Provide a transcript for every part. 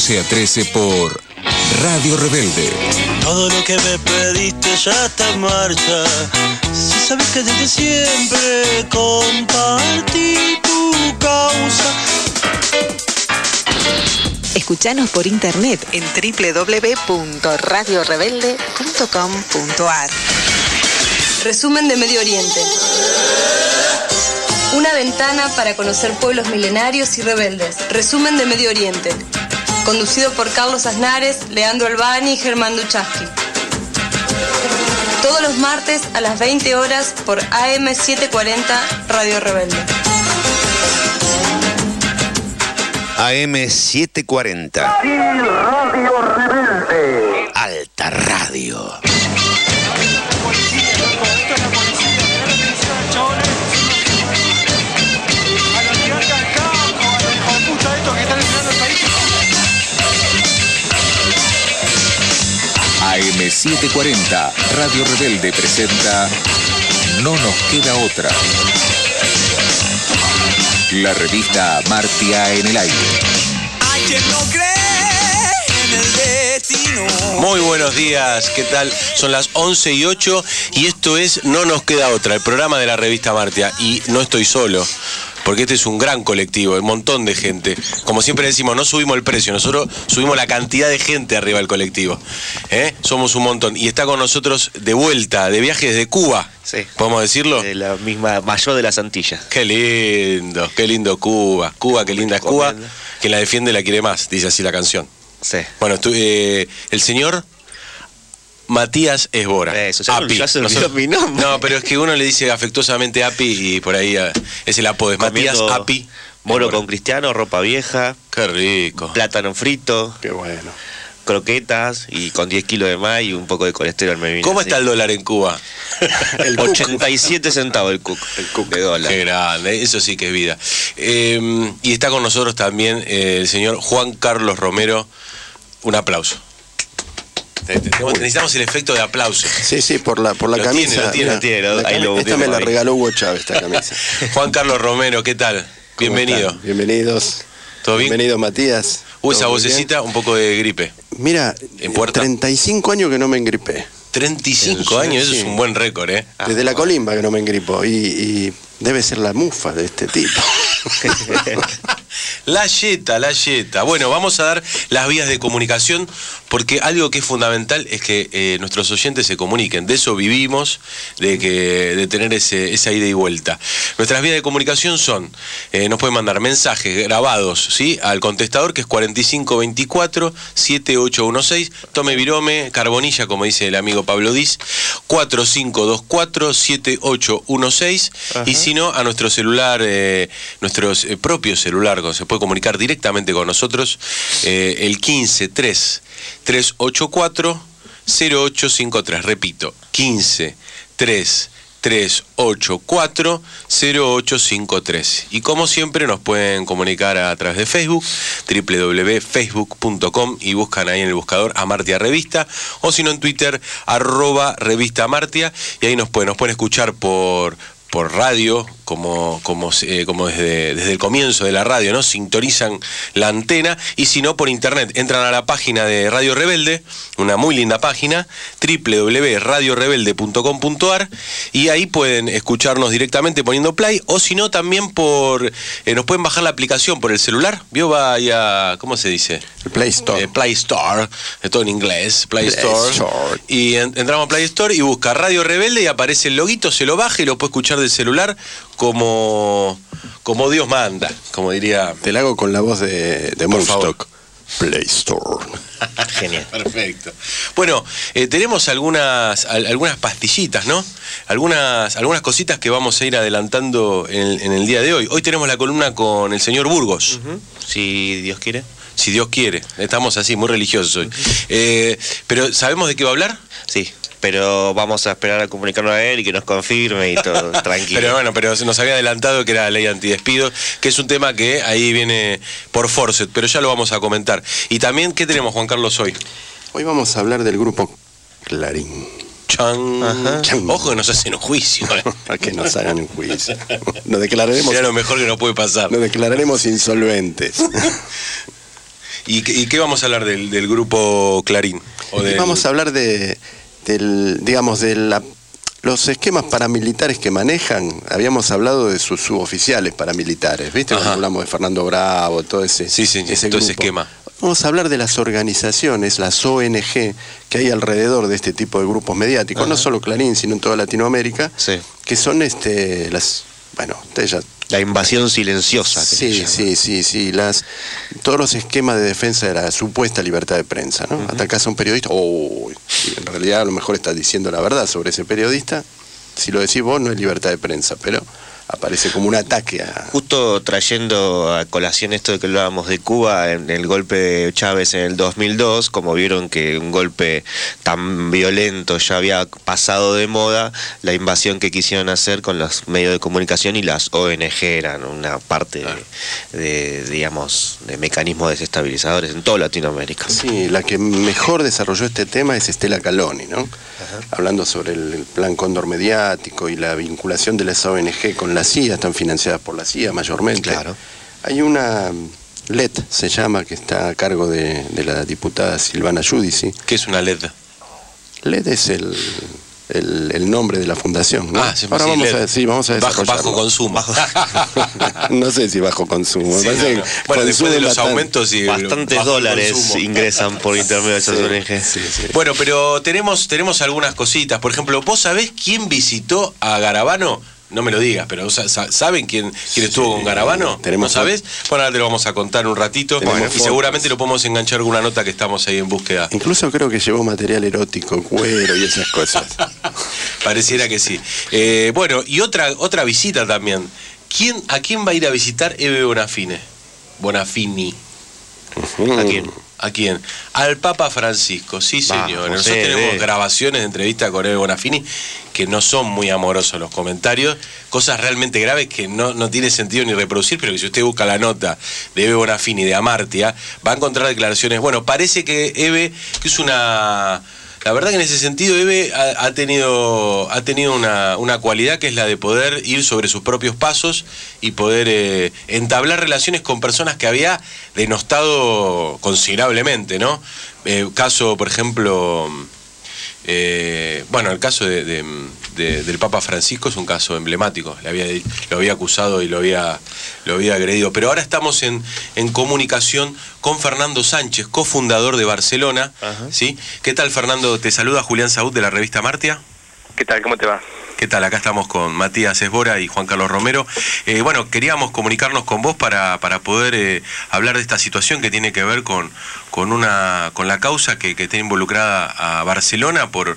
12 a 13 por Radio Rebelde. Todo lo que me pediste ya está en marcha. Si sabes que desde siempre compartí tu causa. Escuchanos por internet en www.radiorebelde.com.ar. Resumen de Medio Oriente. Una ventana para conocer pueblos milenarios y rebeldes. Resumen de Medio Oriente. Conducido por Carlos Aznares, Leandro Albani y Germán Duchaski. Todos los martes a las 20 horas por AM740 Radio Rebelde. AM740. Radio Rebelde. Alta Radio. AM740, Radio Rebelde presenta No nos queda otra. La revista Martia en el aire. Hay quien no cree en el destino. Muy buenos días, ¿qué tal? Son las 11:08 y esto es No nos queda otra, el programa de la revista Martia. Y no estoy solo, porque este es un gran colectivo, un montón de gente. Como siempre decimos, no subimos el precio, nosotros subimos la cantidad de gente arriba del colectivo. Somos un montón. Y está con nosotros de vuelta, de viaje desde Cuba. Sí. ¿Podemos decirlo? De la misma mayor de las Antillas. Qué lindo Cuba. Cuba, qué linda es Cuba. Quien la defiende la quiere más, dice así la canción. Sí. Bueno, el señor Matías Esbora. Eso, ya se olvidó mi nombre. No, pero es que uno le dice afectuosamente Api y por ahí es el apodo. Es Matías Api. Moro con Cristiano, ropa vieja. Qué rico. Plátano frito. Qué bueno. Croquetas y con 10 kilos de más y un poco de colesterol me vino. ¿Cómo así. está el dólar en Cuba? 87 centavos el cook de dólar. Qué grande, eso sí que es vida. Y está con nosotros también el señor Juan Carlos Romero. Un aplauso. Necesitamos el efecto de aplauso. Sí, por la camisa. Esta me la regaló Hugo Chávez, esta camisa. Juan Carlos Romero, ¿qué tal? Bienvenido. Están? Bienvenidos. ¿Todo bien? Bienvenido, Matías. Esa vocecita, un poco de gripe. Mira, 35 años que no me engripé. 35 años, eso es un buen récord, ¿eh? Desde la colimba que no me engripo. Y debe ser la mufa de este tipo. La yeta. Bueno, vamos a dar las vías de comunicación porque algo que es fundamental es que nuestros oyentes se comuniquen. De eso vivimos, de tener esa ida y vuelta. Nuestras vías de comunicación son, nos pueden mandar mensajes grabados, ¿sí? Al contestador que es 4524-7816. Tome virome, carbonilla, como dice el amigo Pablo Diz, 4524-7816. Y si no, a nuestro celular, nuestro propio celular, se puede comunicar directamente con nosotros, el 15-3-384-0853. Repito, 15-3-384-0853. Y como siempre nos pueden comunicar a través de Facebook, www.facebook.com, y buscan ahí en el buscador a Martia Revista, o si no en Twitter, @Revista Martia, y ahí nos pueden escuchar por radio, como desde el comienzo de la radio, ¿no? Sintonizan la antena, y si no, por internet, entran a la página de Radio Rebelde, una muy linda página, www.radiorebelde.com.ar, y ahí pueden escucharnos directamente poniendo play, o si no, también nos pueden bajar la aplicación por el celular, ¿cómo se dice? El Play Store. Play Store, todo en inglés, Play Store. Y entramos a Play Store y busca Radio Rebelde y aparece el loguito, se lo baja y lo puede escuchar del celular como Dios manda, como diría. Te la hago con la voz de Moonstock. Play Store. Genial. Perfecto. Bueno, tenemos algunas pastillitas, ¿no? Algunas cositas que vamos a ir adelantando en el día de hoy. Hoy tenemos la columna con el señor Burgos. Si Dios quiere. Si Dios quiere. Estamos así, muy religiosos hoy. Pero ¿sabemos de qué va a hablar? Sí. Pero vamos a esperar a comunicarnos a él y que nos confirme y todo, tranquilo. pero se nos había adelantado que era la ley antidespido, que es un tema que ahí viene por Forset, pero ya lo vamos a comentar. Y también, ¿qué tenemos, Juan Carlos, hoy? Hoy vamos a hablar del grupo Clarín. Chan. Ojo que nos hacen un juicio. A que nos hagan un juicio. Nos declararemos. Será lo mejor que nos puede pasar. Nos declararemos insolventes. ¿Y qué vamos a hablar del grupo Clarín? Vamos a hablar los esquemas paramilitares que manejan. Habíamos hablado de sus suboficiales paramilitares, ¿viste? Cuando hablamos de Fernando Bravo, todo ese esquema. Vamos a hablar de las organizaciones, las ONG, que hay alrededor de este tipo de grupos mediáticos, no solo Clarín, sino en toda Latinoamérica, que son la invasión silenciosa. Sí. Todos los esquemas de defensa de la supuesta libertad de prensa, ¿no? Atacás a un periodista, y en realidad a lo mejor estás diciendo la verdad sobre ese periodista. Si lo decís vos, no es libertad de prensa, pero aparece como un ataque a... Justo trayendo a colación esto de que hablábamos de Cuba, en el golpe de Chávez en el 2002, como vieron que un golpe tan violento ya había pasado de moda, la invasión que quisieron hacer con los medios de comunicación y las ONG eran una parte de mecanismos desestabilizadores en toda Latinoamérica. Sí, la que mejor desarrolló este tema es Estela Caloni, ¿no? Hablando sobre el plan Cóndor mediático y la vinculación de las ONG con la CIA, están financiadas por la CIA mayormente. Claro. Hay una LED, se llama, que está a cargo de la diputada Silvana Giudici. ¿Qué es una LED? LED es el nombre de la fundación, ¿no? Ahora vamos a desarrollarlo. Bajo consumo. No sé si bajo consumo. Bueno, después de los aumentos y bastantes dólares consumo ingresan por intermedio de esas ONG. Sí. Bueno, pero tenemos algunas cositas. Por ejemplo, ¿vos sabés quién visitó a Garabano? No me lo digas, pero ¿saben quién estuvo con Garabano? ¿No sabés? Bueno, ahora te lo vamos a contar un ratito y seguramente lo podemos enganchar con una nota que estamos ahí en búsqueda. Incluso creo que llevó material erótico, cuero y esas cosas. Pareciera que sí. Bueno, y otra visita también. ¿A quién va a ir a visitar Eve Bonafini? ¿A quién? Al Papa Francisco, sí señor. Nosotros tenemos grabaciones de entrevistas con Eve Bonafini que no son muy amorosos los comentarios, cosas realmente graves que no tiene sentido ni reproducir, pero que si usted busca la nota de Eve Bonafini, de Amartya, va a encontrar declaraciones. Bueno, parece que Eve, que es una... La verdad que en ese sentido Eve ha tenido una cualidad que es la de poder ir sobre sus propios pasos y poder entablar relaciones con personas que había denostado considerablemente, ¿no? Caso, por ejemplo, el caso del Papa Francisco es un caso emblemático. Lo había acusado y lo había agredido. Pero ahora estamos en comunicación con Fernando Sánchez, cofundador de Barcelona. ¿Sí? ¿Qué tal, Fernando? Te saluda Julián Saúd de la revista Amartya. ¿Qué tal? ¿Cómo te va? ¿Qué tal? Acá estamos con Matías Esbora y Juan Carlos Romero. Queríamos comunicarnos con vos para poder hablar de esta situación que tiene que ver con la causa que tiene involucrada a Barcelona por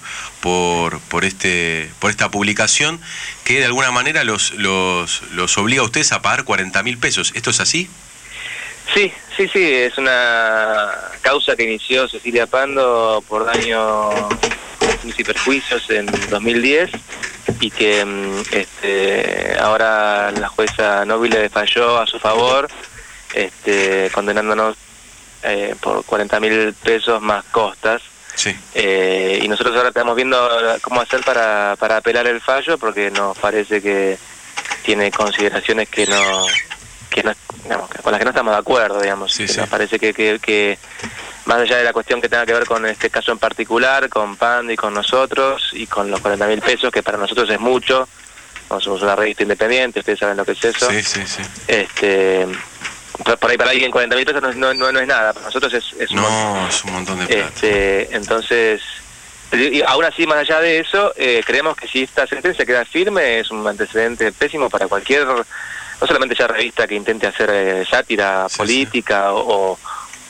esta publicación que de alguna manera los obliga a ustedes a pagar 40.000 pesos. ¿Esto es así? Sí, es una causa que inició Cecilia Pando por daños y perjuicios en 2010 y que ahora la jueza Nobile falló a su favor, condenándonos por 40.000 pesos más costas. Sí. Y nosotros ahora estamos viendo cómo hacer para apelar el fallo, porque nos parece que tiene consideraciones que con las que no estamos de acuerdo, digamos. Sí. Nos parece que más allá de la cuestión que tenga que ver con este caso en particular, con Pando y con nosotros, y con los 40.000 pesos, que para nosotros es mucho. No somos una revista independiente, ustedes saben lo que es eso. Sí. Por ahí para alguien 40.000 pesos no es nada, para nosotros es un montón. Es un montón de plata. Entonces, y aún así, más allá de eso, creemos que si esta sentencia queda firme, es un antecedente pésimo para cualquier, no solamente ya revista que intente hacer sátira política o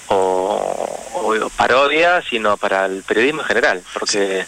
parodia, sino para el periodismo en general, porque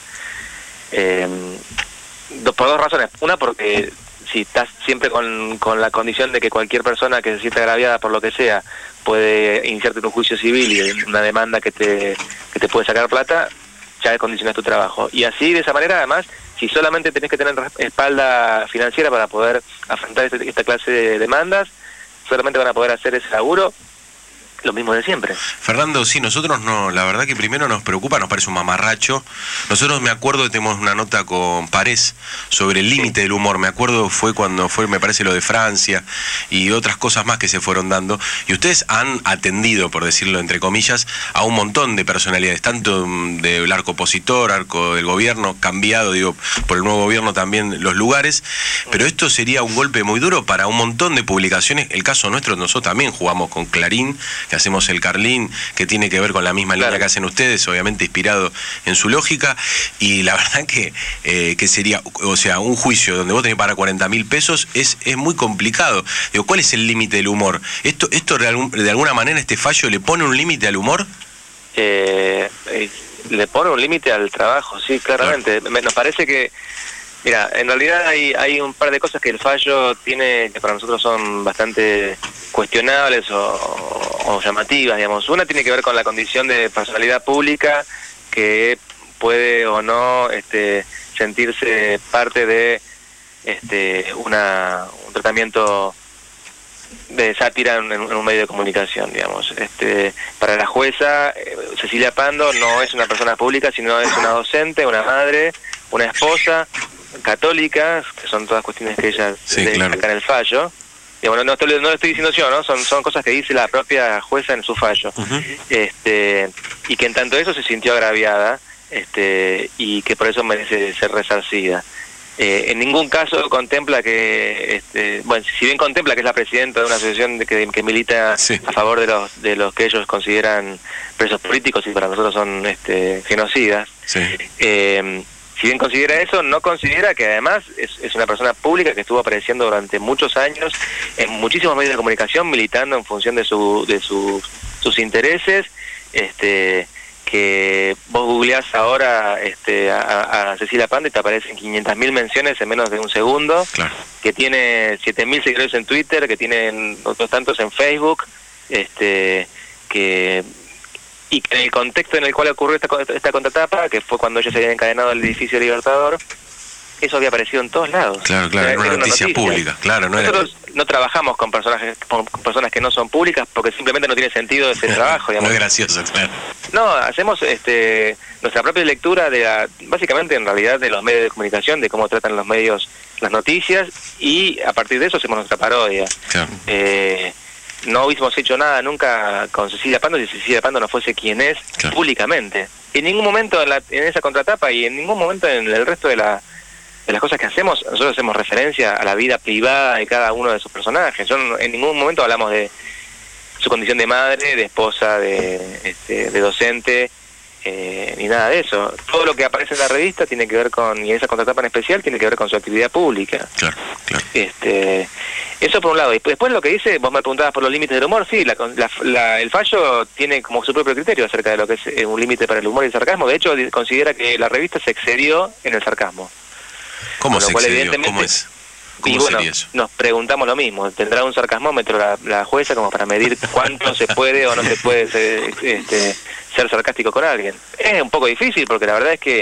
por dos razones. Una, porque si estás siempre con la condición de que cualquier persona que se sienta agraviada por lo que sea puede iniciarte en un juicio civil y una demanda que te puede sacar plata, ya condicionas tu trabajo. Y así, de esa manera, además, si solamente tenés que tener espalda financiera para poder afrontar esta clase de demandas, solamente van a poder hacer ese laburo lo mismo de siempre. Fernando, sí, nosotros no, la verdad que primero nos preocupa, nos parece un mamarracho. Nosotros, me acuerdo que tenemos una nota con Parés sobre el límite del humor. Me acuerdo fue cuando fue, me parece, lo de Francia y otras cosas más que se fueron dando. Y ustedes han atendido, por decirlo entre comillas, a un montón de personalidades, tanto del arco opositor, arco del gobierno, cambiado, digo, por el nuevo gobierno también los lugares. Pero esto sería un golpe muy duro para un montón de publicaciones. El caso nuestro, nosotros también jugamos con Clarín, que hacemos el Carlín, que tiene que ver con la misma línea que hacen ustedes, obviamente inspirado en su lógica, y la verdad que sería, o sea, un juicio donde vos tenés que pagar 40.000 pesos es muy complicado. Digo, ¿cuál es el límite del humor? ¿Esto de alguna manera, este fallo le pone un límite al humor? Le pone un límite al trabajo, sí, claramente. Claro. Nos parece que, mira, en realidad hay un par de cosas que el fallo tiene que para nosotros son bastante cuestionables o llamativas, digamos. Una tiene que ver con la condición de personalidad pública que puede o no sentirse parte de un tratamiento de sátira en un medio de comunicación, digamos. Para la jueza, Cecilia Pando no es una persona pública, sino es una docente, una madre, una esposa católica, que son todas cuestiones que ella destaca en el fallo. Digamos, no lo estoy diciendo yo, ¿no? Son cosas que dice la propia jueza en su fallo. Y que en tanto eso se sintió agraviada, y que por eso merece ser resarcida. En ningún caso contempla que, bueno, si bien contempla que es la presidenta de una asociación que milita a favor de los que ellos consideran presos políticos y para nosotros son genocidas, si bien considera eso, no considera que además es una persona pública que estuvo apareciendo durante muchos años en muchísimos medios de comunicación militando en función de sus intereses, que vos googleás ahora a Cecilia Pando y te aparecen 500.000 menciones en menos de un segundo, claro, que tiene 7.000 seguidores en Twitter, que tienen otros tantos en Facebook, y que en el contexto en el cual ocurrió esta contratapa, que fue cuando ella se había encadenado al edificio Libertador, eso había aparecido en todos lados. Claro, era una noticia pública. Claro, nosotros no trabajamos con personas que no son públicas porque simplemente no tiene sentido ese trabajo, digamos. Muy gracioso, claro. No, hacemos nuestra propia lectura básicamente en realidad de los medios de comunicación, de cómo tratan los medios las noticias, y a partir de eso hacemos nuestra parodia. Claro. No hubiésemos hecho nada nunca con Cecilia Pando si Cecilia Pando no fuese quien es, claro, públicamente. En ningún momento en esa contratapa y en ningún momento en el resto de las cosas que hacemos, nosotros hacemos referencia a la vida privada de cada uno de sus personajes. En ningún momento hablamos de su condición de madre, de esposa, de docente, ni nada de eso. Todo lo que aparece en la revista tiene que ver y en esa contratapa en especial tiene que ver con su actividad pública. Claro. Eso por un lado. Y después lo que dice, vos me preguntabas por los límites del humor, sí, el fallo tiene como su propio criterio acerca de lo que es un límite para el humor y el sarcasmo. De hecho, considera que la revista se excedió en el sarcasmo. ¿Cómo se excedió? ¿Cómo es? ¿Cómo sería eso? Nos preguntamos lo mismo. ¿Tendrá un sarcasmómetro la jueza como para medir cuánto se puede o no se puede ser sarcástico con alguien? Es un poco difícil porque la verdad es que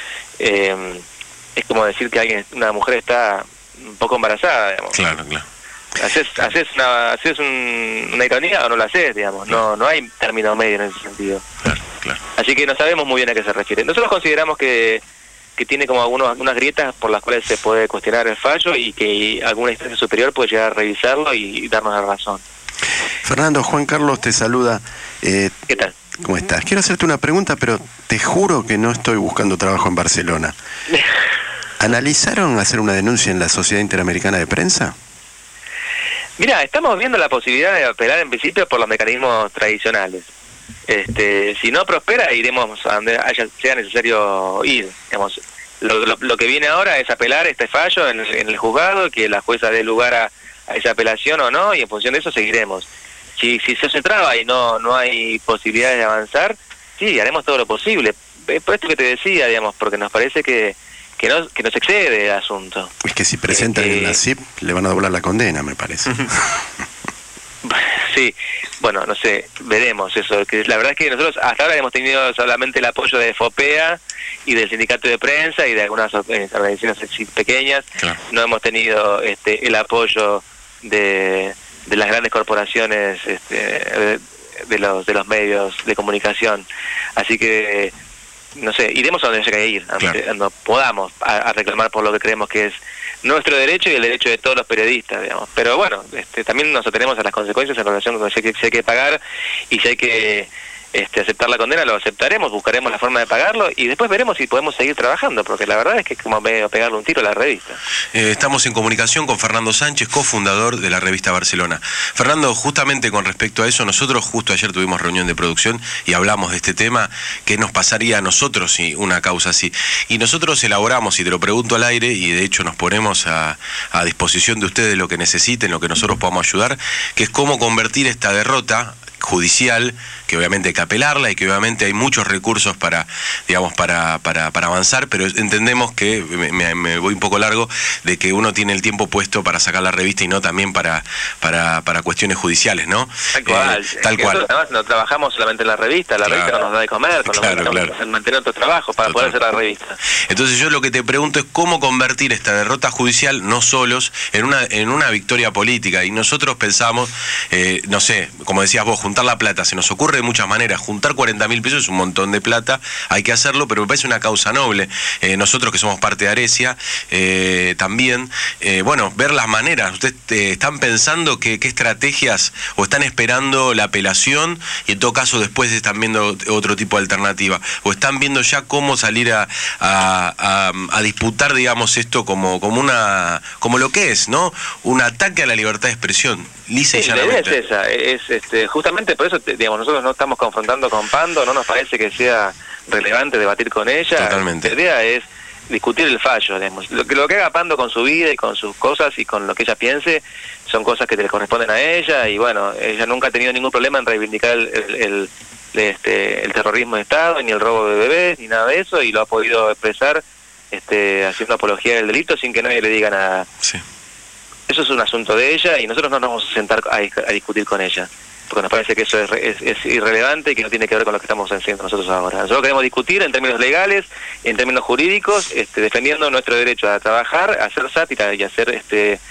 es como decir que una mujer está un poco embarazada, digamos. Claro. ¿Haces una ironía o no la haces, digamos? No hay término medio en ese sentido. Claro. Así que no sabemos muy bien a qué se refiere. Nosotros consideramos que tiene como algunas grietas por las cuales se puede cuestionar el fallo y que alguna instancia superior puede llegar a revisarlo y darnos la razón. Fernando, Juan Carlos te saluda. ¿Qué tal? ¿Cómo estás? Quiero hacerte una pregunta, pero te juro que no estoy buscando trabajo en Barcelona. ¿Analizaron hacer una denuncia en la Sociedad Interamericana de Prensa? Mira, estamos viendo la posibilidad de apelar en principio por los mecanismos tradicionales. Si no prospera, iremos a donde sea necesario ir. Digamos, lo que viene ahora es apelar este fallo en el juzgado, que la jueza dé lugar a esa apelación o no, y en función de eso seguiremos. Si se traba y no hay posibilidades de avanzar, sí, haremos todo lo posible. Por esto que te decía, digamos, porque nos parece que no se excede el asunto. Es que si presentan en la CIP, le van a doblar la condena, me parece. Sí, bueno, no sé, veremos eso. Que la verdad es que nosotros hasta ahora hemos tenido solamente el apoyo de FOPEA y del sindicato de prensa y de algunas organizaciones pequeñas. Claro. No hemos tenido el apoyo de las grandes corporaciones de los medios de comunicación. Así que, no sé, iremos a donde haya que ir, cuando podamos, a reclamar por lo que creemos que es nuestro derecho y el derecho de todos los periodistas, digamos. Pero bueno, también nos atenemos a las consecuencias en relación con si hay que pagar, y si hay que aceptar la condena, lo aceptaremos, buscaremos la forma de pagarlo y después veremos si podemos seguir trabajando, porque la verdad es que es como medio pegarle un tiro a la revista. Estamos en comunicación con Fernando Sánchez, cofundador de la revista Barcelona. Fernando, justamente con respecto a eso, nosotros justo ayer tuvimos reunión de producción y hablamos de este tema, qué nos pasaría a nosotros si una causa así. Y nosotros elaboramos, y te lo pregunto al aire, y de hecho nos ponemos a disposición de ustedes lo que necesiten, lo que nosotros podamos ayudar, que es cómo convertir esta derrota judicial, que obviamente hay que apelarla y que obviamente hay muchos recursos para, digamos, para avanzar, pero entendemos que, me voy un poco largo, de que uno tiene el tiempo puesto para sacar la revista y no también para cuestiones judiciales, ¿no? Tal cual. Además no trabajamos solamente en la revista no nos da de comer, con mantener otro trabajo para poder hacer la revista. Entonces yo lo que te pregunto es cómo convertir esta derrota judicial, no solos, en una victoria política. Y nosotros pensamos, no sé, como decías vos, juntar la plata, se nos ocurre de muchas maneras. Juntar 40.000 pesos es un montón de plata, hay que hacerlo, pero me parece una causa noble. Nosotros que somos parte de Aresia, también, bueno, ver las maneras. ¿Ustedes están pensando qué estrategias, o están esperando la apelación y en todo caso después están viendo otro tipo de alternativa? ¿O están viendo ya cómo salir a disputar, digamos, esto como lo que es, ¿no? Un ataque a la libertad de expresión, lisa y llanamente? La idea es esa, justamente por eso, digamos, nosotros no estamos confrontando con Pando, no nos parece que sea relevante debatir con ella. Totalmente. La idea es discutir el fallo, digamos. Lo que haga Pando con su vida y con sus cosas y con lo que ella piense son cosas que le corresponden a ella, y bueno, ella nunca ha tenido ningún problema en reivindicar el terrorismo de Estado, ni el robo de bebés, ni nada de eso, y lo ha podido expresar haciendo apología del delito sin que nadie le diga nada. Sí. Eso es un asunto de ella y nosotros no nos vamos a sentar a discutir con ella, porque nos parece que eso es irrelevante y que no tiene que ver con lo que estamos haciendo nosotros ahora. Nosotros queremos discutir en términos legales, en términos jurídicos, defendiendo nuestro derecho a trabajar, a hacer sátira y a hacer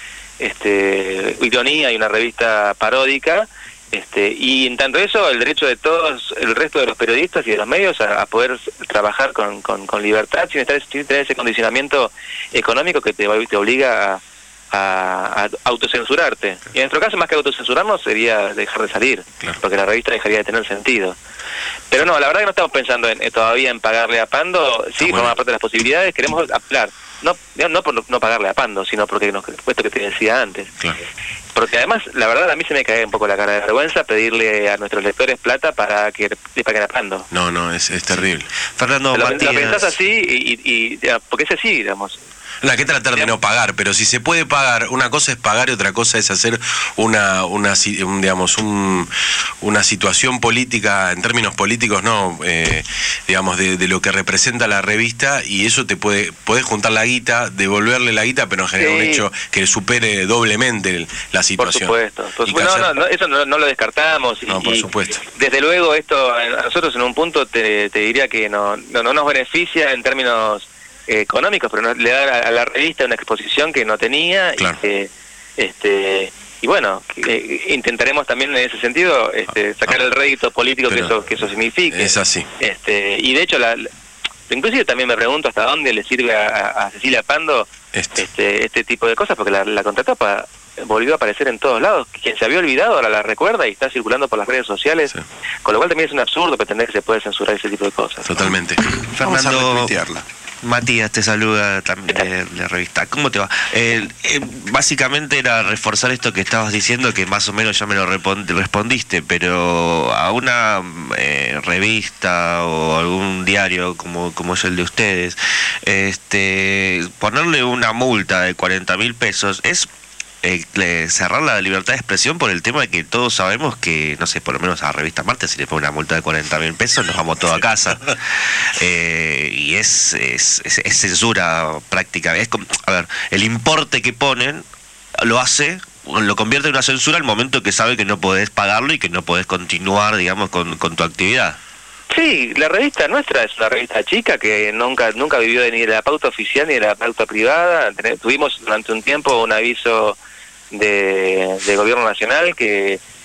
ironía y una revista paródica, y en tanto eso, el derecho de todos, el resto de los periodistas y de los medios a poder trabajar con libertad sin tener ese condicionamiento económico que te obliga a autocensurarte. Y en nuestro caso, más que autocensurarnos, sería dejar de salir, porque la revista dejaría de tener sentido. Pero no, la verdad que no estamos pensando todavía en pagarle a Pando. Sí, forma parte de las posibilidades, queremos apelar. No por no pagarle a Pando, sino porque esto que te decía antes. Claro. Porque además, la verdad, a mí se me cae un poco la cara de vergüenza pedirle a nuestros lectores plata para que le paguen a Pando. No, es terrible. Fernando Matías. Lo pensás así, porque es así, digamos. No, hay que tratar de no pagar, pero si se puede pagar, una cosa es pagar y otra cosa es hacer una situación política, en términos políticos, no, digamos, de lo que representa la revista, y eso podés juntar la guita, devolverle la guita, pero en general un hecho que supere doblemente la situación. Por supuesto. No, eso no lo descartamos. No, por supuesto. Desde luego esto a nosotros en un punto te diría que no nos beneficia en términos económicos, pero le da a la revista una exposición que no tenía. Claro. Y bueno, intentaremos también en ese sentido sacar el rédito político que eso signifique. Es así. Y de hecho, inclusive también me pregunto hasta dónde le sirve a Cecilia Pando este tipo de cosas, porque la contratapa volvió a aparecer en todos lados. Quien se había olvidado ahora la recuerda y está circulando por las redes sociales, con lo cual también es un absurdo pretender que se puede censurar ese tipo de cosas. Totalmente. Fernando Matías te saluda también de la revista. ¿Cómo te va? Básicamente era reforzar esto que estabas diciendo, que más o menos ya me lo respondiste, pero a una revista o algún diario como es el de ustedes, ponerle una multa de 40.000 pesos es cerrar la libertad de expresión, por el tema de que todos sabemos que, no sé, por lo menos a la revista Marte, si le pone una multa de 40.000 pesos, nos vamos todos a casa. Y es censura práctica. A ver, el importe que ponen lo convierte en una censura al momento que sabe que no podés pagarlo y que no podés continuar, digamos, con tu actividad. Sí, la revista nuestra es una revista chica que nunca vivió ni de la pauta oficial ni de la pauta privada. Tuvimos durante un tiempo un aviso de gobierno nacional que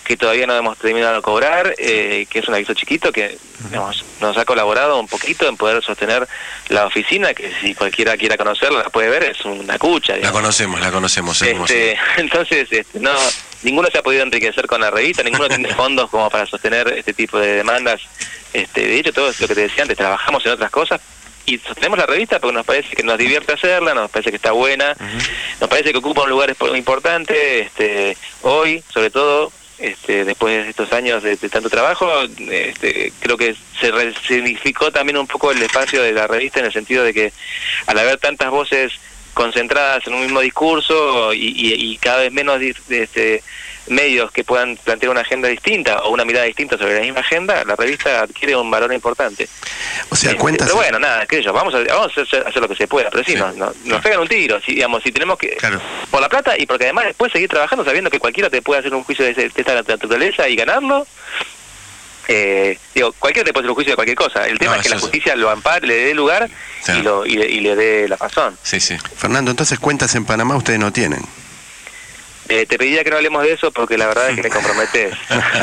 que todavía no hemos terminado de cobrar, que es un aviso chiquito que digamos, nos ha colaborado un poquito en poder sostener la oficina, que si cualquiera quiera conocerla la puede ver, es una cucha. Digamos. La conocemos, es hermoso. Entonces, no, ninguno se ha podido enriquecer con la revista, ninguno tiene fondos como para sostener este tipo de demandas. De hecho, todo lo que te decía antes, trabajamos en otras cosas y sostenemos la revista porque nos parece que nos divierte hacerla, nos parece que está buena, nos parece que ocupa un lugar importante, hoy, sobre todo, después de estos años de tanto trabajo, creo que se resignificó también un poco el espacio de la revista en el sentido de que al haber tantas voces concentradas en un mismo discurso y cada vez menos medios que puedan plantear una agenda distinta o una mirada distinta sobre la misma agenda, la revista adquiere un valor importante. O sea, cuentas... Pero bueno, nada, qué sé yo, vamos a hacer lo que se pueda, pero sí, nos pegan un tiro, si tenemos que... Claro. Por la plata y porque además después seguir trabajando sabiendo que cualquiera te puede hacer un juicio de esta naturaleza y ganarlo. Cualquiera te puede hacer un juicio de cualquier cosa. El tema es que la justicia lo ampare, le dé lugar y le dé la razón. Sí. Fernando, entonces cuentas en Panamá ustedes no tienen. Te pediría que no hablemos de eso porque la verdad es que me comprometés.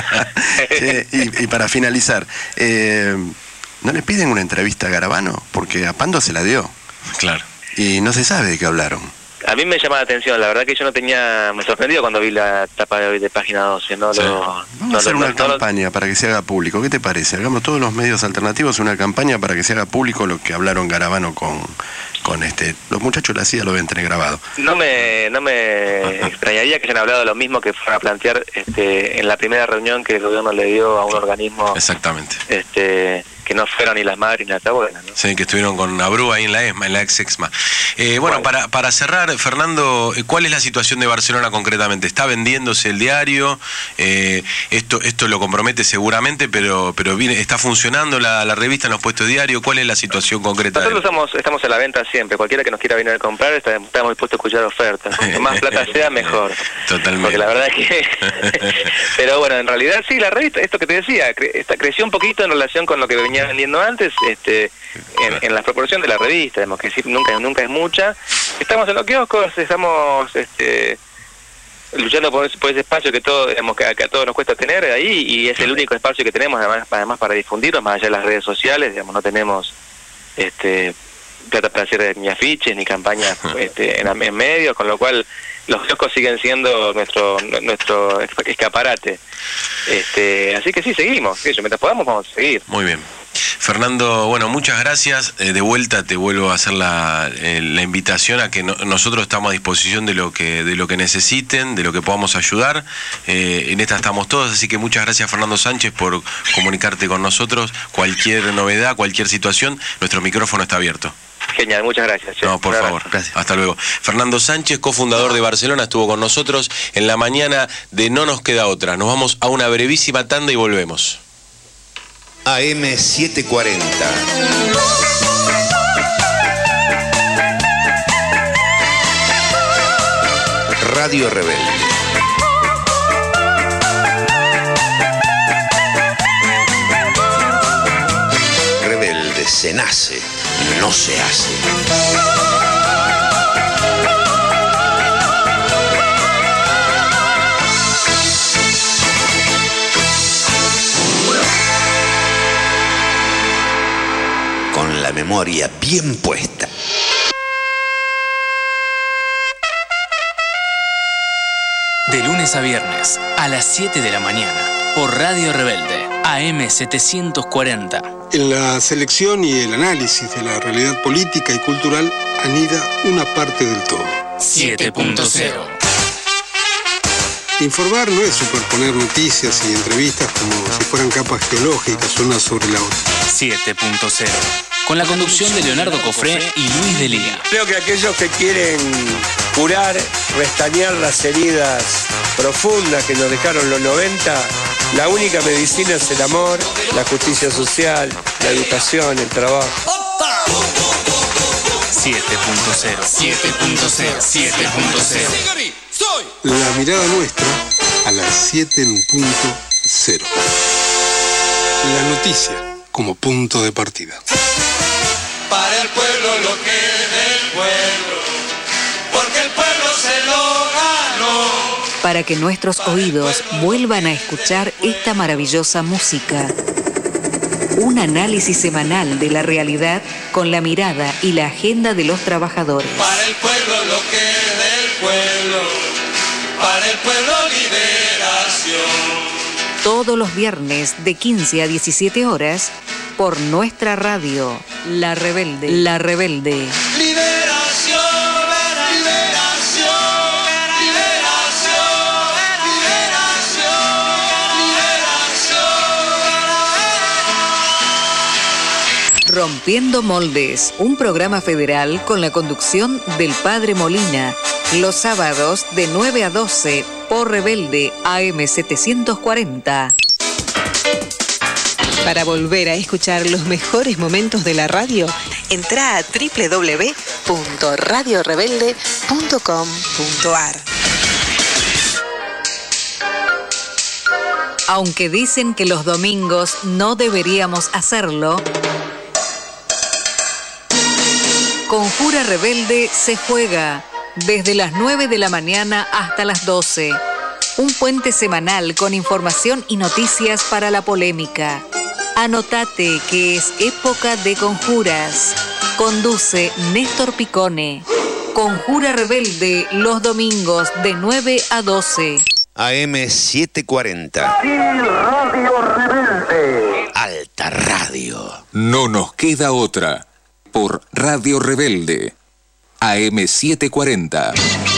y para finalizar, ¿no le piden una entrevista a Garabano? Porque a Pando se la dio. Claro. Y no se sabe de qué hablaron. A mí me llama la atención, la verdad que yo me sorprendió cuando vi la tapa de hoy de Página 12. Vamos a hacer una campaña para que se haga público. ¿Qué te parece? Hagamos todos los medios alternativos una campaña para que se haga público lo que hablaron Garabano con los muchachos de la CIA lo deben tener grabado. No me extrañaría que hayan hablado lo mismo que fueron a plantear en la primera reunión que el gobierno le dio a un organismo. Exactamente. Que no fueron ni las madres ni las abuelas, ¿no? Sí, que estuvieron con Abrú ahí en la ESMA, en la ex-EXMA. Bueno, para cerrar, Fernando, ¿cuál es la situación de Barcelona concretamente? ¿Está vendiéndose el diario? Esto lo compromete seguramente, pero ¿está funcionando la revista en los puestos de diario? ¿Cuál es la situación concreta? Nosotros estamos a la venta siempre. Cualquiera que nos quiera venir a comprar, estamos dispuestos a escuchar ofertas. Cuanto más plata sea, mejor. Totalmente. Porque la verdad es que... Pero bueno, en realidad sí, la revista, esto que te decía, creció un poquito en relación con lo que venía vendiendo antes, en la proporción de la revista, digamos que sí, nunca es mucha. Estamos en los kioscos, estamos luchando por ese espacio que a todos nos cuesta tener ahí, y es el único espacio que tenemos además para difundirnos, más allá de las redes sociales, digamos, no tenemos plata para hacer ni afiches ni campañas en medios, con lo cual los kioscos siguen siendo nuestro escaparate. Así que sí, seguimos. Mientras podamos, vamos a seguir. Muy bien. Fernando, bueno, muchas gracias. De vuelta te vuelvo a hacer la invitación a que nosotros estamos a disposición de lo que necesiten, de lo que podamos ayudar. En esta estamos todos, así que muchas gracias, Fernando Sánchez, por comunicarte con nosotros. Cualquier novedad, cualquier situación, nuestro micrófono está abierto. Genial, muchas gracias. No, por favor. Gracias. Hasta luego. Fernando Sánchez, cofundador de Barcelona, estuvo con nosotros en la mañana de No Nos Queda Otra. Nos vamos a una brevísima tanda y volvemos. AM 740. Radio Rebelde. Rebelde se nace, no se hace. Con la memoria bien puesta. De lunes a viernes, a las 7 de la mañana, por Radio Rebelde, AM 740. En la selección y el análisis de la realidad política y cultural anida una parte del todo. 7.0. Informar no es superponer noticias y entrevistas como si fueran capas geológicas una sobre la otra. 7.0. Con la conducción de Leonardo Cofré y Luis Delía. Creo que aquellos que quieren curar, restañar las heridas profundas que nos dejaron los 90, la única medicina es el amor, la justicia social, la educación, el trabajo. 7.0. 7.0. 7.0. La mirada nuestra a las 7.0. La noticia como punto de partida. Para el pueblo lo que es del pueblo, porque el pueblo se lo ganó. para que nuestros oídos vuelvan a escuchar esta maravillosa música. Un análisis semanal de la realidad con la mirada y la agenda de los trabajadores. Para el pueblo lo que es del pueblo, para el pueblo liberación. Todos los viernes de 15 a 17 horas por nuestra radio, La Rebelde. La Rebelde. Liberación, liberación, liberación, liberación, liberación. Rompiendo Moldes, un programa federal con la conducción del Padre Molina, los sábados de 9 a 12 por Rebelde AM 740. Para volver a escuchar los mejores momentos de la radio, entra a www.radiorebelde.com.ar. Aunque dicen que los domingos no deberíamos hacerlo, Conjura Rebelde se juega desde las 9 de la mañana hasta las 12. Un puente semanal con información y noticias para la polémica. Anotate que es época de conjuras. Conduce Néstor Picone. Conjura Rebelde los domingos de 9 a 12. AM 740. Radio Rebelde. Alta Radio. No nos queda otra. Por Radio Rebelde. AM 740.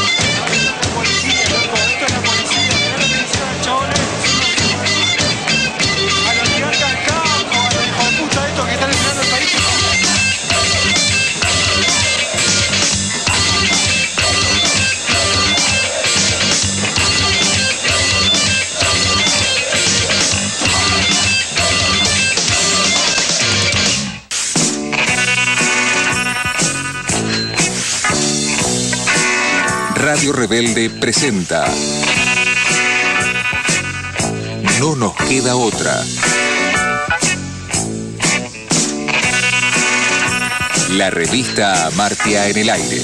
Radio Rebelde presenta No nos queda otra. La revista Amartya en el aire.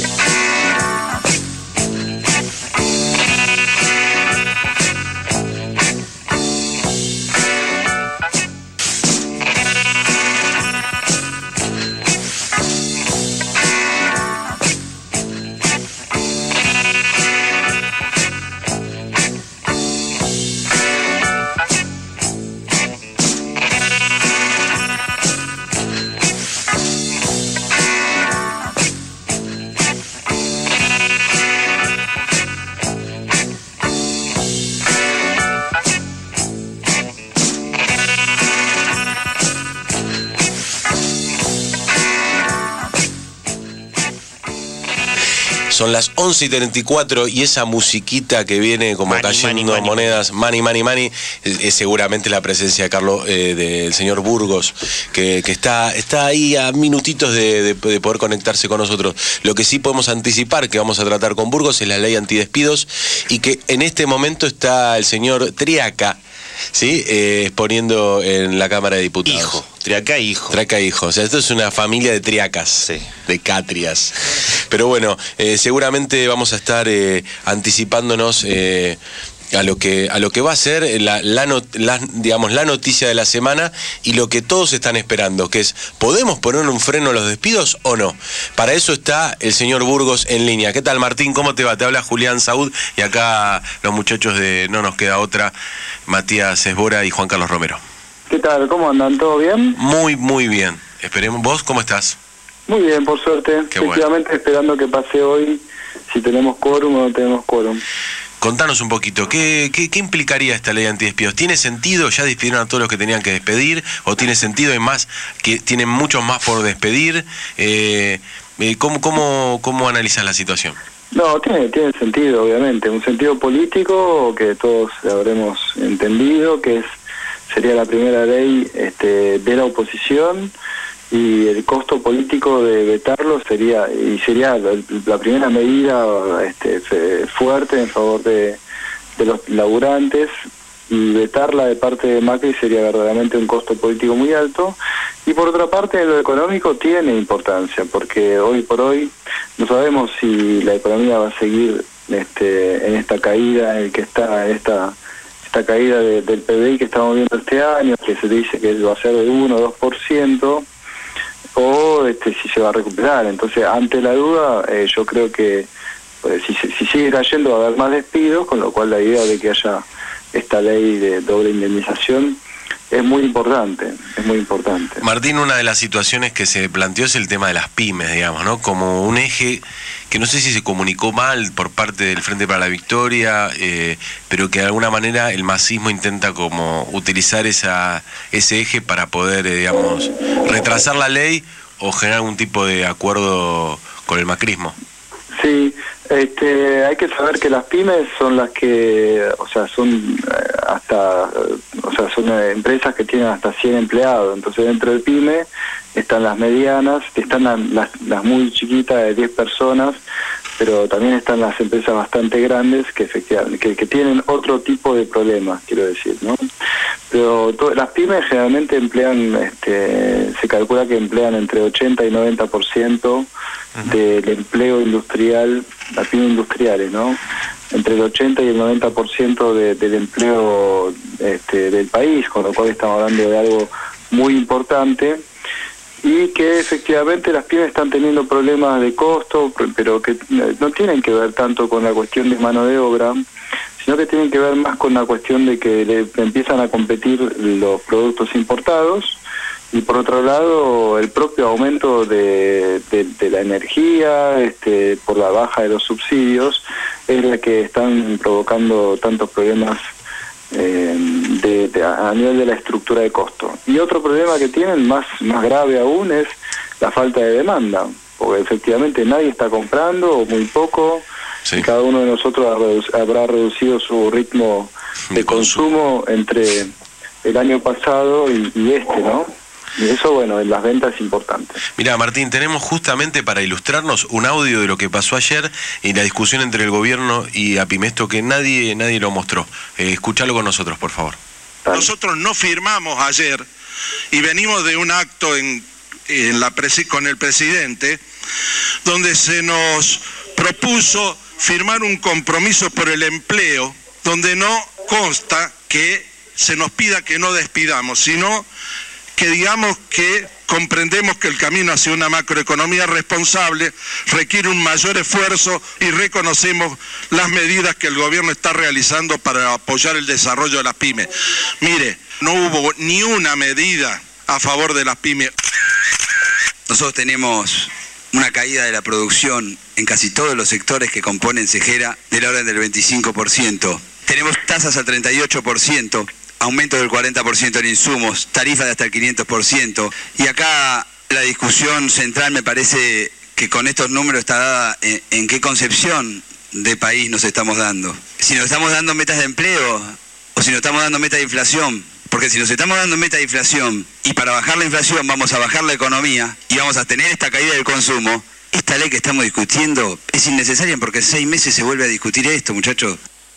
Son las 11:34 y esa musiquita que viene como Money, cayendo money, monedas, money, money, money, es seguramente la presencia de Carlos, del señor Burgos, que está ahí a minutitos de poder conectarse con nosotros. Lo que sí podemos anticipar que vamos a tratar con Burgos es la ley antidespidos y que en este momento está el señor Triaca, ¿sí? Exponiendo en la Cámara de Diputados. Hijo, Triaca hijo. Triaca hijo, o sea, esto es una familia de triacas, sí, de catrias. Pero bueno, seguramente vamos a estar anticipándonos a lo que va a ser digamos, la noticia de la semana y lo que todos están esperando, que es, ¿podemos poner un freno a los despidos o no? Para eso está el señor Burgos en línea. ¿Qué tal, Martín? ¿Cómo te va? Te habla Julián Saúd y acá los muchachos de No nos queda otra, Matías Esbora y Juan Carlos Romero. ¿Qué tal? ¿Cómo andan? ¿Todo bien? Muy, muy bien. Esperemos. ¿Vos cómo estás? Muy bien, por suerte. Qué efectivamente, bueno. Esperando que pase hoy, si tenemos quórum o no tenemos quórum. Contanos un poquito, ¿qué implicaría esta ley antidespidos? ¿Tiene sentido? ¿Ya despidieron a todos los que tenían que despedir? ¿O tiene sentido y más que tienen muchos más por despedir? ¿Cómo analizas la situación? No, tiene sentido, obviamente. Un sentido político que todos habremos entendido, que sería la primera ley de la oposición, y el costo político de vetarlo sería la primera medida fuerte en favor de los laburantes, y vetarla de parte de Macri sería verdaderamente un costo político muy alto. Y por otra parte, lo económico tiene importancia, porque hoy por hoy no sabemos si la economía va a seguir en esta caída en el que está esta caída del PBI que estamos viendo este año, que se dice que va a ser de 1 o 2%, o si se va a recuperar. Entonces, ante la duda, yo creo que si sigue cayendo va a haber más despidos, con lo cual la idea de que haya esta ley de doble indemnización es muy importante, es muy importante. Martín, una de las situaciones que se planteó es el tema de las pymes, digamos, ¿no? Como un eje que no sé si se comunicó mal por parte del Frente para la Victoria, pero que de alguna manera el masismo intenta como utilizar ese eje para poder, digamos, retrasar la ley o generar algún tipo de acuerdo con el macrismo. Sí, hay que saber que las pymes son las que, son empresas que tienen hasta 100 empleados. Entonces, dentro del pyme están las medianas, están las muy chiquitas de 10 personas, pero también están las empresas bastante grandes que efectivamente que tienen otro tipo de problemas, quiero decir, ¿no? Pero las pymes generalmente emplean, se calcula que emplean entre 80 y 90% del empleo industrial, las pymes industriales, ¿no? Entre el 80 y el 90% del empleo del país, con lo cual estamos hablando de algo muy importante, y que efectivamente las pymes están teniendo problemas de costo, pero que no tienen que ver tanto con la cuestión de mano de obra, sino que tienen que ver más con la cuestión de que le empiezan a competir los productos importados, y por otro lado el propio aumento de la energía, por la baja de los subsidios, es la que están provocando tantos problemas a nivel de la estructura de costo. Y otro problema que tienen, más grave aún, es la falta de demanda, porque efectivamente nadie está comprando, o muy poco. Sí. Y cada uno de nosotros habrá reducido su ritmo de consumo entre el año pasado y ¿no? Y eso, bueno, en las ventas es importante. Mira, Martín, tenemos justamente para ilustrarnos un audio de lo que pasó ayer y la discusión entre el gobierno y Apimesto, que nadie lo mostró. Escúchalo con nosotros, por favor. Nosotros no firmamos ayer y venimos de un acto con el presidente, donde se nos propuso firmar un compromiso por el empleo, donde no consta que se nos pida que no despidamos, sino que digamos que comprendemos que el camino hacia una macroeconomía responsable requiere un mayor esfuerzo y reconocemos las medidas que el gobierno está realizando para apoyar el desarrollo de las pymes. Mire, no hubo ni una medida a favor de las pymes. Nosotros tenemos una caída de la producción en casi todos los sectores que componen Segera del orden del 25%. Tenemos tasas al 38%. Aumento del 40% en insumos, tarifas de hasta el 500%. Y acá la discusión central me parece que con estos números está dada en qué concepción de país nos estamos dando. Si nos estamos dando metas de empleo o si nos estamos dando metas de inflación. Porque si nos estamos dando metas de inflación y para bajar la inflación vamos a bajar la economía y vamos a tener esta caída del consumo, esta ley que estamos discutiendo es innecesaria porque en 6 meses se vuelve a discutir esto, muchachos.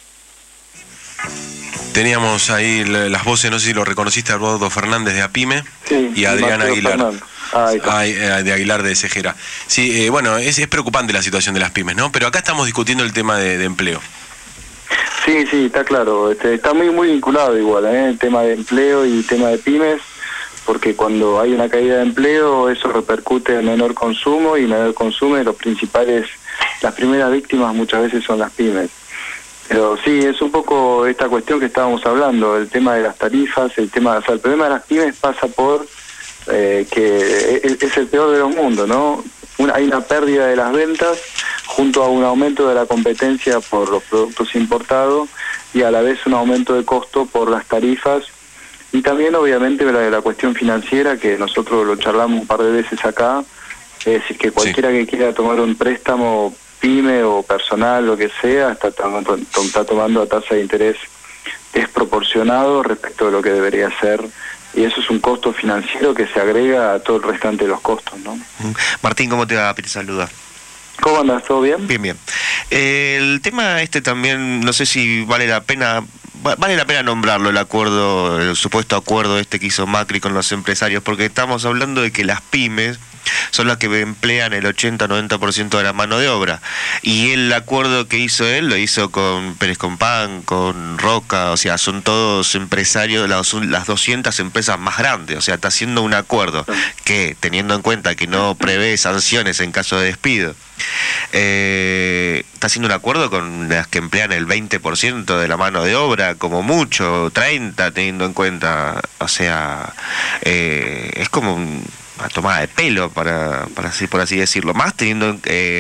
Teníamos ahí las voces, no sé si lo reconociste, a Eduardo Fernández de Apime, sí, y Adrián Aguilar, de Aguilar de Segera. Sí, bueno, es preocupante la situación de las pymes, ¿no? Pero acá estamos discutiendo el tema de empleo. Sí, está claro, está muy vinculado igual, el tema de empleo y tema de pymes, porque cuando hay una caída de empleo eso repercute en menor consumo, y menor consumo las primeras víctimas muchas veces son las pymes. Pero sí, es un poco esta cuestión que estábamos hablando, el tema de las tarifas, el problema de las pymes pasa por que es el peor de los mundos, ¿no? Hay una pérdida de las ventas junto a un aumento de la competencia por los productos importados y a la vez un aumento de costo por las tarifas, y también obviamente la cuestión financiera, que nosotros lo charlamos un par de veces acá, es decir, que cualquiera que quiera tomar un préstamo, pyme o personal, lo que sea, está tomando a tasa de interés desproporcionado respecto de lo que debería ser, y eso es un costo financiero que se agrega a todo el restante de los costos, ¿no? Martín, ¿cómo te va? Te saluda. ¿Cómo andas? ¿Todo bien? Bien. El tema también, no sé si vale la pena nombrarlo, el supuesto acuerdo que hizo Macri con los empresarios, porque estamos hablando de que las pymes son las que emplean el 80-90% de la mano de obra. Y el acuerdo que hizo él lo hizo con Pérez Compán, con Roca, o sea, son todos empresarios, las 200 empresas más grandes, o sea, está haciendo un acuerdo que, teniendo en cuenta que no prevé sanciones en caso de despido, está haciendo un acuerdo con las que emplean el 20% de la mano de obra, como mucho, 30, teniendo en cuenta, o sea, es como una tomada de pelo, por así decirlo, más teniendo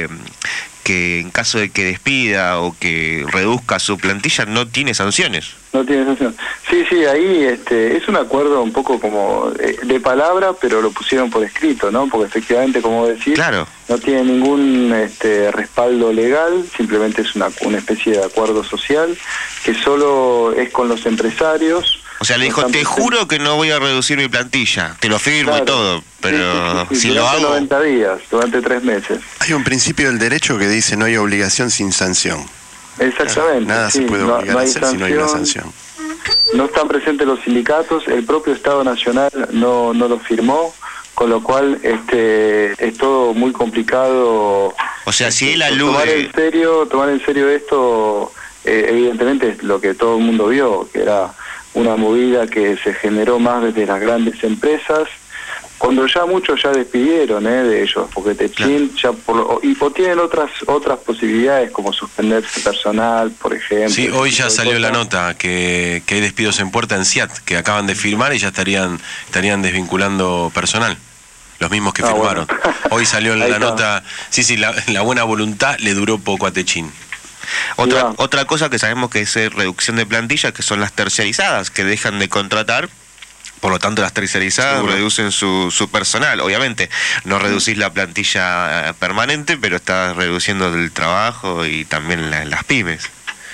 que en caso de que despida o que reduzca su plantilla no tiene sanciones. No tiene sanción. Sí, ahí es un acuerdo un poco como de palabra, pero lo pusieron por escrito, ¿no? Porque efectivamente, como decís, claro, no tiene ningún respaldo legal, simplemente es una especie de acuerdo social que solo es con los empresarios. O sea, le dijo, te juro que no voy a reducir mi plantilla, te lo firmo, claro, y todo, pero sí, si lo hago... 90 días, durante 3 meses. Hay un principio del derecho que dice no hay obligación sin sanción. Exactamente. Nada se puede obligar a hacer si no hay una sanción. No están presentes los sindicatos, el propio Estado Nacional no lo firmó, con lo cual es todo muy complicado. O sea, si él alude... Tomar en serio esto, evidentemente es lo que todo el mundo vio, que era una movida que se generó más desde las grandes empresas, cuando ya muchos ya despidieron de ellos, porque Techin ya tienen otras posibilidades como suspenderse personal, por ejemplo. Sí, hoy ya salió la nota que hay despidos en puerta en SIAT, que acaban de firmar y ya estarían desvinculando personal. Los mismos que firmaron. Bueno. Hoy salió la nota. Sí, la buena voluntad le duró poco a Techin. Otra cosa que sabemos que es reducción de plantilla, que son las terciarizadas, que dejan de contratar. Por lo tanto, las terciarizadas reducen su personal. Obviamente, no reducís la plantilla permanente, pero estás reduciendo el trabajo y también las pymes.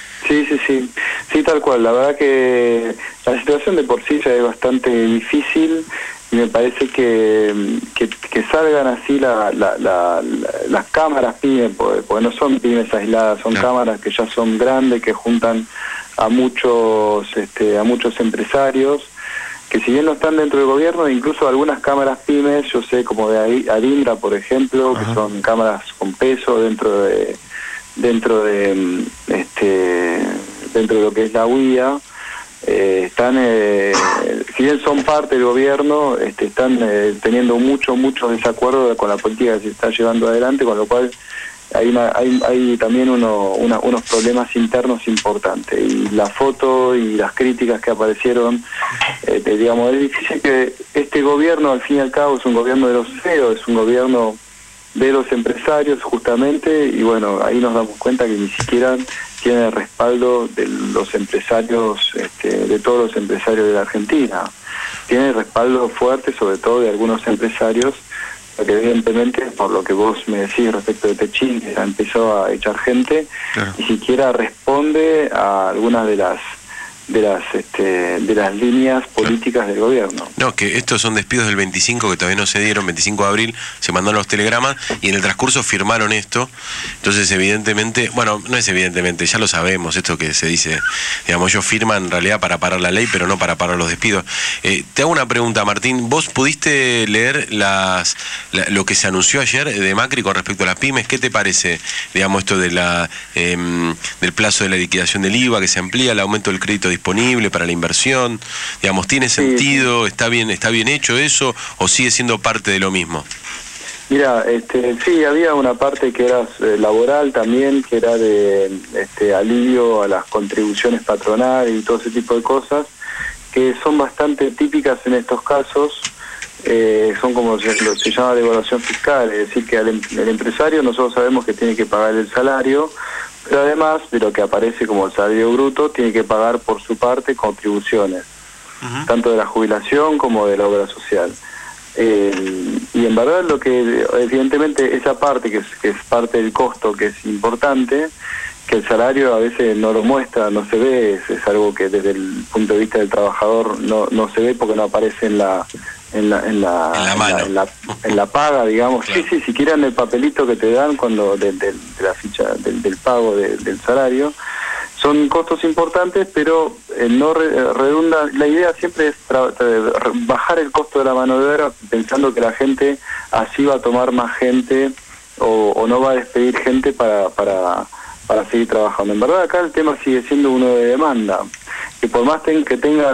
Sí, tal cual. La verdad que la situación de por sí ya es bastante difícil y me parece que salgan así las cámaras pymes, porque no son pymes aisladas, son cámaras que ya son grandes, que juntan a muchos empresarios, que si bien no están dentro del gobierno, incluso algunas cámaras pymes, yo sé, como de Adindra, por ejemplo, que son cámaras con peso dentro de lo que es la UIA, están, si bien son parte del gobierno, están teniendo mucho desacuerdo con la política que se está llevando adelante, con lo cual hay también unos problemas internos importantes. Y la foto y las críticas que aparecieron, digamos, es difícil que este gobierno, al fin y al cabo, es un gobierno de los CEOs, es un gobierno de los empresarios justamente, y bueno, ahí nos damos cuenta que ni siquiera tiene el respaldo de los empresarios, de todos los empresarios de la Argentina. Tiene respaldo fuerte sobre todo de algunos empresarios, porque evidentemente, por lo que vos me decís respecto de Techin, que ya empezó a echar gente, claro, ni siquiera responde a algunas de las líneas políticas del gobierno. No, que estos son despidos del 25 que todavía no se dieron, 25 de abril se mandaron los telegramas y en el transcurso firmaron esto. Entonces evidentemente, bueno, no es evidentemente, ya lo sabemos, esto que se dice, digamos, ellos firman en realidad para parar la ley, pero no para parar los despidos. Te hago una pregunta, Martín, ¿vos pudiste leer lo que se anunció ayer de Macri con respecto a las pymes? ¿Qué te parece, digamos, esto de del plazo de la liquidación del IVA que se amplía, el aumento del crédito disponible para la inversión? Digamos, ¿tiene sentido? ¿Está bien hecho eso o sigue siendo parte de lo mismo? Mira, sí, había una parte que era laboral también, que era de alivio a las contribuciones patronales y todo ese tipo de cosas, que son bastante típicas en estos casos. Son como se llama devaluación fiscal, es decir, que el empresario nosotros sabemos que tiene que pagar el salario, pero además de lo que aparece como el salario bruto, tiene que pagar por su parte contribuciones, tanto de la jubilación como de la obra social. Y en verdad lo que, evidentemente, esa parte que es parte del costo, que es importante, que el salario a veces no lo muestra, no se ve, es algo que desde el punto de vista del trabajador no se ve porque no aparece en la paga, digamos. Claro. Sí, siquiera en el papelito que te dan cuando de la ficha del pago del salario, Son costos importantes, pero no redunda. La idea siempre es bajar el costo de la mano de obra, pensando que la gente así va a tomar más gente o no va a despedir gente para seguir trabajando. En verdad acá el tema sigue siendo uno de demanda, que por más que tenga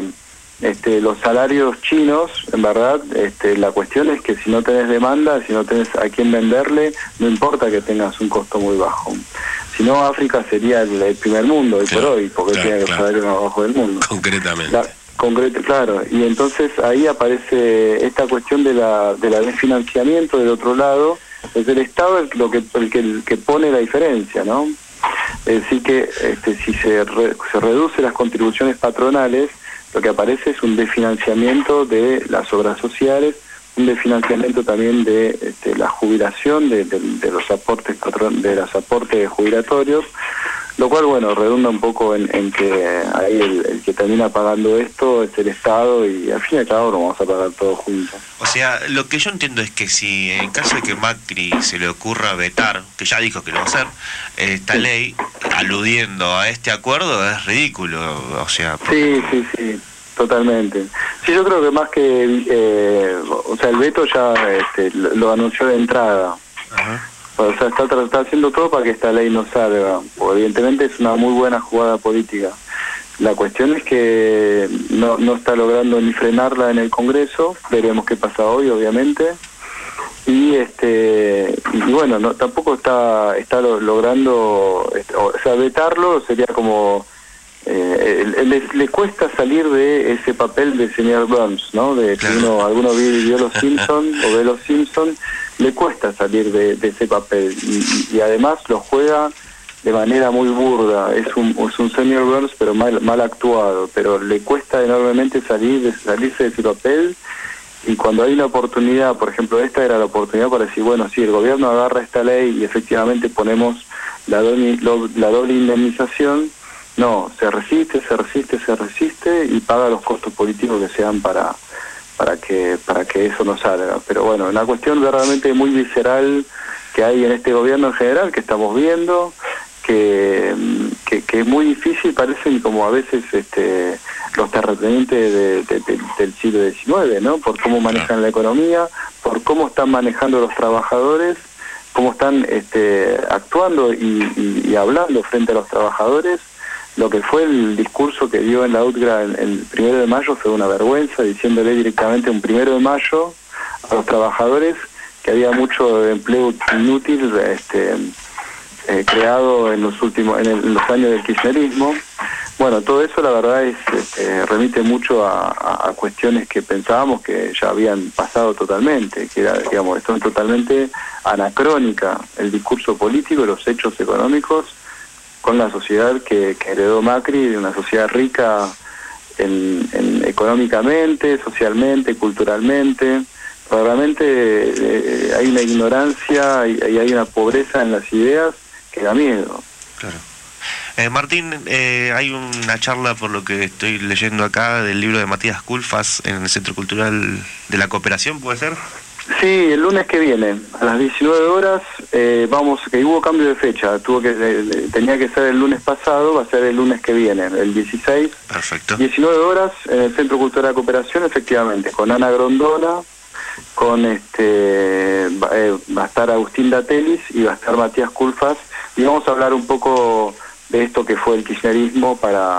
los salarios chinos, en verdad, la cuestión es que si no tenés demanda, si no tenés a quién venderle, no importa que tengas un costo muy bajo. Si no, África sería el primer mundo hoy por hoy, porque tiene el salario más bajo del mundo. Concretamente. Claro, y entonces ahí aparece esta cuestión de la desfinanciamiento del otro lado. Es el Estado el que pone la diferencia, ¿no? Es decir que si se reduce las contribuciones patronales, lo que aparece es un desfinanciamiento de las obras sociales, un desfinanciamiento también de la jubilación, de los aportes de los aportes jubilatorios, lo cual, bueno, redunda un poco en que ahí el que termina pagando esto es el Estado, y al fin y al cabo lo vamos a pagar todos juntos. O sea, lo que yo entiendo es que si en caso de que Macri se le ocurra vetar, que ya dijo que lo va a hacer, esta ley, aludiendo a este acuerdo, es ridículo. O sea, sí, totalmente. Sí, yo creo que más que el veto ya lo anunció de entrada. Ajá. O sea, está haciendo todo para que esta ley no salga. Evidentemente es una muy buena jugada política. La cuestión es que no está logrando ni frenarla en el Congreso. Veremos qué pasa hoy, obviamente. Y bueno, tampoco está logrando, o sea, vetarlo sería como le cuesta salir de ese papel de señor Burns, ¿no? De que alguno vio los Simpson o ve los Simpson, le cuesta salir de ese papel y además lo juega de manera muy burda. Es un señor Burns, pero mal actuado, pero le cuesta enormemente salirse de ese papel. Y cuando hay una oportunidad, por ejemplo, esta era la oportunidad para decir, bueno, sí, el gobierno agarra esta ley y efectivamente ponemos la doble indemnización. No, se resiste y paga los costos políticos que sean para que eso no salga. Pero bueno, una cuestión realmente muy visceral que hay en este gobierno en general, que estamos viendo, que es muy difícil, parecen como a veces los terratenientes del siglo XIX, ¿no? Por cómo manejan la economía, por cómo están manejando los trabajadores, cómo están actuando y hablando frente a los trabajadores. Lo que fue el discurso que dio en la UTGRA el 1 de mayo fue una vergüenza, diciéndole directamente un 1 de mayo a los trabajadores que había mucho empleo inútil creado en los años del kirchnerismo. Bueno, todo eso la verdad remite mucho a cuestiones que pensábamos que ya habían pasado totalmente, que era, digamos, son totalmente anacrónica el discurso político y los hechos económicos con la sociedad que heredó Macri, de una sociedad rica económicamente, socialmente, culturalmente. Realmente hay una ignorancia y hay una pobreza en las ideas que da miedo. Claro. Martín, hay una charla, por lo que estoy leyendo acá, del libro de Matías Culfas en el Centro Cultural de la Cooperación, ¿puede ser? Sí, el lunes que viene, a las 19 horas, que hubo cambio de fecha, tenía que ser el lunes pasado, va a ser el lunes que viene, el 16. Perfecto. 19 horas en el Centro Cultural de la Cooperación, efectivamente, con Ana Grondona, con va a estar Agustín Datelis y va a estar Matías Culfas, y vamos a hablar un poco de esto que fue el kirchnerismo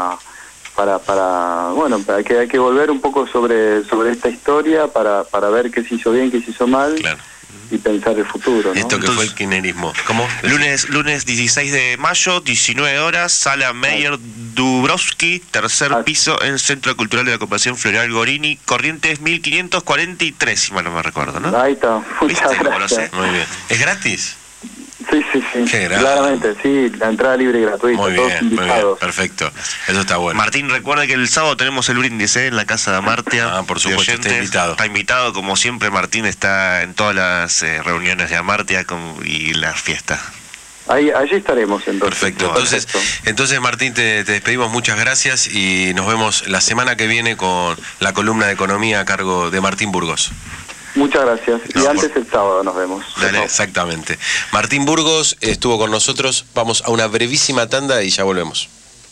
hay que volver un poco sobre esta historia para ver qué se hizo bien, qué se hizo mal. Claro. Y pensar el futuro, ¿no? Esto que fue el kirchnerismo. ¿Cómo? Lunes 16 de mayo, 19 horas, Sala Meyer Dubrovsky, tercer piso, en Centro Cultural de la Cooperación Floreal Gorini, Corrientes 1543, si mal no me recuerdo, ¿no? Ahí está, muchas gracias. Lo sé. Muy bien. ¿Es gratis? Sí, claramente, sí, la entrada libre y gratuita, muy todos bien, invitados. Perfecto, eso está bueno. Martín, recuerda que el sábado tenemos el brindis en la Casa de Amartya. Por supuesto, está invitado, como siempre. Martín está en todas las reuniones de Amartya y las fiestas. Allí estaremos entonces. Perfecto. Entonces Martín, te despedimos, muchas gracias y nos vemos la semana que viene con la columna de economía a cargo de Martín Burgos. Muchas gracias. No, y antes el sábado nos vemos. Dale, exactamente. Martín Burgos estuvo con nosotros. Vamos a una brevísima tanda y ya volvemos.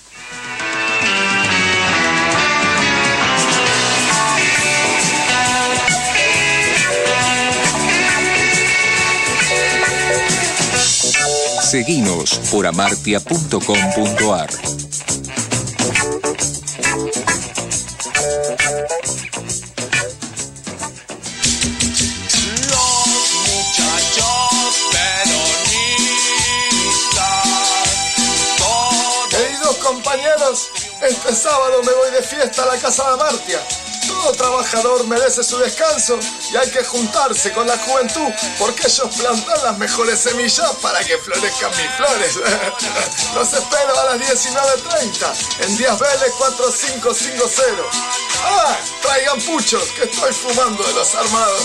Seguinos por amartia.com.ar. Queridos compañeros, este sábado me voy de fiesta a la Casa de Amartia. Todo trabajador merece su descanso y hay que juntarse con la juventud porque ellos plantan las mejores semillas para que florezcan mis flores. Los espero a las 19:30 en Díaz Vélez 4550. ¡Ah! Traigan puchos que estoy fumando de los armados.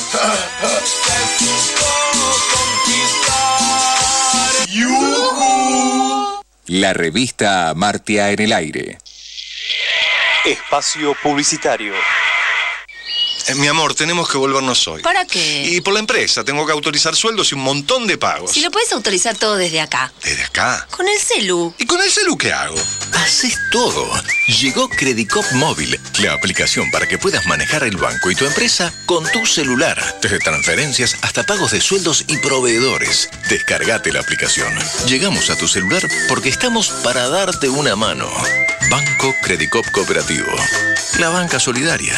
La revista Amartia en el aire. Espacio publicitario. Mi amor, tenemos que volvernos hoy. ¿Para qué? Y por la empresa, tengo que autorizar sueldos y un montón de pagos. Si lo puedes autorizar todo desde acá. ¿Desde acá? Con el celu. ¿Y con el celu qué hago? Haces todo. Llegó Credicop Móvil, la aplicación para que puedas manejar el banco y tu empresa con tu celular. Desde transferencias hasta pagos de sueldos y proveedores. Descargate la aplicación. Llegamos a tu celular porque estamos para darte una mano. Banco Credicop Cooperativo. La banca solidaria.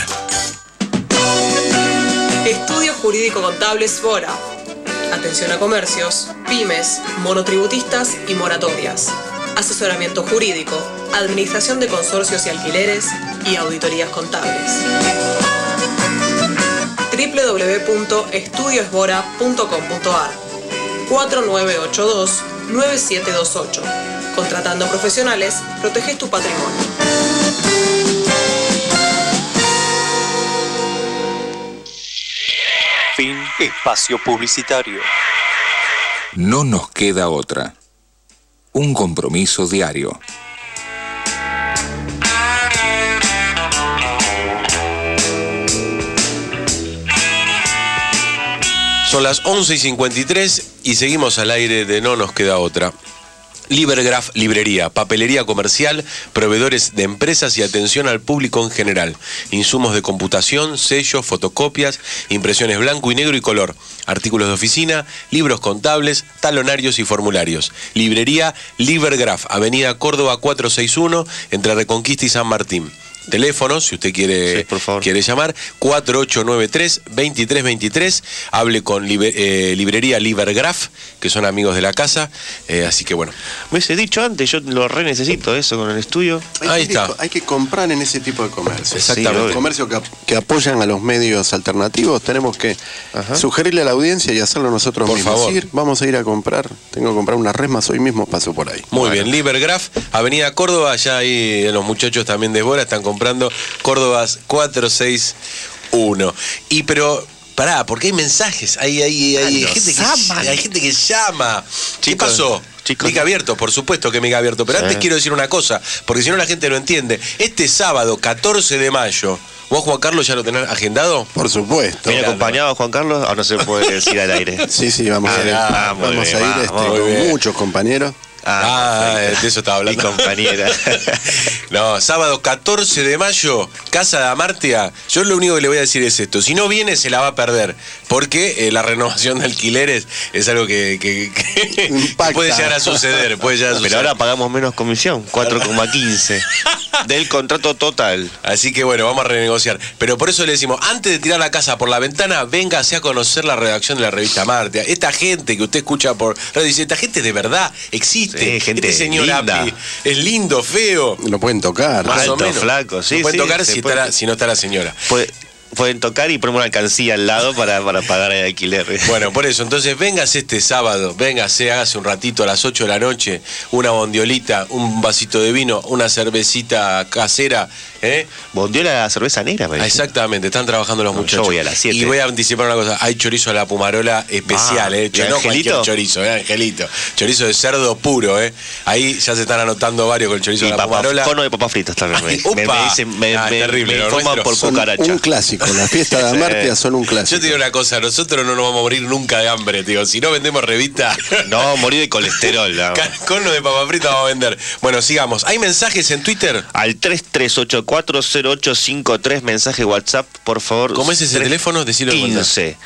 Estudio Jurídico Contable Sbora. Atención a comercios, pymes, monotributistas y moratorias. Asesoramiento jurídico, administración de consorcios y alquileres y auditorías contables. www.estudiosbora.com.ar 4982-9728. Contratando profesionales, proteges tu patrimonio. Fin espacio publicitario. No nos queda otra. Un compromiso diario. Son las 11:53 y seguimos al aire de No nos queda otra. Libergraf Librería, papelería comercial, proveedores de empresas y atención al público en general. Insumos de computación, sellos, fotocopias, impresiones blanco y negro y color, artículos de oficina, libros contables, talonarios y formularios. Librería Libergraf, Avenida Córdoba 461, entre Reconquista y San Martín. Teléfonos, si usted quiere, quiere llamar, 4893-2323. Hable con Librería Libergraf, que son amigos de la casa. Así que bueno. Me hubiese dicho antes, yo lo re necesito eso con el estudio. Ahí está. Hay que comprar en ese tipo de comercio. Exactamente. Sí, comercio que apoyan a los medios alternativos. Tenemos que sugerirle a la audiencia y hacerlo nosotros Por mismos. favor. Vamos a ir a comprar. Tengo que comprar unas resmas, hoy mismo paso por ahí. Muy bien, Libergraf, Avenida Córdoba, allá ahí los muchachos también de Bora están comprando Córdobas 461. Y pero, pará, porque hay mensajes, hay gente que llama. ¿Qué pasó? Mica abierto, por supuesto que mica abierto. Pero antes quiero decir una cosa, porque si no la gente no entiende. Este sábado, 14 de mayo, ¿vos, Juan Carlos, ya lo tenés agendado? Por supuesto. ¿Viene acompañado, Juan Carlos, o no se puede decir al aire? Sí, vamos a ir. Vamos a ir con muchos compañeros. De eso estaba hablando. Y compañera. No, sábado 14 de mayo, Casa de Amartia. Yo lo único que le voy a decir es esto: si no viene, se la va a perder. Porque la renovación de alquileres es algo que puede llegar a suceder. Pero ahora pagamos menos comisión, 4,15 del contrato total. Así que bueno, vamos a renegociar. Pero por eso le decimos, antes de tirar la casa por la ventana, véngase a conocer la redacción de la revista Amartia. Esta gente que usted escucha por radio, dice, esta gente de verdad existe. Gente este señor linda. Api es lindo, feo. Lo pueden tocar. Más Alto, o menos. flaco, sí. Lo pueden tocar si puede... no está la señora. Pueden tocar y poner una alcancía al lado para pagar el alquiler. Bueno, por eso, entonces véngase este sábado, véngase, hágase un ratito a las 8 de la noche, una bondiolita, un vasito de vino, una cervecita casera. Bondiola, cerveza negra, parece. Exactamente, están trabajando los muchachos. Yo voy a las 7. Y voy a anticipar una cosa, hay chorizo a la pumarola especial, ¿y no cualquier Angelito? chorizo, Angelito. Chorizo de cerdo puro, Ahí ya se están anotando varios con el chorizo de la pumarola. Cono de papas fritas también. Ay, me informan por Un cucaracha. clásico. La fiesta de Amartya son un clásico. Yo te digo una cosa, nosotros no nos vamos a morir nunca de hambre, tío. Si no vendemos revista. No vamos a morir de colesterol. No. Cono de papa frita vamos a vender. Bueno, sigamos. ¿Hay mensajes en Twitter? Al 33840853, mensaje WhatsApp, por favor. ¿Cómo es ese teléfono? Decilo de vuelta. 15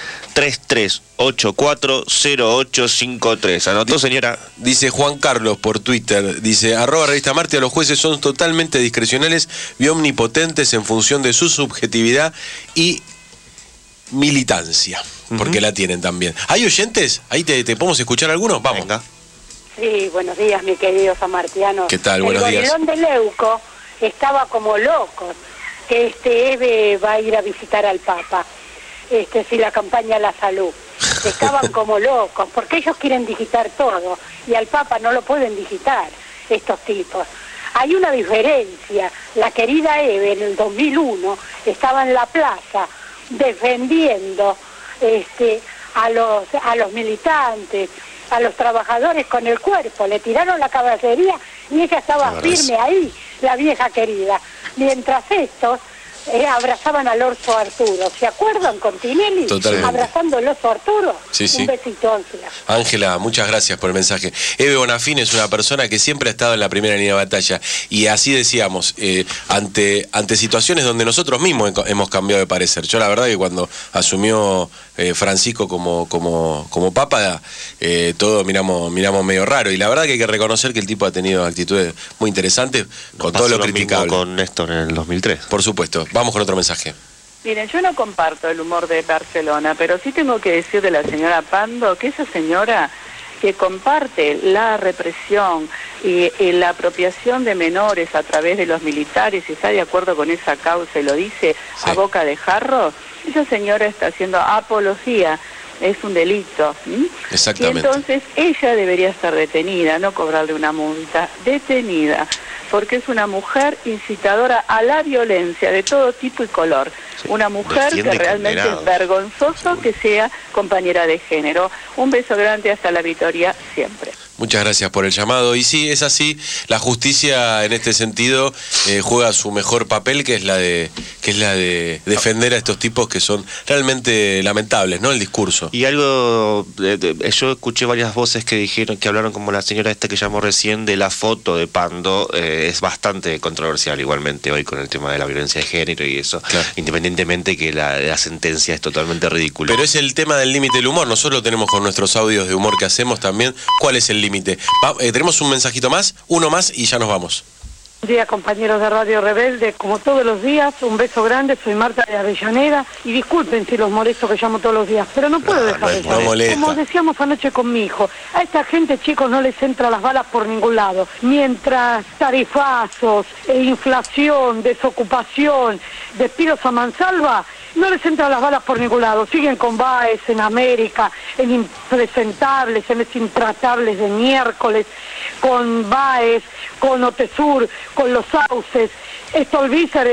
33840853. ¿Anotó, señora? Dice Juan Carlos por Twitter, dice, @revista Amartya, los jueces son totalmente discrecionales y omnipotentes en función de su subjetividad y militancia, porque la tienen también. ¿Hay oyentes? ¿Ahí te podemos escuchar algunos? Vamos. Venga. Sí, buenos días, mis queridos amartianos. ¿Qué tal? Buenos días. El gorilón de Leuco estaba como loco. Eve va a ir a visitar al Papa. Si la campaña La Salud. Estaban como locos, porque ellos quieren digitar todo, y al Papa no lo pueden digitar, estos tipos. Hay una diferencia. La querida Eve en el 2001 estaba en la plaza defendiendo a los militantes, a los trabajadores con el cuerpo. Le tiraron la caballería y ella estaba firme ahí, la vieja querida. Mientras estos abrazaban al Oso Arturo. ¿Se acuerdan con Tinelli? Totalmente. Abrazando al Oso Arturo. Sí, sí. Un besito, Ángela. Ángela, muchas gracias por el mensaje. Eve Bonafín es una persona que siempre ha estado en la primera línea de batalla, y así decíamos, ante situaciones donde nosotros mismos hemos cambiado de parecer. Yo la verdad que cuando asumió Francisco como papa, todos miramos medio raro, y la verdad que hay que reconocer que el tipo ha tenido actitudes muy interesantes, con todo lo criticable. Con Néstor en el 2003. Por supuesto. Vamos con otro mensaje. Miren, yo no comparto el humor de Barcelona, pero sí tengo que decir de la señora Pando que esa señora que comparte la represión y la apropiación de menores a través de los militares y está de acuerdo con esa causa y lo dice a boca de jarro, esa señora está haciendo apología, es un delito. Exactamente. Y entonces ella debería estar detenida, no cobrarle una multa, detenida, porque es una mujer incitadora a la violencia de todo tipo y color. Una mujer que realmente es vergonzoso que sea compañera de género. Un beso grande hasta la victoria siempre. Muchas gracias por el llamado. Y sí, es así. La justicia en este sentido juega su mejor papel, que es la de defender a estos tipos que son realmente lamentables, ¿no? El discurso. Y algo, yo escuché varias voces que hablaron como la señora esta que llamó recién de la foto de Pando, es bastante controversial igualmente hoy con el tema de la violencia de género y eso, claro. Independientemente que la sentencia es totalmente ridícula. Pero es el tema del límite del humor. Nosotros lo tenemos con nuestros audios de humor que hacemos también. ¿Cuál es el límite? Tenemos un mensajito más, uno más y ya nos vamos. Buen día, compañeros de Radio Rebelde, como todos los días, un beso grande, soy Marta de Avellaneda, y disculpen si los molesto que llamo todos los días, pero no puedo dejar de llamar. Como decíamos anoche con mi hijo, a esta gente, chicos, no les entran las balas por ningún lado. Mientras tarifazos, inflación, desocupación, despidos a mansalva, no les entran las balas por ningún lado. Siguen con Baez en América, en Impresentables, en ese Intratables de miércoles, con Baez, con Otesur, con Los Sauces. Stolbizer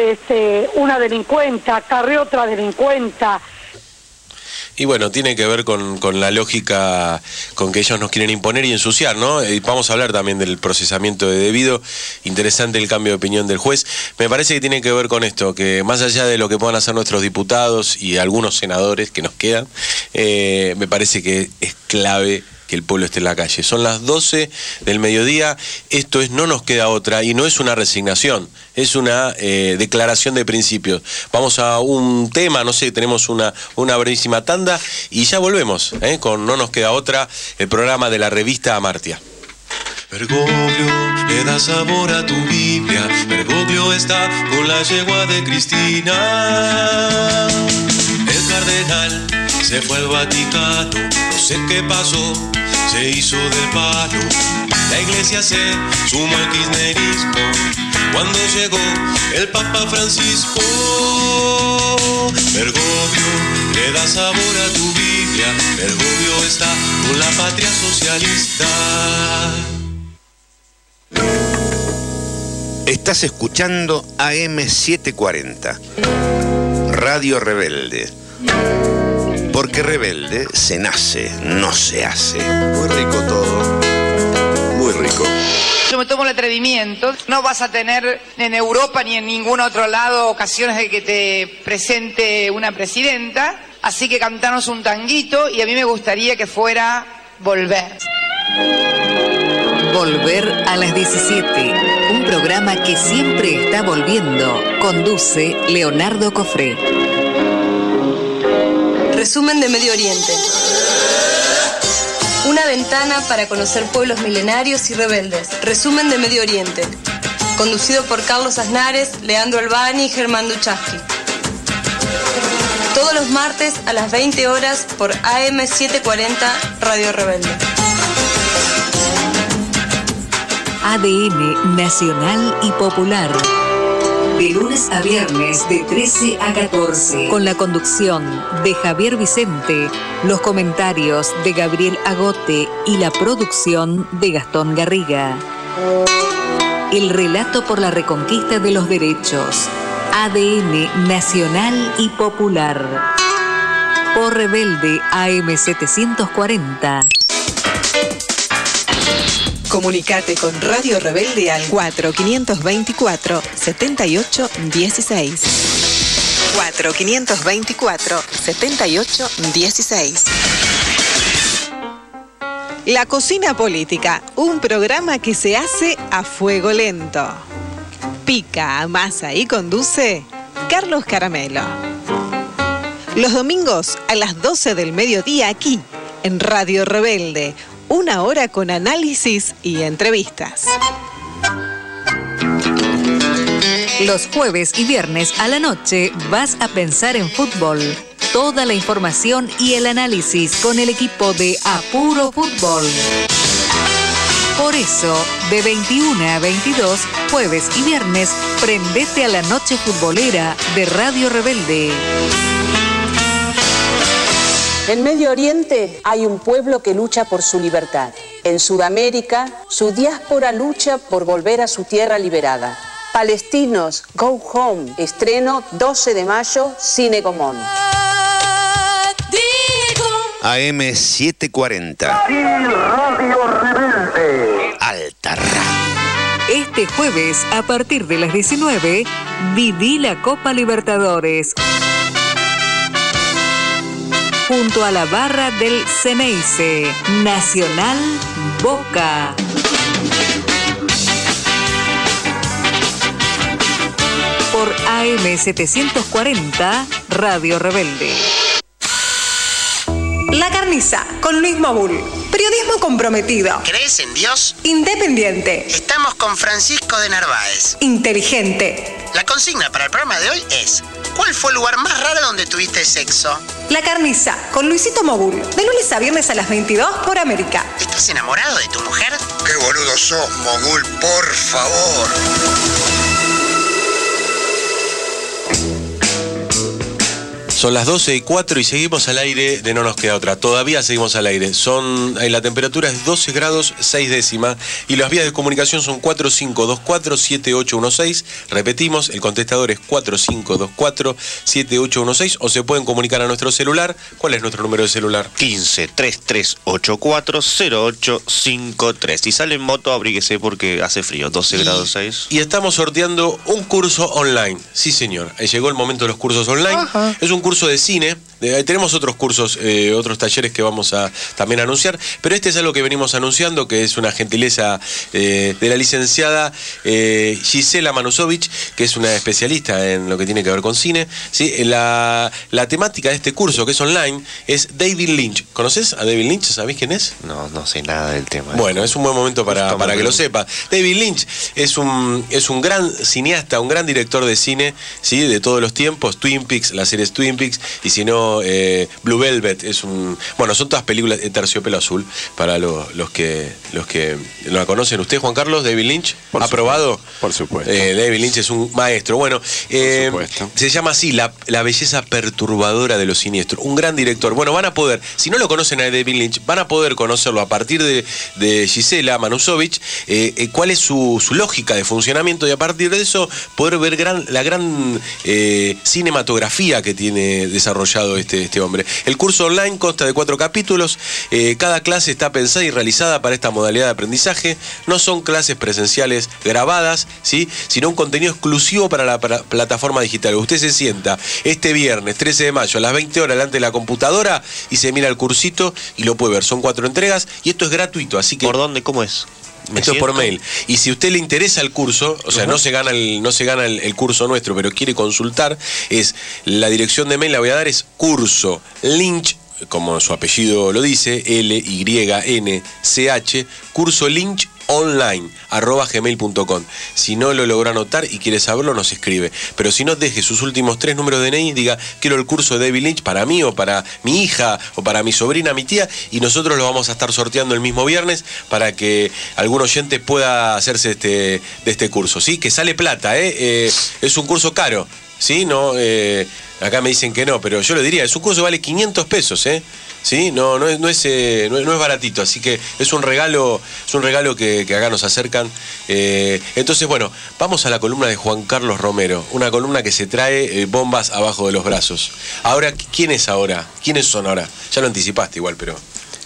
una delincuenta, Carré otra delincuenta. Y bueno, tiene que ver con la lógica con que ellos nos quieren imponer y ensuciar, ¿no? Y vamos a hablar también del procesamiento de debido. Interesante el cambio de opinión del juez. Me parece que tiene que ver con esto, que más allá de lo que puedan hacer nuestros diputados y algunos senadores que nos quedan, me parece que es clave que el pueblo esté en la calle. Son las 12 del mediodía, esto es No Nos Queda Otra, y no es una resignación, es una declaración de principios. Vamos a un tema, no sé, tenemos una brevísima tanda y ya volvemos con No Nos Queda Otra, el programa de la revista Amartya. Bergoglio le da sabor a tu Biblia, Bergoglio está con la yegua de Cristina. El cardenal se fue al Vaticano, no sé qué pasó, se hizo del palo. La iglesia se sumó al kirchnerismo cuando llegó el Papa Francisco. Bergoglio le da sabor a tu Biblia, Bergoglio está con la patria socialista. Estás escuchando AM740, Radio Rebelde. Porque rebelde se nace, no se hace. Muy rico todo. Muy rico. Yo me tomo el atrevimiento. No vas a tener en Europa ni en ningún otro lado ocasiones de que te presente una presidenta. Así que cantanos un tanguito y a mí me gustaría que fuera Volver. Volver a las 17. Un programa que siempre está volviendo. Conduce Leonardo Cofré. Resumen de Medio Oriente. Una ventana para conocer pueblos milenarios y rebeldes. Resumen de Medio Oriente. Conducido por Carlos Aznares, Leandro Albani y Germán Duchaski. Todos los martes a las 20 horas por AM 740 Radio Rebelde. ADN Nacional y Popular. De lunes a viernes de 13 a 14. Con la conducción de Javier Vicente, los comentarios de Gabriel Agote y la producción de Gastón Garriga. El relato por la reconquista de los derechos. ADN Nacional y Popular. Por Rebelde AM 740. Comunicate con Radio Rebelde al 4524-7816. 4524-7816. La Cocina Política, un programa que se hace a fuego lento. Pica, amasa y conduce Carlos Caramelo. Los domingos a las 12 del mediodía aquí, en Radio Rebelde. Una hora con análisis y entrevistas. Los jueves y viernes a la noche vas a pensar en fútbol. Toda la información y el análisis con el equipo de Apuro Fútbol. Por eso, de 21 a 22, jueves y viernes, prendete a la noche futbolera de Radio Rebelde. En Medio Oriente hay un pueblo que lucha por su libertad. En Sudamérica, su diáspora lucha por volver a su tierra liberada. Palestinos, Go Home, estreno 12 de mayo, Cine Gomón. AM 740. Radio Rebelde. Alta Radio. Este jueves, a partir de las 19, viví la Copa Libertadores. Junto a la barra del Ceneice, Nacional Boca. Por AM 740, Radio Rebelde. La Carniza, con Luis Mabul. Periodismo comprometido. ¿Crees en Dios? Independiente. Estamos con Francisco de Narváez. Inteligente. La consigna para el programa de hoy es: ¿cuál fue el lugar más raro donde tuviste sexo? La Carniza, con Luisito Mabul. De lunes a viernes a las 22 por América. ¿Estás enamorado de tu mujer? Qué boludo sos, Mogul, por favor. Son las 12:04 y seguimos al aire de No Nos Queda Otra. Todavía seguimos al aire. La temperatura es 12 grados 6 décimas y las vías de comunicación son 4524-7816. Repetimos, el contestador es 4524-7816 o se pueden comunicar a nuestro celular. ¿Cuál es nuestro número de celular? 15-3384-0853. Si sale en moto, abríguese porque hace frío, 12 grados 6. Y estamos sorteando un curso online. Sí, señor. Llegó el momento de los cursos online. Ajá. Es un curso de cine. Tenemos otros cursos, otros talleres que vamos a también anunciar, pero este es algo que venimos anunciando, que es una gentileza de la licenciada Gisela Manusovich, que es una especialista en lo que tiene que ver con cine. ¿Sí? La temática de este curso, que es online, es David Lynch. ¿Conoces a David Lynch? ¿Sabés quién es? No sé nada del tema. Bueno, es un buen momento para que lo sepa. David Lynch es un gran cineasta, un gran director de cine, ¿sí? De todos los tiempos. Twin Peaks, las series Twin Peaks, y si no, Blue Velvet es bueno, son todas películas de Terciopelo Azul para los que la conocen. ¿Usted, Juan Carlos, David Lynch? ¿Ha probado? Por supuesto. David Lynch es un maestro. Bueno, se llama así la belleza perturbadora de lo siniestro. Un gran director. Bueno, van a poder, si no lo conocen a David Lynch, van a poder conocerlo a partir de Gisela Manusovich, cuál es su lógica de funcionamiento, y a partir de eso poder ver la gran cinematografía que tiene desarrollado este hombre. El curso online consta de 4 capítulos. Cada clase está pensada y realizada para esta modalidad de aprendizaje. No son clases presenciales grabadas, ¿sí?, sino un contenido exclusivo para la plataforma digital. Usted se sienta este viernes 13 de mayo a las 20 horas delante de la computadora y se mira el cursito y lo puede ver. Son 4 entregas y esto es gratuito, así que... ¿Por dónde? ¿Cómo es? Esto es por mail. Y si a usted le interesa el curso, o sea, no se gana el curso nuestro, pero quiere consultar, es la dirección de mail, la voy a dar, es curso Lynch, como su apellido lo dice, LYNCH, curso Lynch online @gmail.com. Si no lo logró anotar y quiere saberlo, nos escribe. Pero si no, deje sus últimos 3 números de DNI y diga: quiero el curso de David Lynch para mí o para mi hija o para mi sobrina, mi tía, y nosotros lo vamos a estar sorteando el mismo viernes para que algún oyente pueda hacerse de este curso, ¿sí? Que sale plata, es un curso caro, ¿sí? No, acá me dicen que no, pero yo lo diría, es un curso que vale 500 pesos, ¿sí? No es baratito, así que es un regalo que acá nos acercan. Entonces, bueno, vamos a la columna de Juan Carlos Romero, una columna que se trae bombas abajo de los brazos. Ahora, ¿quién es ahora? ¿Quiénes son ahora? Ya lo anticipaste igual, pero...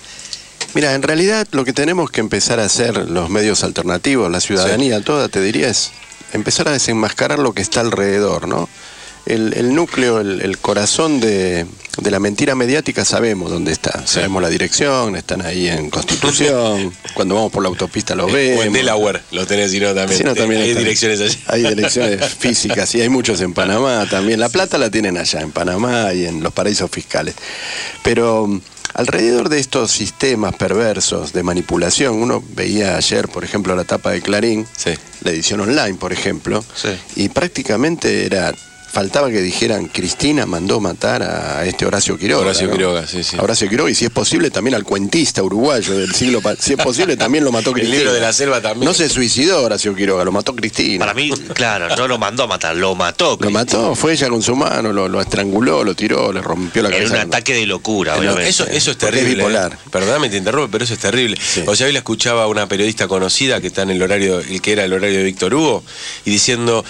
Mira, en realidad lo que tenemos que empezar a hacer los medios alternativos, la ciudadanía toda, te diría, es empezar a desenmascarar lo que está alrededor, ¿no? El núcleo, el corazón de la mentira mediática sabemos dónde está. Sabemos la dirección, están ahí en Constitución, cuando vamos por la autopista los vemos. O en Delaware, lo tenés, sino también. Sí, no, también hay direcciones allá. Hay direcciones físicas, y hay muchos en Panamá también. La plata la tienen allá, en Panamá y en los paraísos fiscales. Pero alrededor de estos sistemas perversos de manipulación, uno veía ayer, por ejemplo, la tapa de Clarín, la edición online, por ejemplo, y prácticamente faltaba que dijeran: Cristina mandó matar a Horacio Quiroga. Horacio Quiroga, A Horacio Quiroga, y si es posible también al cuentista uruguayo del siglo si es posible también lo mató Cristina. El libro de la selva también. No se suicidó Horacio Quiroga, lo mató Cristina. Para mí, claro, no lo mandó a matar, lo mató Cristina. Lo mató, fue ella con su mano, lo estranguló, lo tiró, le rompió la cabeza. Era un ataque de locura, obviamente. Eso es terrible. Perdóname, te interrumpo, pero eso es terrible. O sea, hoy la escuchaba una periodista conocida que está en el que era el horario de Víctor Hugo, y diciendo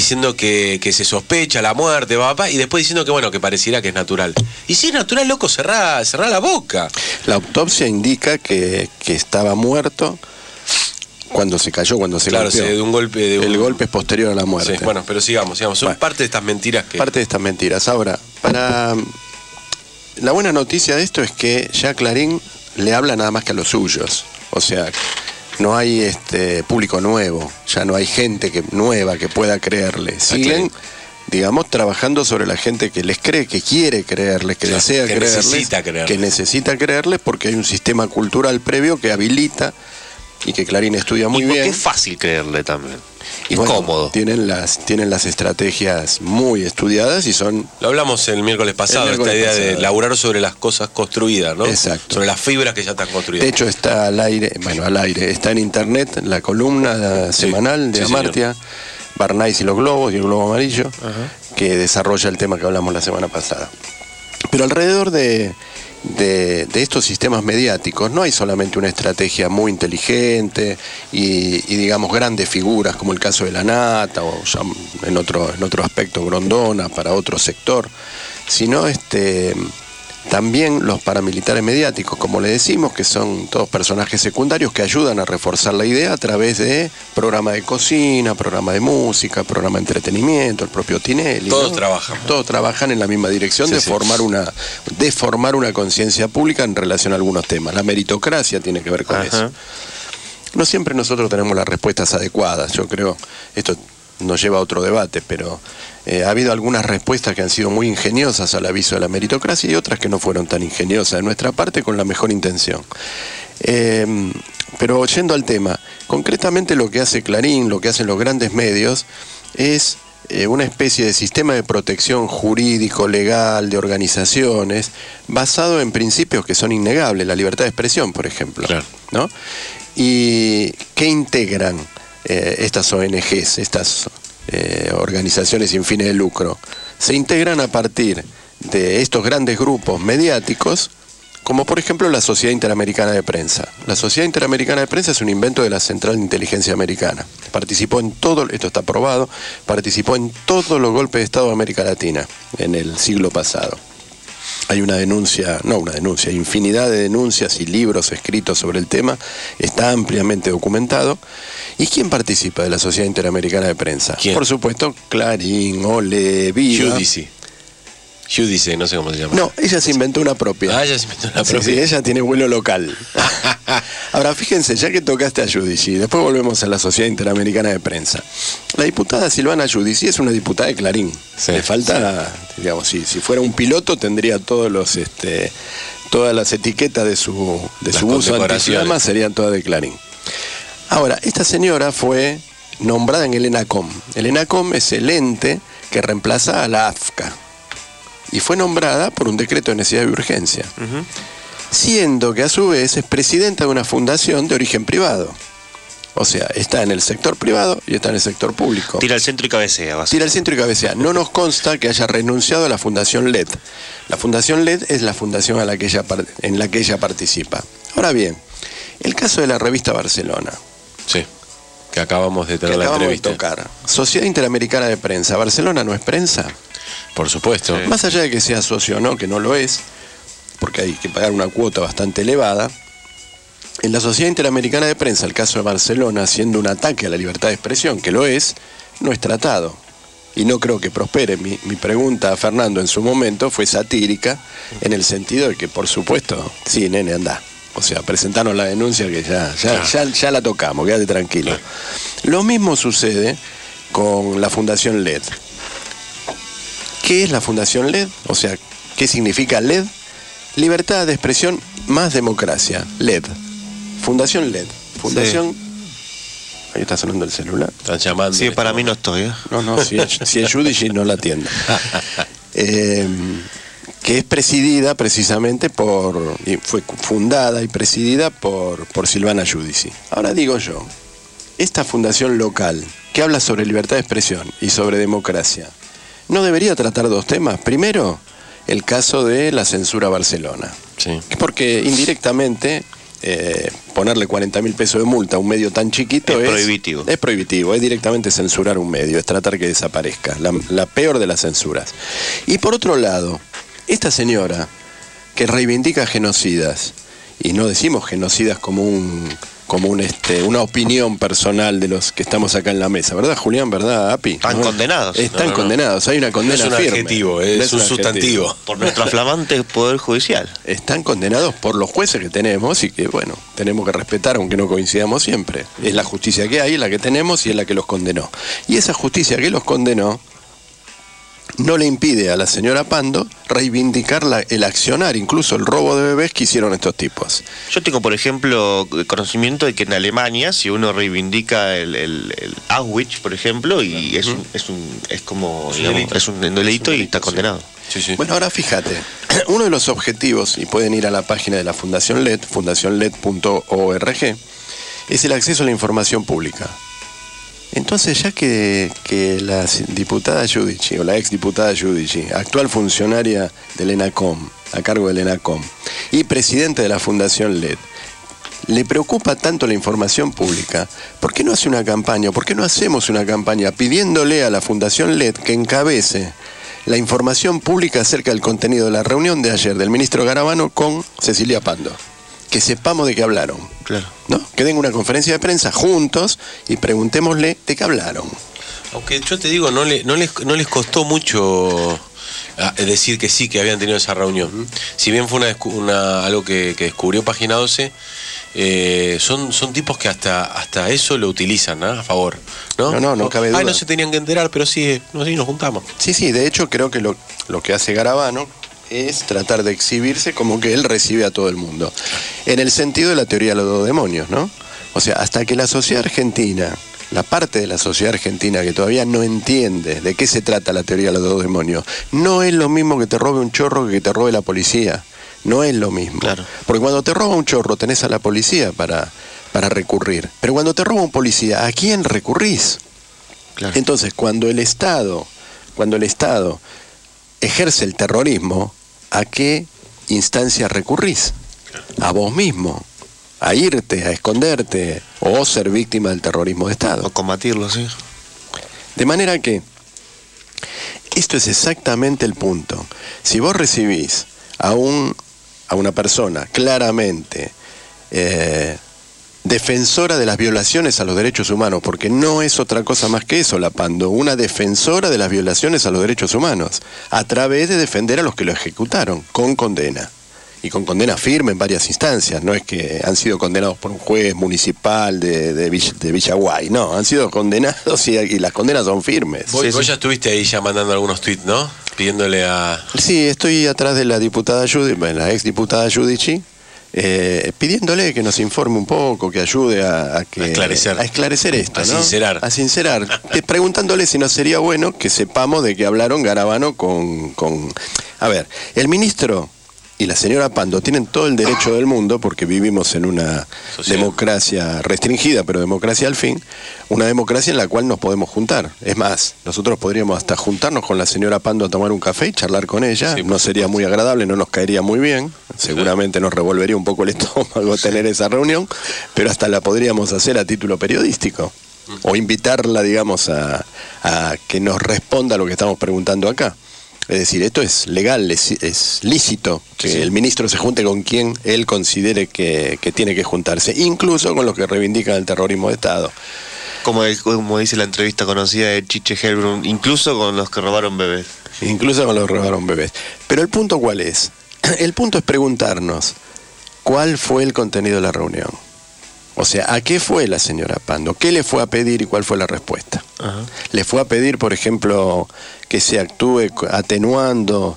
que se sospecha la muerte, y después diciendo que bueno, que pareciera que es natural. Y si es natural, loco, cerrá la boca. La autopsia indica que estaba muerto cuando se cayó, cuando se golpeó. De un golpe. El golpe es posterior a la muerte. Sí, bueno, pero sigamos. Son parte de estas mentiras que... Parte de estas mentiras. Ahora, la buena noticia de esto es que ya Clarín le habla nada más que a los suyos. O sea, no hay público nuevo, ya no hay gente nueva que pueda creerle. Siguen, digamos, trabajando sobre la gente que les cree, que quiere creerles, que desea creerles, que necesita creerles, porque hay un sistema cultural previo que habilita y que Clarín estudia muy bien. Porque es fácil creerle también. Y bueno, cómodo. Tienen las estrategias muy estudiadas y son... Lo hablamos el miércoles pasado, esta idea de laburar sobre las cosas construidas, ¿no? Exacto. Sobre las fibras que ya están construidas. De hecho, está al aire, está en internet la columna semanal de Amartya, Barnais y los globos y el globo amarillo, que desarrolla el tema que hablamos la semana pasada. Pero alrededor de estos sistemas mediáticos no hay solamente una estrategia muy inteligente y digamos grandes figuras como el caso de la Nata o ya en otro aspecto Grondona para otro sector, sino también los paramilitares mediáticos, como le decimos, que son todos personajes secundarios que ayudan a reforzar la idea a través de programa de cocina, programa de música, programa de entretenimiento, el propio Tinelli. Todos trabajan. Todos trabajan en la misma dirección de formar una conciencia pública en relación a algunos temas. La meritocracia tiene que ver con eso. No siempre nosotros tenemos las respuestas adecuadas, yo creo. Esto nos lleva a otro debate, pero ha habido algunas respuestas que han sido muy ingeniosas al aviso de la meritocracia y otras que no fueron tan ingeniosas de nuestra parte con la mejor intención. Pero yendo al tema, concretamente lo que hace Clarín, lo que hacen los grandes medios, es una especie de sistema de protección jurídico, legal, de organizaciones, basado en principios que son innegables, la libertad de expresión, por ejemplo, ¿no? Y que integran estas ONGs, estas organizaciones sin fines de lucro, se integran a partir de estos grandes grupos mediáticos como por ejemplo la Sociedad Interamericana de Prensa. La Sociedad Interamericana de Prensa es un invento de la Central de Inteligencia Americana. Participó en todo, esto está probado, participó en todos los golpes de Estado de América Latina en el siglo pasado. Hay una denuncia, infinidad de denuncias y libros escritos sobre el tema, está ampliamente documentado. ¿Y quién participa de la Sociedad Interamericana de Prensa? ¿Quién? Por supuesto, Clarín, Ole, Vida. Judice, no sé cómo se llama. No, ella se inventó una propia. Ah, ella se inventó una propia. Sí, ella tiene vuelo local. Ahora, fíjense, ya que tocaste a Judici, después volvemos a la Sociedad Interamericana de Prensa. La diputada Silvana Judici es una diputada de Clarín. Sí, le falta, digamos, si fuera un piloto tendría todas las etiquetas de su uso antiflama, serían todas de Clarín. Ahora, esta señora fue nombrada en el ENACOM. El ENACOM es el ente que reemplaza a la AFCA. Y fue nombrada por un decreto de necesidad y urgencia. Siendo que a su vez es presidenta de una fundación de origen privado. O sea, está en el sector privado y está en el sector público. Tira al centro y cabecea. Tira al centro y cabecea. No nos consta que haya renunciado a la Fundación LED. La Fundación LED es la fundación en la que ella participa. Ahora bien, el caso de la revista Barcelona. Sí, que acabamos de tener la entrevista. De tocar. Sociedad Interamericana de Prensa. ¿Barcelona no es prensa? Por supuesto. Sí. Más allá de que sea socio o no, que no lo es, porque hay que pagar una cuota bastante elevada, en la Sociedad Interamericana de Prensa, el caso de Barcelona, siendo un ataque a la libertad de expresión, que lo es, no es tratado. Y no creo que prospere. Mi pregunta a Fernando en su momento fue satírica, en el sentido de que, por supuesto, sí, nene, andá. O sea, presentanos la denuncia que ya la tocamos, quédate tranquilo. Lo mismo sucede con la Fundación LED. ¿Qué es la Fundación LED? O sea, ¿qué significa LED? Libertad de expresión más democracia. LED. Fundación LED. Fundación... Sí. Ahí está sonando el celular. Están llamando. Sí, para mí no estoy. No, si es Judici no la atiendo. Que es presidida precisamente fue fundada y presidida por Silvana Judici. Ahora digo yo, esta fundación local que habla sobre libertad de expresión y sobre democracia, ¿no debería tratar dos temas? Primero, el caso de la censura a Barcelona. Sí. Porque indirectamente ponerle 40.000 pesos de multa a un medio tan chiquito es prohibitivo. Es prohibitivo, es directamente censurar un medio, es tratar que desaparezca, la peor de las censuras. Y por otro lado, esta señora que reivindica genocidas, y no decimos genocidas como una opinión personal de los que estamos acá en la mesa, ¿verdad, Julián? ¿Verdad, Api? Están condenados. Están condenados, hay una condena firme. No es un adjetivo, es un sustantivo. Por nuestro flamante poder judicial. Están condenados por los jueces que tenemos y que, bueno, tenemos que respetar aunque no coincidamos siempre. Es la justicia que hay, la que tenemos y es la que los condenó. Y esa justicia que los condenó no le impide a la señora Pando reivindicar el accionar, incluso el robo de bebés que hicieron estos tipos. Yo tengo, por ejemplo, conocimiento de que en Alemania, si uno reivindica el Auschwitz, por ejemplo, y es un delito y está condenado. Sí, sí. Bueno, ahora fíjate, uno de los objetivos, y pueden ir a la página de la Fundación LED, fundacionled.org, es el acceso a la información pública. Entonces, ya que la diputada Judici, o la exdiputada Judici, actual funcionaria del ENACOM, a cargo del ENACOM, y presidente de la Fundación LED, le preocupa tanto la información pública, ¿por qué no hace una campaña? ¿Por qué no hacemos una campaña pidiéndole a la Fundación LED que encabece la información pública acerca del contenido de la reunión de ayer del ministro Garabano con Cecilia Pando? Que sepamos de qué hablaron. Claro. ¿No? Que den una conferencia de prensa juntos y preguntémosle de qué hablaron. Aunque yo te digo, no les costó mucho decir que sí, que habían tenido esa reunión. Si bien fue algo que descubrió Página 12, son tipos que hasta eso lo utilizan, ¿no? A favor. No cabe duda. No se tenían que enterar, pero sí nos juntamos. Sí, de hecho creo que lo que hace Garabano es tratar de exhibirse como que él recibe a todo el mundo. En el sentido de la teoría de los dos demonios, ¿no? O sea, hasta que la sociedad argentina, la parte de la sociedad argentina que todavía no entiende de qué se trata la teoría de los dos demonios, no es lo mismo que te robe un chorro que te robe la policía. No es lo mismo. Claro. Porque cuando te roba un chorro tenés a la policía para recurrir. Pero cuando te roba un policía, ¿a quién recurrís? Claro. Entonces, cuando el Estado ejerce el terrorismo, ¿a qué instancia recurrís? A vos mismo, a irte, a esconderte, o ser víctima del terrorismo de Estado. O combatirlo, sí. De manera que esto es exactamente el punto. Si vos recibís a una persona claramente defensora de las violaciones a los derechos humanos, porque no es otra cosa más que eso, la Pando, una defensora de las violaciones a los derechos humanos, a través de defender a los que lo ejecutaron, con condena. Y con condena firme en varias instancias, no es que han sido condenados por un juez municipal de Villaguay, no, han sido condenados y las condenas son firmes. Vos ya estuviste ahí ya mandando algunos tweets, ¿no? Pidiéndole a... Sí, estoy atrás de la diputada la ex diputada Giudici, pidiéndole que nos informe un poco, que ayude a esclarecer esto, a ¿no? sincerar. Preguntándole si no sería bueno que sepamos de que hablaron Garabano con... A ver, el ministro y la señora Pando tienen todo el derecho del mundo, porque vivimos en una democracia restringida, pero democracia al fin, una democracia en la cual nos podemos juntar. Es más, nosotros podríamos hasta juntarnos con la señora Pando a tomar un café y charlar con ella. Sí, no sería muy agradable, no nos caería muy bien, seguramente nos revolvería un poco el estómago tener esa reunión, pero hasta la podríamos hacer a título periodístico, o invitarla, digamos, a que nos responda a lo que estamos preguntando acá. Es decir, esto es legal, es lícito que el ministro se junte con quien él considere que tiene que juntarse, incluso con los que reivindican el terrorismo de Estado. Como dice la entrevista conocida de Chiche Helbrun, incluso con los que robaron bebés. Incluso con los que robaron bebés. Pero el punto, ¿cuál es? El punto es preguntarnos, ¿cuál fue el contenido de la reunión? O sea, ¿a qué fue la señora Pando? ¿Qué le fue a pedir y cuál fue la respuesta? Ajá. Le fue a pedir, por ejemplo, que se actúe atenuando,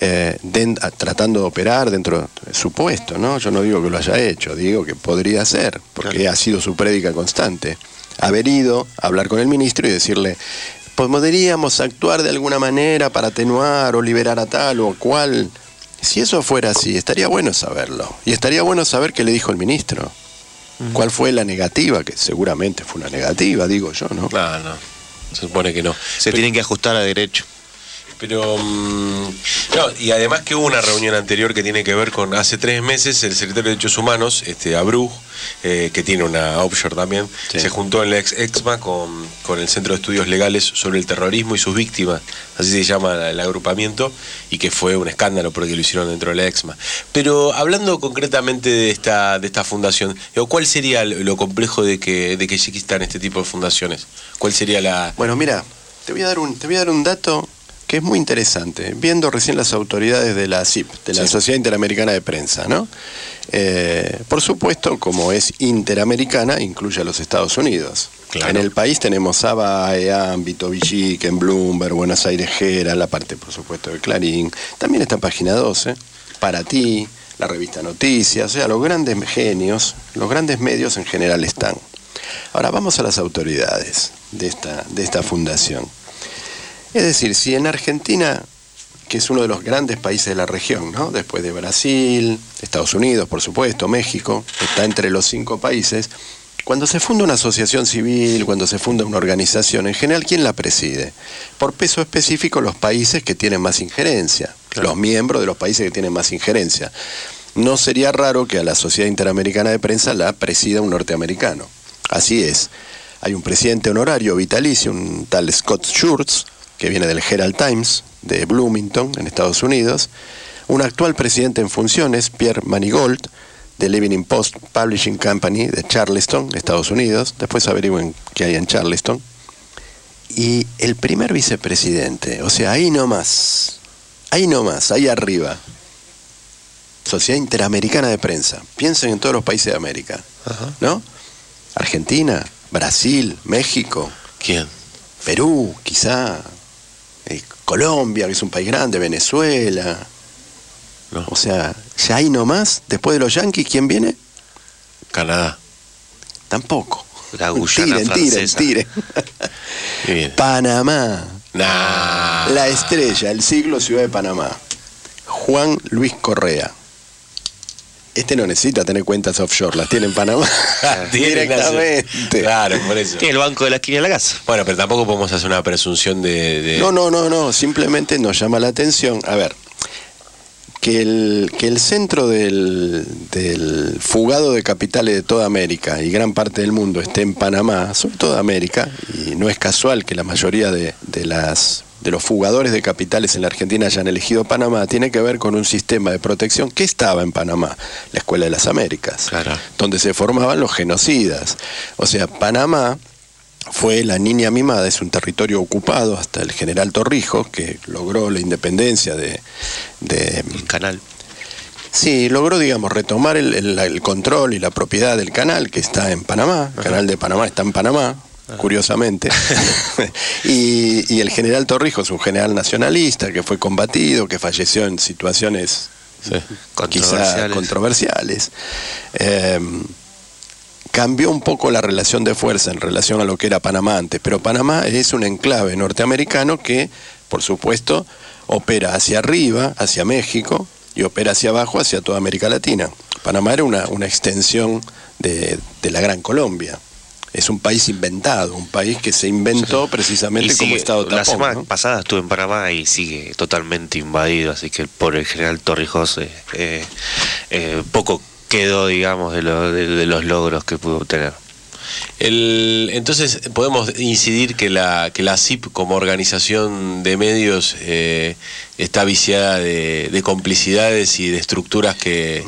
tratando de operar dentro de su puesto, ¿no? Yo no digo que lo haya hecho, digo que podría ser, porque ha sido su prédica constante. Haber ido a hablar con el ministro y decirle, ¿podríamos actuar de alguna manera para atenuar o liberar a tal o cual? Si eso fuera así, estaría bueno saberlo. Y estaría bueno saber qué le dijo el ministro. ¿Cuál fue la negativa? Que seguramente fue una negativa, digo yo, ¿no? No, se supone que no. Tienen que ajustar a derecho. Pero, no, y además que hubo una reunión anterior que tiene que ver con, hace 3 meses, el secretario de Derechos Humanos, Abreu, que tiene una offshore también, se juntó en la EXMA con el Centro de Estudios Legales sobre el Terrorismo y sus víctimas, así se llama el agrupamiento, y que fue un escándalo porque lo hicieron dentro de la EXMA. Pero hablando concretamente de esta fundación, ¿cuál sería lo complejo de que existan este tipo de fundaciones? ¿Cuál sería la...? Bueno, mira, te voy a dar un dato que es muy interesante, viendo recién las autoridades de la ACIP, de la Sociedad Interamericana de Prensa, ¿no? Por supuesto, como es interamericana, incluye a los Estados Unidos. Claro. En el país tenemos ABA, EAM, Vito Villiquen, Bloomberg, Buenos Aires Herald, la parte, por supuesto, de Clarín. También está Página 12, Para Ti, la revista Noticias, o sea, los grandes genios, los grandes medios en general están. Ahora, vamos a las autoridades de esta fundación. Es decir, si en Argentina, que es uno de los grandes países de la región, ¿no? Después de Brasil, Estados Unidos, por supuesto, México, está entre los 5 países, cuando se funda una asociación civil, cuando se funda una organización, en general, ¿quién la preside? Por peso específico, los países que tienen más injerencia, los miembros de los países que tienen más injerencia. No sería raro que a la Sociedad Interamericana de Prensa la presida un norteamericano. Así es. Hay un presidente honorario vitalicio, un tal Scott Schurz, que viene del Herald Times, de Bloomington, en Estados Unidos, un actual presidente en funciones, Pierre Manigault, del Evening Post Publishing Company de Charleston, Estados Unidos, después averigüen qué hay en Charleston, y el primer vicepresidente, o sea, ahí nomás, ahí arriba, Sociedad Interamericana de Prensa, piensen en todos los países de América, ¿no? Argentina, Brasil, México. ¿Quién? Perú, quizá. Colombia, que es un país grande, Venezuela. No. O sea, ya ahí nomás, después de los yanquis, ¿quién viene? Canadá. Tampoco. La Guyana francesa. Tiren. Panamá. Nah. La estrella, el siglo, Ciudad de Panamá. Juan Luis Correa. No necesita tener cuentas offshore, las tiene en Panamá. Directamente. Claro, por eso. Tiene el banco de la esquina de la casa. Bueno, pero tampoco podemos hacer una presunción de... No, simplemente nos llama la atención. A ver, que el centro del fugado de capitales de toda América y gran parte del mundo esté en Panamá, sobre todo América, y no es casual que la mayoría de los fugadores de capitales en la Argentina hayan elegido Panamá, tiene que ver con un sistema de protección que estaba en Panamá, la Escuela de las Américas, donde se formaban los genocidas. O sea, Panamá fue la niña mimada, es un territorio ocupado hasta el general Torrijos, que logró la independencia el canal. Sí, logró, digamos, retomar el control y la propiedad del canal, que está en Panamá. El canal de Panamá está en Panamá, curiosamente. y el general Torrijos, un general nacionalista que fue combatido, que falleció en situaciones quizá controversiales. Cambió un poco la relación de fuerza en relación a lo que era Panamá antes, pero Panamá es un enclave norteamericano que, por supuesto, opera hacia arriba, hacia México, y opera hacia abajo, hacia toda América Latina. Panamá era una extensión de la Gran Colombia. Es un país inventado, un país que se inventó precisamente como Estado tapón. La semana pasada estuve en Panamá y sigue totalmente invadido, así que por el general Torrijos poco quedó, digamos, de los logros que pudo obtener. Entonces podemos incidir que la CIP como organización de medios está viciada de complicidades y de estructuras que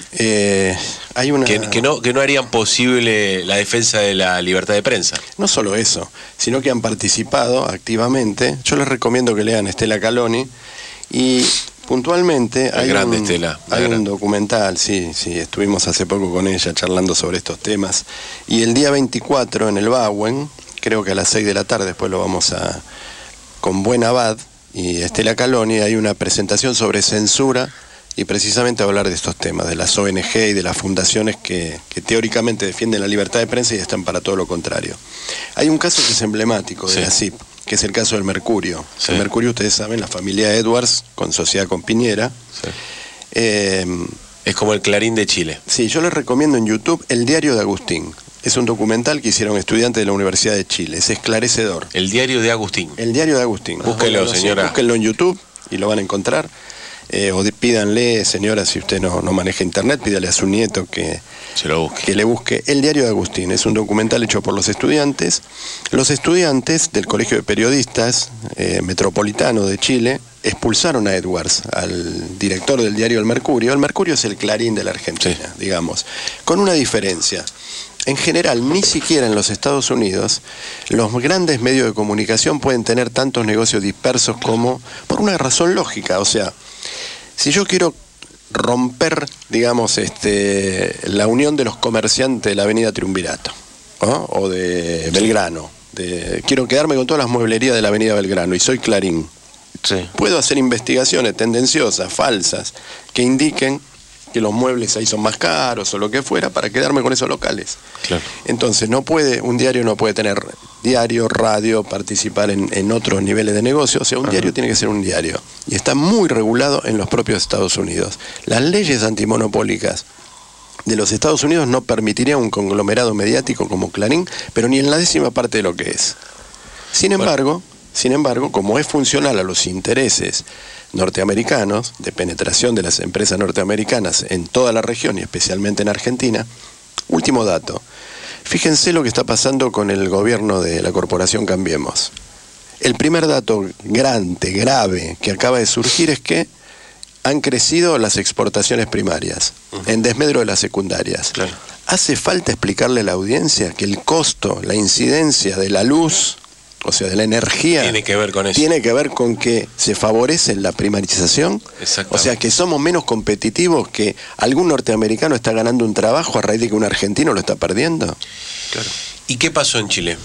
hay una que no harían posible la defensa de la libertad de prensa. No solo eso, sino que han participado activamente. Yo les recomiendo que lean Estela Caloni y puntualmente hay un documental, sí, estuvimos hace poco con ella charlando sobre estos temas, y el día 24 en el Bauen, creo que a las 6 de la tarde, después lo vamos con Buen Abad y Estela Caloni, hay una presentación sobre censura y precisamente hablar de estos temas, de las ONG y de las fundaciones que teóricamente defienden la libertad de prensa y están para todo lo contrario. Hay un caso que es emblemático de la CIP, que es el caso del Mercurio. Sí. El Mercurio, ustedes saben, la familia Edwards, con sociedad con Piñera. Sí. Es como el Clarín de Chile. Sí, yo les recomiendo en YouTube El Diario de Agustín. Es un documental que hicieron estudiantes de la Universidad de Chile. Es esclarecedor. El Diario de Agustín. El Diario de Agustín. Búsquelo, señora. Búsquenlo en YouTube y lo van a encontrar. O pídanle, señora, si usted no maneja internet, pídale a su nieto que le busque El Diario de Agustín. Es un documental hecho por los estudiantes. Los estudiantes del Colegio de Periodistas Metropolitano de Chile expulsaron a Edwards, al director del diario El Mercurio. El Mercurio es el Clarín de la Argentina, digamos, con una diferencia. En general, ni siquiera en los Estados Unidos, los grandes medios de comunicación pueden tener tantos negocios dispersos como, por una razón lógica, o sea, si yo quiero romper, digamos, la unión de los comerciantes de la avenida Triunvirato, ¿no? O de Belgrano, quiero quedarme con todas las mueblerías de la avenida Belgrano y soy Clarín, puedo hacer investigaciones tendenciosas, falsas, que indiquen que los muebles ahí son más caros o lo que fuera, para quedarme con esos locales. Claro. Entonces un diario no puede tener diario, radio, participar en otros niveles de negocio. O sea, un diario tiene que ser un diario. Y está muy regulado en los propios Estados Unidos. Las leyes antimonopólicas de los Estados Unidos no permitirían un conglomerado mediático como Clarín, pero ni en la 10ª parte de lo que es. Sin embargo, como es funcional a los intereses norteamericanos, de penetración de las empresas norteamericanas en toda la región y especialmente en Argentina, último dato, fíjense lo que está pasando con el gobierno de la corporación Cambiemos. El primer dato grave que acaba de surgir es que han crecido las exportaciones primarias, en desmedro de las secundarias. Claro. ¿Hace falta explicarle a la audiencia que el costo, la incidencia de la luz, o sea, de la energía, tiene que ver con eso? Tiene que ver con que se favorece la primarización. O sea, que somos menos competitivos, que algún norteamericano está ganando un trabajo a raíz de que un argentino lo está perdiendo. Claro. ¿Y qué pasó en Chile?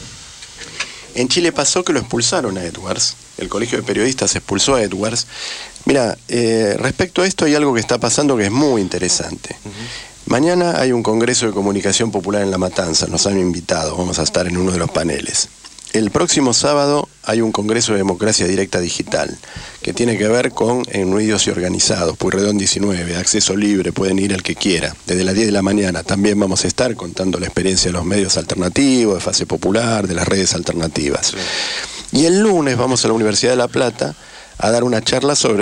En Chile pasó que lo expulsaron a Edwards. El Colegio de Periodistas expulsó a Edwards. Mira, respecto a esto hay algo que está pasando que es muy interesante. Mañana hay un Congreso de Comunicación Popular en La Matanza, nos han invitado, vamos a estar en uno de los paneles. El próximo sábado hay un Congreso de Democracia Directa Digital, que tiene que ver con medios y organizados, Pueyrredón 19, acceso libre, pueden ir el que quiera. Desde las 10 de la mañana también vamos a estar contando la experiencia de los medios alternativos, de Fase Popular, de las redes alternativas. Sí. Y el lunes vamos a la Universidad de La Plata a dar una charla sobre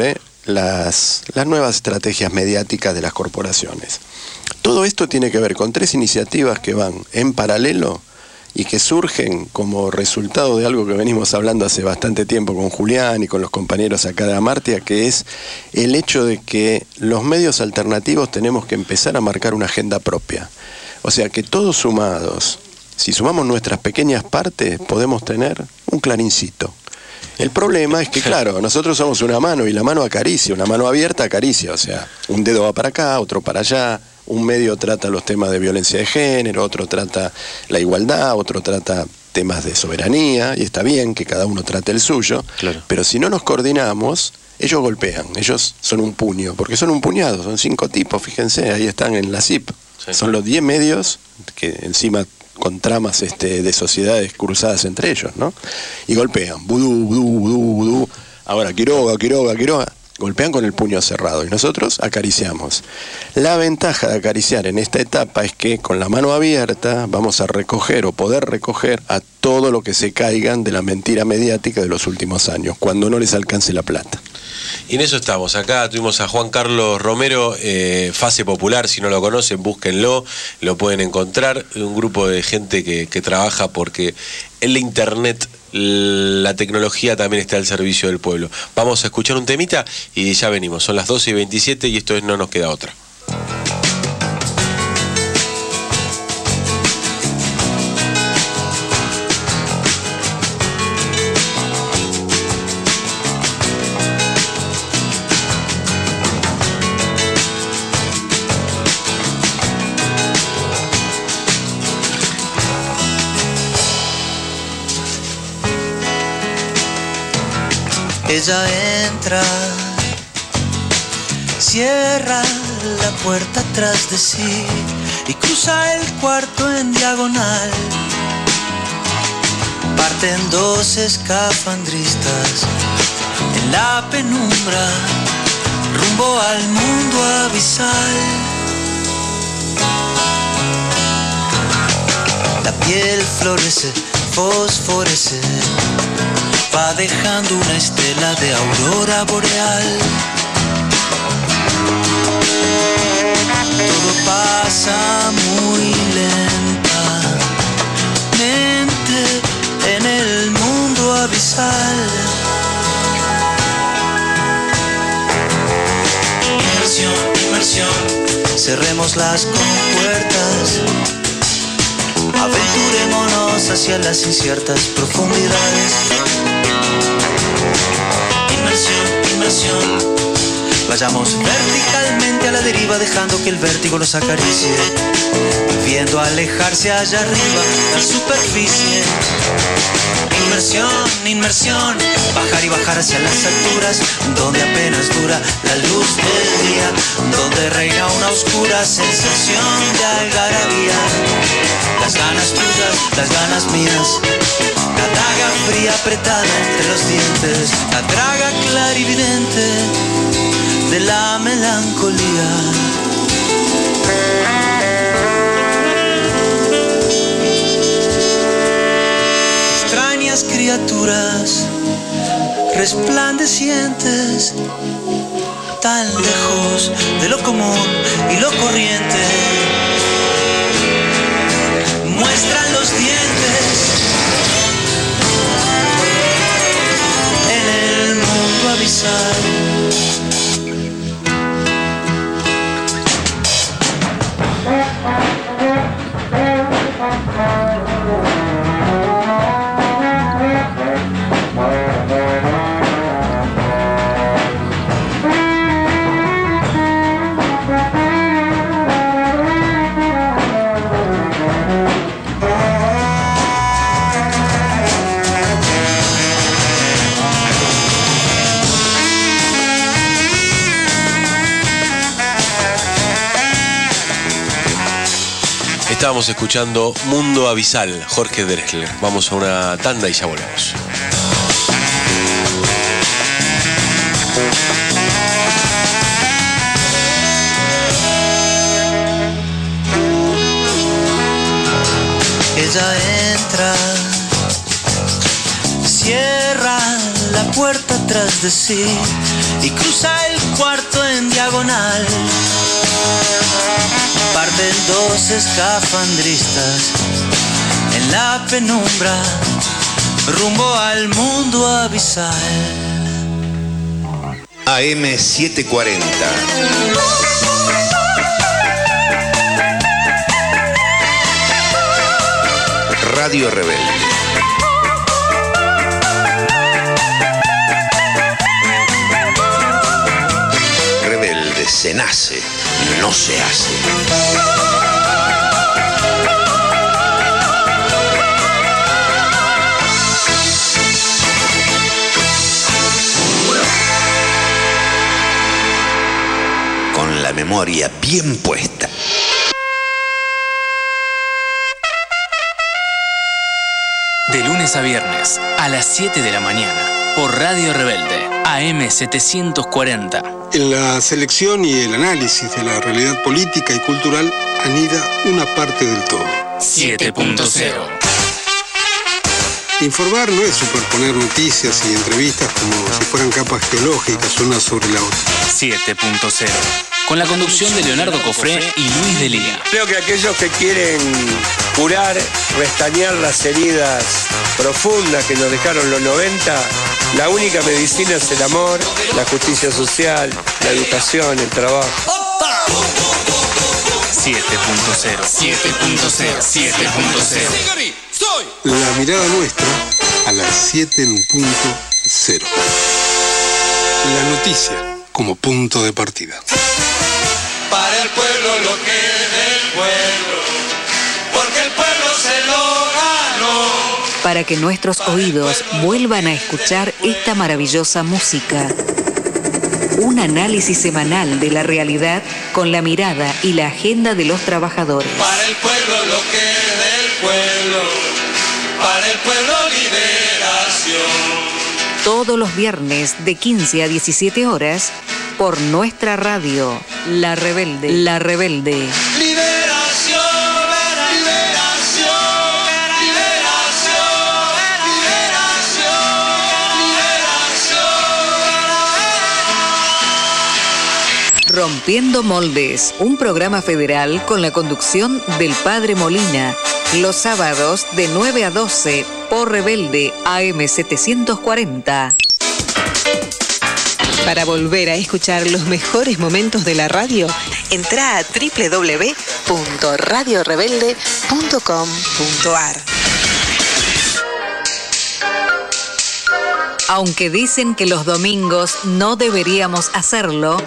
las nuevas estrategias mediáticas de las corporaciones. Todo esto tiene que ver con 3 iniciativas que van en paralelo y que surgen como resultado de algo que venimos hablando hace bastante tiempo con Julián y con los compañeros acá de Amartya, que es el hecho de que los medios alternativos tenemos que empezar a marcar una agenda propia. O sea que todos sumados, si sumamos nuestras pequeñas partes, podemos tener un clarincito. El problema es que, claro, nosotros somos una mano y la mano acaricia, una mano abierta acaricia, o sea, un dedo va para acá, otro para allá, un medio trata los temas de violencia de género, otro trata la igualdad, otro trata temas de soberanía, y está bien que cada uno trate el suyo, claro. Pero si no nos coordinamos, ellos golpean, ellos son un puño, porque son un puñado, son 5 tipos, fíjense, ahí están en la CIP, sí. Son los 10 medios que encima con tramas de sociedades cruzadas entre ellos, ¿no? Y golpean, vudú, vudú, vudú, vudú, ahora Quiroga, Quiroga, Quiroga, golpean con el puño cerrado y nosotros acariciamos. La ventaja de acariciar en esta etapa es que con la mano abierta vamos a recoger o poder recoger a todo lo que se caigan de la mentira mediática de los últimos años, cuando no les alcance la plata. Y en eso estamos. Acá tuvimos a Juan Carlos Romero, Fase Popular, si no lo conocen, búsquenlo, lo pueden encontrar, un grupo de gente que trabaja porque en la internet, la tecnología también está al servicio del pueblo. Vamos a escuchar un temita y ya venimos. Son las 12:27 y esto es No Nos Queda Otra. Ella entra, cierra la puerta atrás de sí y cruza el cuarto en diagonal. Parten 2 escafandristas en la penumbra, rumbo al mundo abisal. La piel florece, fosforece, va dejando una estela de aurora boreal. Todo pasa muy lentamente en el mundo abisal. Inmersión, inmersión, cerremos las compuertas, aventurémonos hacia las inciertas profundidades. Inmersión, inmersión, vayamos verticalmente a la deriva, dejando que el vértigo nos acaricie, viendo alejarse allá arriba la superficie. Inmersión, inmersión, bajar y bajar hacia las alturas, donde apenas dura la luz del día, donde reina una oscura sensación de algarabía. Las ganas tuyas, las ganas mías, la daga fría apretada entre los dientes, la draga clarividente de la melancolía. Extrañas criaturas resplandecientes, tan lejos de lo común y lo corriente, muestran los dientes en el mundo abisal. Estábamos escuchando Mundo Abisal, Jorge Drexler. Vamos a una tanda y ya volvemos. Ella entra, cierra la puerta puerta tras de sí y cruza el cuarto en diagonal. Parten dos escafandristas en la penumbra rumbo al mundo abisal. AM 740. Radio Rebelde. Rebelde se nace, no se hace. Con la memoria bien puesta. De lunes a viernes, a las 7 de la mañana, por Radio Rebelde, AM 740. En la selección y el análisis de la realidad política y cultural anida una parte del todo. 7.0. Informar no es superponer noticias y entrevistas como si fueran capas geológicas una sobre la otra. 7.0. Con la conducción de Leonardo Cofré y Luis Delía. Creo que aquellos que quieren curar, restañar las heridas profundas que nos dejaron los 90, la única medicina es el amor, la justicia social, la educación, el trabajo. 7.0. 7.0. 7.0. La mirada nuestra a las 7.0. La noticia como punto de partida. Para el pueblo lo que es del pueblo, porque el pueblo se lo ganó. Para que nuestros oídos vuelvan a escuchar esta maravillosa música. Un análisis semanal de la realidad con la mirada y la agenda de los trabajadores. Para el pueblo lo que es del pueblo, para el pueblo liberación. Todos los viernes de 15 a 17 horas por nuestra radio, La Rebelde. La Rebelde. Liberación, liberación, liberación, liberación, liberación. Rompiendo Moldes, un programa federal con la conducción del Padre Molina. Los sábados de 9 a 12 por Rebelde AM 740. Para volver a escuchar los mejores momentos de la radio, entra a www.radiorebelde.com.ar. Aunque dicen que los domingos no deberíamos hacerlo,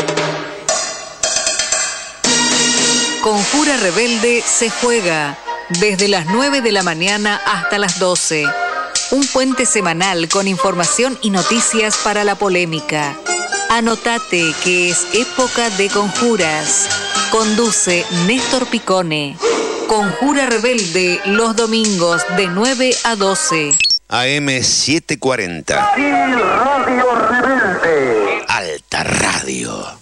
Conjura Rebelde se juega desde las 9 de la mañana hasta las 12. Un puente semanal con información y noticias para la polémica. Anotate que es época de conjuras. Conduce Néstor Picone. Conjura Rebelde los domingos de 9 a 12. AM 740. Radio Rebelde. Alta Radio.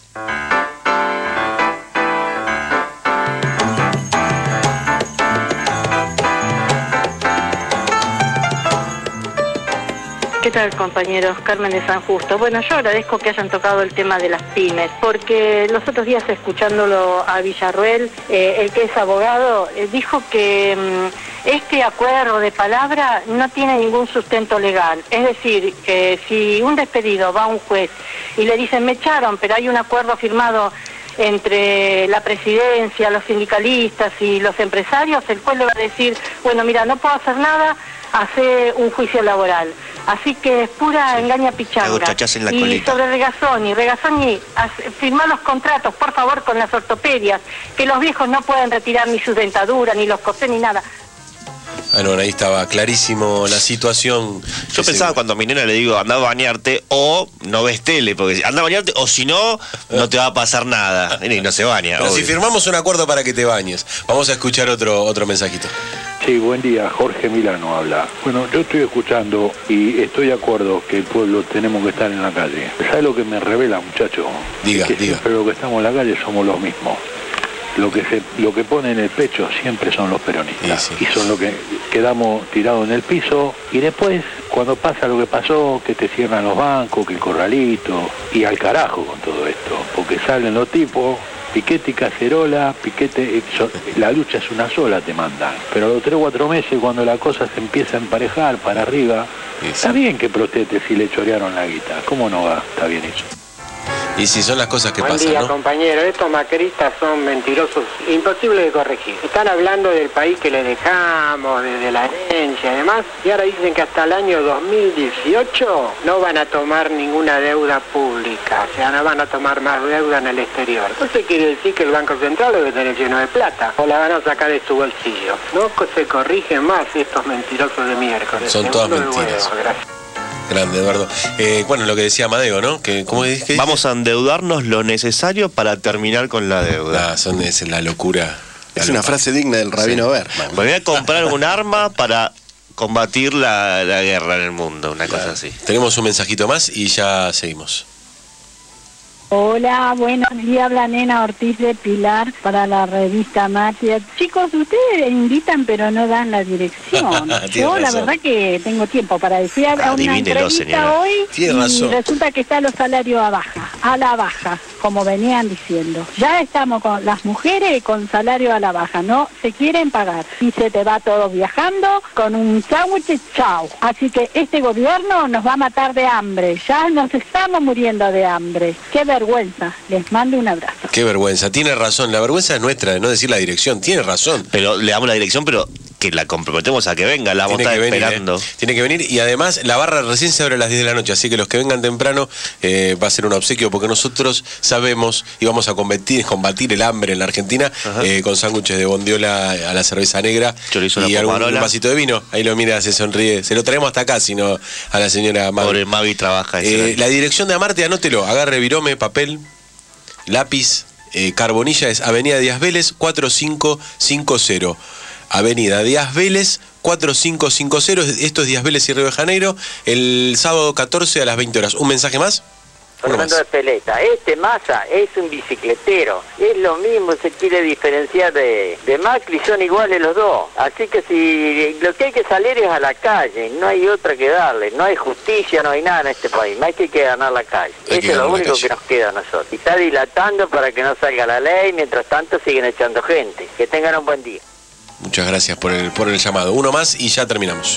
¿Qué tal, compañeros? Carmen de San Justo. Bueno, yo agradezco que hayan tocado el tema de las pymes, porque los otros días, escuchándolo a Villarruel, el que es abogado, dijo que este acuerdo de palabra no tiene ningún sustento legal. Es decir, que si un despedido va a un juez y le dicen, me echaron, pero hay un acuerdo firmado entre la presidencia, los sindicalistas y los empresarios, el juez le va a decir, bueno, mira, no puedo hacer nada, hace un juicio laboral. Así que es pura engaña pichanga. Y sobre Regazzoni, firmá los contratos, por favor, con las ortopedias, que los viejos no pueden retirar ni sus dentaduras, ni los cosés, ni nada. Bueno, ahí estaba clarísimo la situación. Yo pensaba cuando a mi nena le digo, anda a bañarte o no ves tele, porque anda a bañarte o si no, no te va a pasar nada. Y no se baña. Pero si firmamos un acuerdo para que te bañes, vamos a escuchar otro mensajito. Sí, buen día, Jorge Milano habla. Bueno, yo estoy escuchando y estoy de acuerdo que el pueblo tenemos que estar en la calle. ¿Sabe lo que me revela, muchacho? Diga. Siempre los que estamos en la calle somos los mismos. Lo que pone en el pecho siempre son los peronistas. Sí. Y son los que quedamos tirados en el piso y después, cuando pasa lo que pasó, que te cierran los bancos, que el corralito, y al carajo con todo esto, porque salen los tipos, Piquete y Cacerola, la lucha es una sola, te mandan. Pero a los 3 o 4 meses, cuando la cosa se empieza a emparejar para arriba, está bien que proteste si le chorearon la guita. ¿Cómo no va? Está bien hecho. Y si son las cosas que pasan, pasan, día, ¿no? compañero, estos macristas son mentirosos, imposibles de corregir. Están hablando del país que le dejamos, de la herencia y demás, y ahora dicen que hasta el año 2018 no van a tomar ninguna deuda pública, o sea, no van a tomar más deuda en el exterior. Entonces quiere decir que el Banco Central debe tener lleno de plata, o la van a sacar de su bolsillo. No se corrigen más estos mentirosos de miércoles. Son todas mentiras. Grande, Eduardo. Bueno, lo que decía Amadeo, ¿no? Que, ¿cómo es que vamos a endeudarnos lo necesario para terminar con la deuda. Es la locura. Es una frase digna del rabino Berman. Voy a comprar un arma para combatir la guerra en el mundo, una cosa así. Tenemos un mensajito más y ya seguimos. Hola, buenos días, habla Nena Ortiz de Pilar para la revista Martia. Chicos, ustedes invitan pero no dan la dirección. Yo la verdad que tengo tiempo para decir a una entrevista hoy y resulta que están los salarios a la baja, como venían diciendo. Ya estamos con las mujeres con salario a la baja, no se quieren pagar y se te va todo viajando con un sándwich, chao. Así que este gobierno nos va a matar de hambre, ya nos estamos muriendo de hambre. Qué vergüenza, les mando un abrazo. Qué vergüenza, tiene razón, la vergüenza es nuestra de no decir la dirección, tiene razón. Pero le damos la dirección, pero que la comprometemos a que venga, la vamos a estar esperando. Tiene que venir y además la barra recién se abre a las 10 de la noche, así que los que vengan temprano va a ser un obsequio porque nosotros sabemos y vamos a combatir el hambre en la Argentina con sándwiches de bondiola a la cerveza negra y un vasito de vino. Ahí lo mira, se sonríe. Se lo traemos hasta acá, sino a la señora Mavi. Pobre Mavi trabaja. La dirección de Amarte, anótelo, agarre virome, papel, lápiz, carbonilla, es Avenida Díaz Vélez 4550. Avenida Díaz Vélez 4550, esto es Díaz Vélez y Río de Janeiro, el sábado 14 a las 20 horas. ¿Un mensaje más? Fernando de Peleta, Massa es un bicicletero, es lo mismo, se quiere diferenciar de Macri, son iguales los dos, así que si lo que hay que salir es a la calle, no hay otra que darle, no hay justicia, no hay nada en este país, más que hay que ganar la calle, eso es lo único que nos queda a nosotros, y está dilatando para que no salga la ley, mientras tanto siguen echando gente, que tengan un buen día. Muchas gracias por el llamado. Uno más y ya terminamos.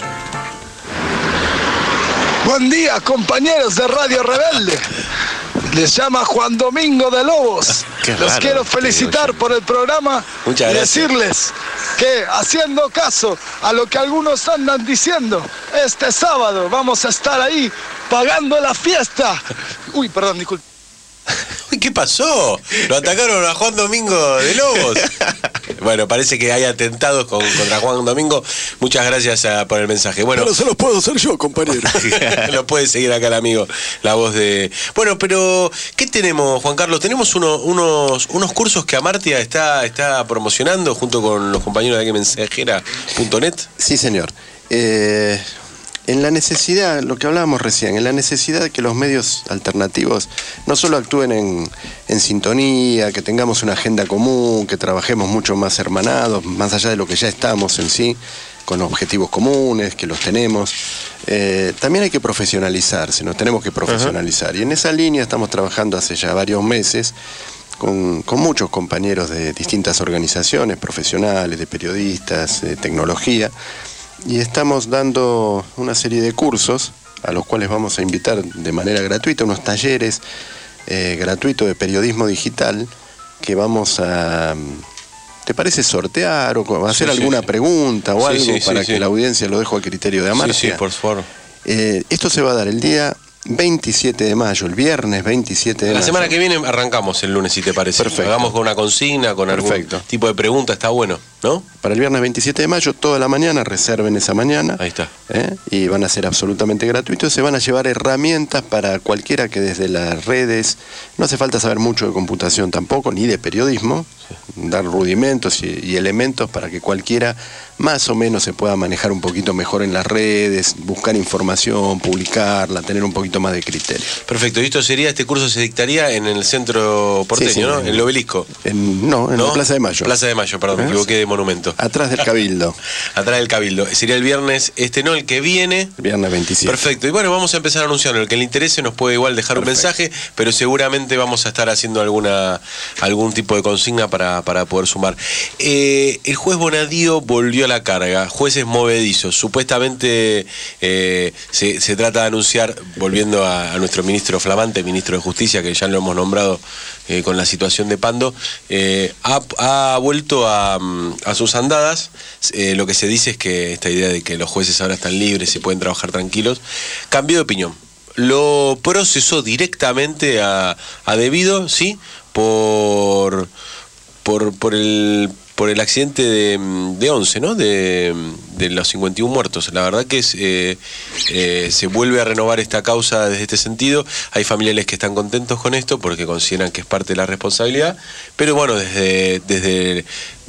Buen día, compañeros de Radio Rebelde. Les llama Juan Domingo de Lobos. Los quiero felicitar por el programa y decirles que, haciendo caso a lo que algunos andan diciendo, este sábado vamos a estar ahí pagando la fiesta. Uy, perdón, disculpe. Uy, ¿qué pasó? Lo atacaron a Juan Domingo de Lobos. Bueno, parece que hay atentados contra Juan Domingo. Muchas gracias por el mensaje. Bueno, pero se los puedo hacer yo, compañero. Lo puede seguir acá el amigo, la voz de... Bueno, pero ¿qué tenemos, Juan Carlos? Tenemos unos cursos que Amartya está promocionando junto con los compañeros de aquí mensajera.net. Sí, señor. En la necesidad, lo que hablábamos recién, en la necesidad de que los medios alternativos no solo actúen en sintonía, que tengamos una agenda común, que trabajemos mucho más hermanados, más allá de lo que ya estamos en sí, con objetivos comunes, que los tenemos, también hay que profesionalizarse, nos tenemos que profesionalizar. Y en esa línea estamos trabajando hace ya varios meses con muchos compañeros de distintas organizaciones, profesionales, de periodistas, de tecnología, y estamos dando una serie de cursos a los cuales vamos a invitar de manera gratuita, unos talleres gratuitos de periodismo digital que vamos a, ¿te parece sortear o hacer alguna pregunta o algo para que la audiencia lo dejo a criterio de Amartya? Sí, por favor. Esto se va a dar el día 27 de mayo, el viernes 27 de mayo. La semana que viene arrancamos el lunes, si te parece. Perfecto. Hagamos con una consigna, con algún tipo de pregunta, está bueno, ¿no? Para el viernes 27 de mayo, toda la mañana, reserven esa mañana. Ahí está. Y van a ser absolutamente gratuitos. Se van a llevar herramientas para cualquiera que desde las redes, no hace falta saber mucho de computación tampoco, ni de periodismo, dar rudimentos y elementos para que cualquiera más o menos se pueda manejar un poquito mejor en las redes, buscar información, publicarla, tener un poquito más de criterio. Perfecto, y este curso se dictaría en el centro porteño, ¿no? En el Obelisco. En la Plaza de Mayo. Plaza de Mayo, perdón, me equivoqué monumento? Atrás del Cabildo. Atrás del Cabildo. Sería el viernes, no, el que viene. Viernes 27. Perfecto. Y bueno, vamos a empezar a anunciarlo. El que le interese nos puede igual dejar un mensaje, pero seguramente vamos a estar haciendo algún tipo de consigna para poder sumar. El juez Bonadío volvió a la carga. Jueces movedizos. Supuestamente se trata de anunciar, volviendo a nuestro ministro flamante, ministro de Justicia, que ya lo hemos nombrado con la situación de Pando, ha vuelto a sus andadas. Lo que se dice es que esta idea de que los jueces ahora están libres y pueden trabajar tranquilos, cambió de opinión. Lo procesó directamente a Devido, ¿sí? Por el accidente de 11, ¿no? De los 51 muertos. La verdad que se vuelve a renovar esta causa desde este sentido. Hay familiares que están contentos con esto porque consideran que es parte de la responsabilidad, pero bueno, desde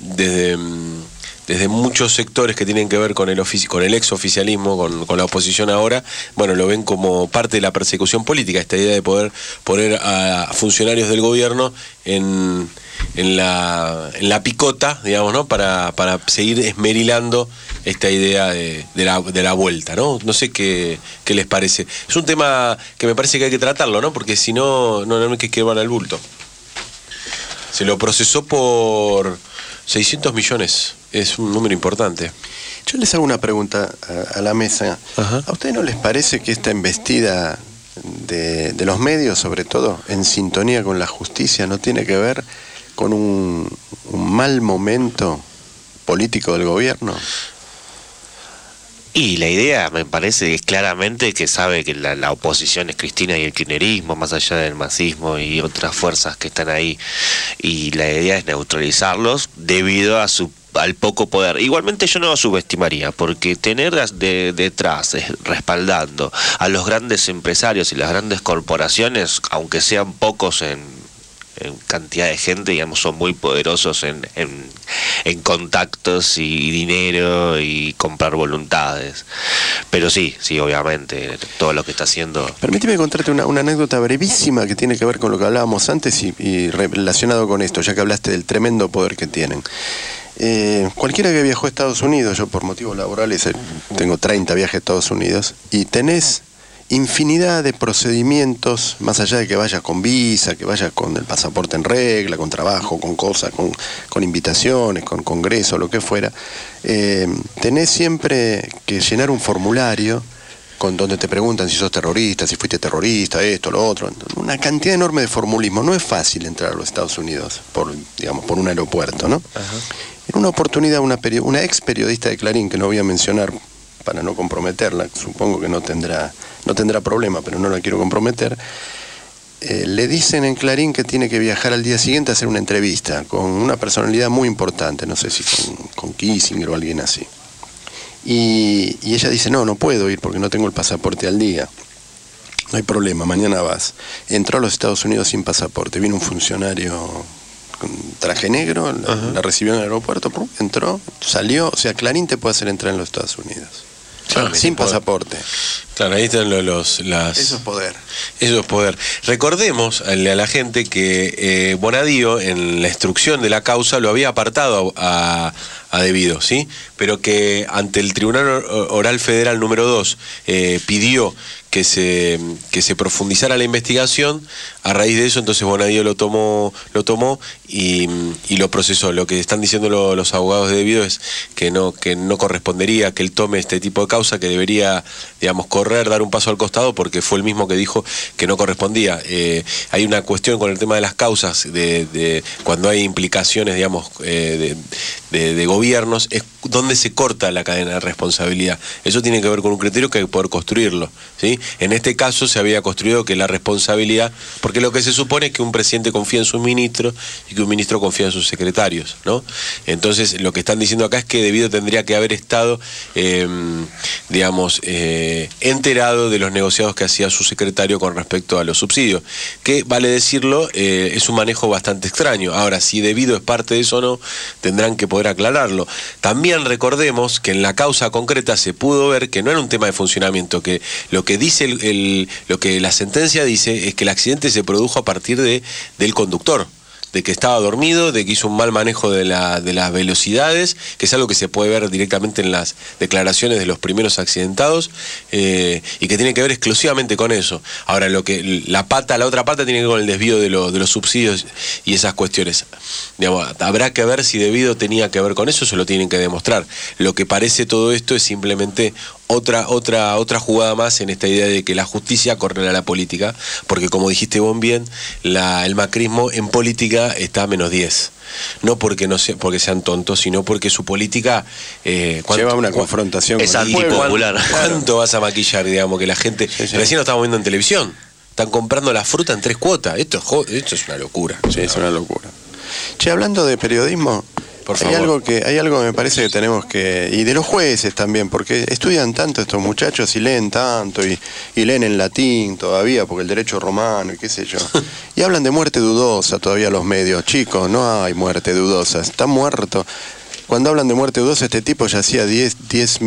muchos sectores que tienen que ver con el exoficialismo, con la oposición ahora, bueno, lo ven como parte de la persecución política, esta idea de poder poner a funcionarios del gobierno en la picota, digamos, ¿no? Para seguir esmerilando esta idea de la vuelta, ¿no? No sé qué les parece. Es un tema que me parece que hay que tratarlo, ¿no? Porque si no hay que van al bulto. Se lo procesó por 600 millones. Es un número importante. Yo les hago una pregunta a la mesa. Ajá. ¿A ustedes no les parece que esta embestida de los medios, sobre todo, en sintonía con la justicia, no tiene que ver con un mal momento político del gobierno? Y la idea, me parece, es claramente que sabe que la oposición es Cristina y el kirchnerismo, más allá del masismo y otras fuerzas que están ahí. Y la idea es neutralizarlos debido al poco poder. Igualmente yo no lo subestimaría, porque tener detrás, respaldando a los grandes empresarios y las grandes corporaciones, aunque sean pocos en cantidad de gente, digamos, son muy poderosos en contactos y dinero y comprar voluntades. Pero sí, obviamente, todo lo que está haciendo... Permíteme contarte una anécdota brevísima que tiene que ver con lo que hablábamos antes y relacionado con esto, ya que hablaste del tremendo poder que tienen. Cualquiera que viajó a Estados Unidos, yo por motivos laborales tengo 30 viajes a Estados Unidos, y tenés infinidad de procedimientos, más allá de que vayas con visa, que vayas con el pasaporte en regla, con trabajo, con cosas, con invitaciones, con congreso, lo que fuera, tenés siempre que llenar un formulario donde te preguntan si sos terrorista, si fuiste terrorista, esto, lo otro, una cantidad enorme de formulismo. No es fácil entrar a los Estados Unidos por un aeropuerto, ¿no? Ajá. En una oportunidad una ex periodista de Clarín, que no voy a mencionar para no comprometerla, supongo que no tendrá problema, pero no la quiero comprometer, le dicen en Clarín que tiene que viajar al día siguiente a hacer una entrevista con una personalidad muy importante, no sé si con Kissinger o alguien así. Y ella dice, no puedo ir porque no tengo el pasaporte al día. No hay problema, mañana vas. Entró a los Estados Unidos sin pasaporte, vino un funcionario con traje negro, la recibió en el aeropuerto, entró, salió, o sea, Clarín te puede hacer entrar en los Estados Unidos. Claro, sin pasaporte. Claro, ahí están Eso es poder. Eso es poder. Recordemos a la gente que Bonadío, en la instrucción de la causa, lo había apartado a Devido, ¿sí? Pero que ante el Tribunal Oral Federal número 2 pidió que se profundizara la investigación. A raíz de eso, entonces Bonadío lo tomó y lo procesó. Lo que están diciendo los abogados de Devido es que no correspondería que él tome este tipo de causa, que debería, digamos, dar un paso al costado, porque fue el mismo que dijo que no correspondía. Hay una cuestión con el tema de las causas, de cuando hay implicaciones, digamos, de gobiernos, es donde se corta la cadena de responsabilidad. Eso tiene que ver con un criterio que hay que poder construirlo, ¿sí? En este caso se había construido que la responsabilidad, porque lo que se supone es que un presidente confía en sus ministros y que un ministro confía en sus secretarios, ¿no? Entonces lo que están diciendo acá es que Devido tendría que haber estado, enterado de los negociados que hacía su secretario con respecto a los subsidios, que, vale decirlo, es un manejo bastante extraño. Ahora, si Devido es parte de eso o no, tendrán que poder aclararlo. También recordemos que en la causa concreta se pudo ver que no era un tema de funcionamiento, que lo que dice lo que la sentencia dice es que el accidente se produjo a partir del conductor de que estaba dormido, de que hizo un mal manejo de las velocidades, que es algo que se puede ver directamente en las declaraciones de los primeros accidentados, y que tiene que ver exclusivamente con eso. Ahora, la otra pata tiene que ver con el desvío de los subsidios y esas cuestiones. Digamos, habrá que ver si debido tenía que ver con eso, se lo tienen que demostrar. Lo que parece todo esto es simplemente otra jugada más en esta idea de que la justicia corre a la política, porque como dijiste vos bien, el macrismo en política está a -10. No porque sean tontos, sino porque su política lleva una confrontación es antipopular. ¿Cuánto vas a maquillar, digamos, que la gente recién lo estamos viendo en televisión? Están comprando la fruta en 3 cuotas. Esto es una locura. Sí, es una locura. Che, hablando de periodismo, hay algo que me parece que tenemos que... Y de los jueces también, porque estudian tanto estos muchachos y leen tanto, y leen en latín todavía, porque el derecho romano y qué sé yo. Y hablan de muerte dudosa todavía los medios. Chicos, no hay muerte dudosa, está muerto. Cuando hablan de muerte dudosa, este tipo ya hacía 10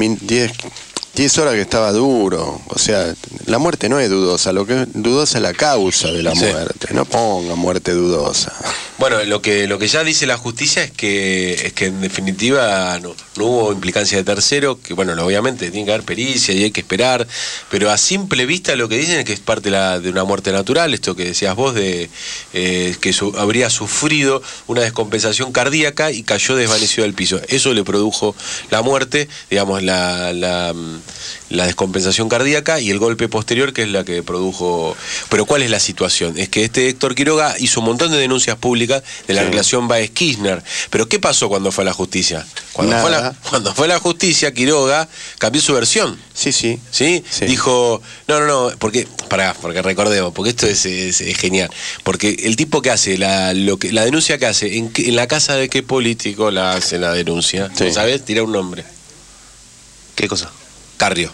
horas que estaba duro. O sea, la muerte no es dudosa, lo que es dudosa es la causa de la muerte. No ponga muerte dudosa. Bueno, lo que ya dice la justicia es que en definitiva no hubo implicancia de tercero, que bueno, obviamente tiene que haber pericia y hay que esperar, pero a simple vista lo que dicen es que es parte de una muerte natural, esto que decías vos, de que habría sufrido una descompensación cardíaca y cayó desvanecido del piso. Eso le produjo la muerte, digamos, la descompensación cardíaca y el golpe posterior, que es la que produjo... Pero ¿cuál es la situación? Es que Héctor Quiroga hizo un montón de denuncias públicas de la relación Báez-Kirchner. Pero ¿qué pasó cuando fue a la justicia? Cuando fue a la justicia, Quiroga cambió su versión. Sí. Dijo, no, porque recordemos, porque esto es genial. Porque el tipo que hace, la denuncia que hace, ¿en la casa de qué político la hace la denuncia? Sí. ¿Sabes? Tira un nombre. ¿Qué cosa? Carrió.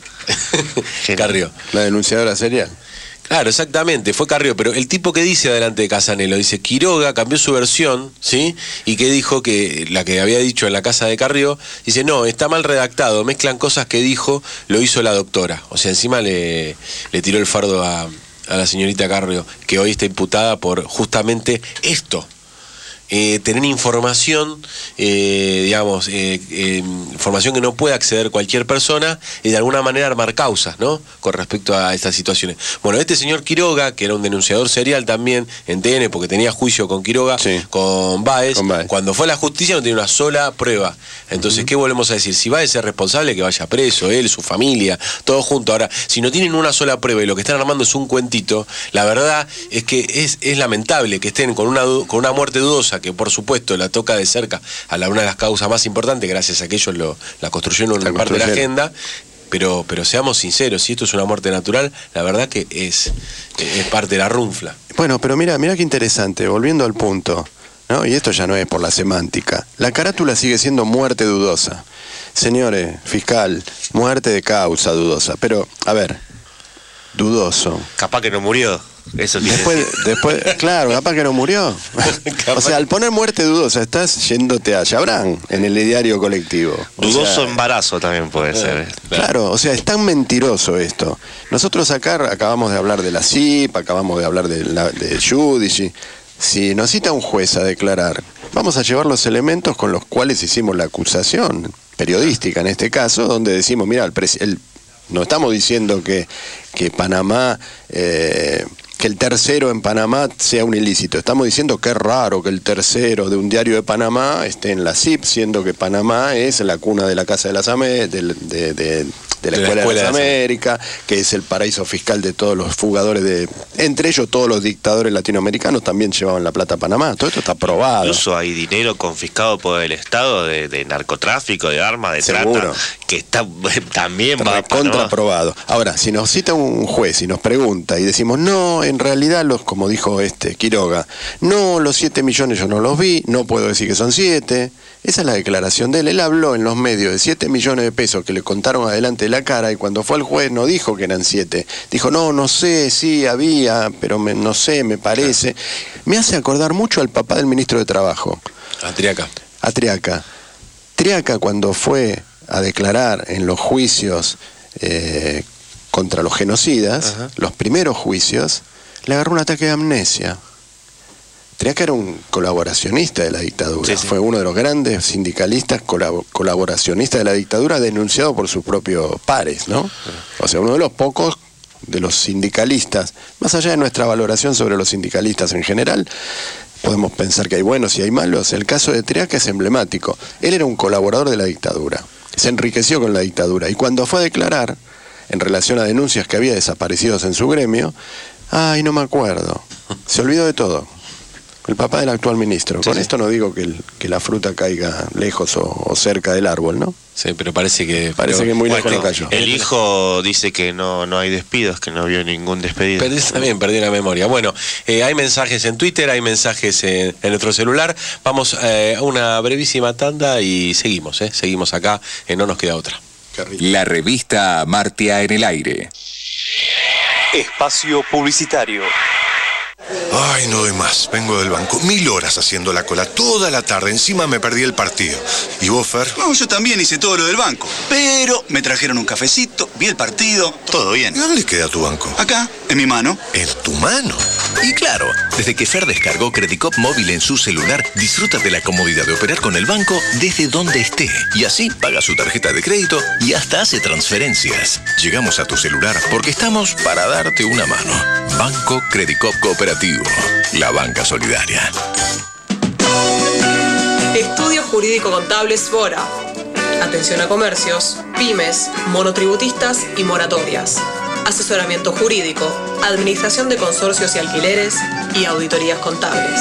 Carrió. La denunciadora serial. Claro, exactamente, fue Carrió, pero el tipo que dice adelante de Casanelo, dice, Quiroga cambió su versión, ¿sí? Y que dijo que la que había dicho en la casa de Carrió, dice, no, está mal redactado, mezclan cosas que dijo, lo hizo la doctora. O sea, encima le tiró el fardo a la señorita Carrió, que hoy está imputada por justamente esto. Tener información, información que no puede acceder cualquier persona y de alguna manera armar causas, ¿no? Con respecto a estas situaciones. Bueno, este señor Quiroga, que era un denunciador serial también en TN, porque tenía juicio con Quiroga, con Báez, cuando fue a la justicia no tenía una sola prueba. Entonces, ¿qué volvemos a decir? Si Báez es responsable, que vaya preso, él, su familia, todo junto. Ahora, si no tienen una sola prueba y lo que están armando es un cuentito, la verdad es que es lamentable que estén con una muerte dudosa, que por supuesto la toca de cerca a una de las causas más importantes, gracias a que ellos la construyeron en parte de la agenda, pero seamos sinceros, si esto es una muerte natural, la verdad que es parte de la runfla. Bueno, pero mira qué interesante, volviendo al punto, ¿no? Y esto ya no es por la semántica, la carátula sigue siendo muerte dudosa. Señores, fiscal, muerte de causa dudosa, pero, a ver, dudoso. Capaz que no murió. Eso después, claro, capaz que no murió. O sea, al poner muerte dudosa, estás yéndote a Chabrán en el diario colectivo. Dudoso embarazo también puede ser. Claro, o sea, es tan mentiroso esto. Nosotros acá acabamos de hablar de la CIP, acabamos de hablar de Judici. Si nos cita un juez a declarar, vamos a llevar los elementos con los cuales hicimos la acusación periodística, en este caso, donde decimos, mira, no estamos diciendo que Panamá... que el tercero en Panamá sea un ilícito. Estamos diciendo que es raro que el tercero de un diario de Panamá esté en la CIP, siendo que Panamá es la cuna de la Casa de las Américas, de la Escuela de las Américas, que es el paraíso fiscal de todos los fugadores, entre ellos todos los dictadores latinoamericanos también llevaban la plata a Panamá. Todo esto está probado. Incluso hay dinero confiscado por el Estado de narcotráfico, de armas, de trata, que está también va contraprobado. Ahora, si nos cita un juez y nos pregunta y decimos, no, en realidad como dijo Quiroga, no, los 7 millones yo no los vi, no puedo decir que son 7. Esa es la declaración de él. Él habló en los medios de 7 millones de pesos que le contaron adelante de la cara, y cuando fue al juez no dijo que eran 7. Dijo, no sé, sí había, pero no sé, me parece. Me hace acordar mucho al papá del ministro de Trabajo. Triaca, cuando fue a declarar en los juicios contra los genocidas, los primeros juicios, le agarró un ataque de amnesia. Triaca era un colaboracionista de la dictadura, fue uno de los grandes sindicalistas colaboracionistas de la dictadura, denunciado por sus propios pares, ¿no? O sea, uno de los pocos de los sindicalistas, más allá de nuestra valoración sobre los sindicalistas en general, podemos pensar que hay buenos y hay malos. El caso de Triaca es emblemático. Él era un colaborador de la dictadura, se enriqueció con la dictadura, y cuando fue a declarar en relación a denuncias que había desaparecidos en su gremio, ay, no me acuerdo, se olvidó de todo. El papá del actual ministro. Con esto no digo que la fruta caiga lejos o cerca del árbol, ¿no? Sí, pero parece que muy lejos no cayó. El hijo dice que no hay despidos, que no vio ningún despedido. También perdí la memoria. Bueno, hay mensajes en Twitter, hay mensajes en nuestro celular. Vamos a una brevísima tanda y seguimos, seguimos acá, no nos queda otra. La revista Martia en el aire. Espacio publicitario. Ay, no doy más. Vengo del banco. 1000 horas haciendo la cola. Toda la tarde. Encima me perdí el partido. ¿Y vos, Fer? No, yo también hice todo lo del banco. Pero me trajeron un cafecito, vi el partido, todo bien. ¿Y dónde queda tu banco? Acá, en mi mano. ¿En tu mano? Y claro, desde que Fer descargó Credicop móvil en su celular, disfruta de la comodidad de operar con el banco desde donde esté. Y así paga su tarjeta de crédito y hasta hace transferencias. Llegamos a tu celular porque estamos para darte una mano. Banco Credicop Cooperativo. La banca solidaria. Estudio Jurídico Contable Svora. Atención a comercios, pymes, monotributistas y moratorias. Asesoramiento jurídico, administración de consorcios y alquileres y auditorías contables.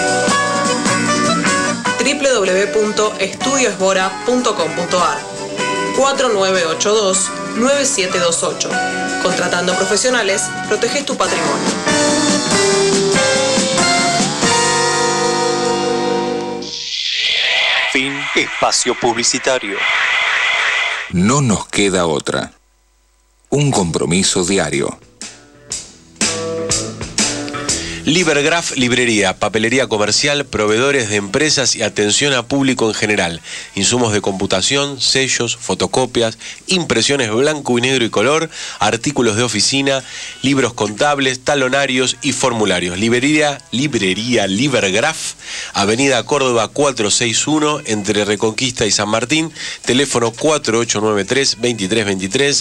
www.estudiosvora.com.ar 4982-9728. Contratando profesionales, proteges tu patrimonio. Fin. Espacio publicitario. No nos queda otra. Un compromiso diario. Livergraph Librería, papelería comercial, proveedores de empresas y atención a público en general. Insumos de computación, sellos, fotocopias, impresiones blanco y negro y color, artículos de oficina, libros contables, talonarios y formularios. Librería Livergraph, Avenida Córdoba 461, entre Reconquista y San Martín. Teléfono 4893-2323,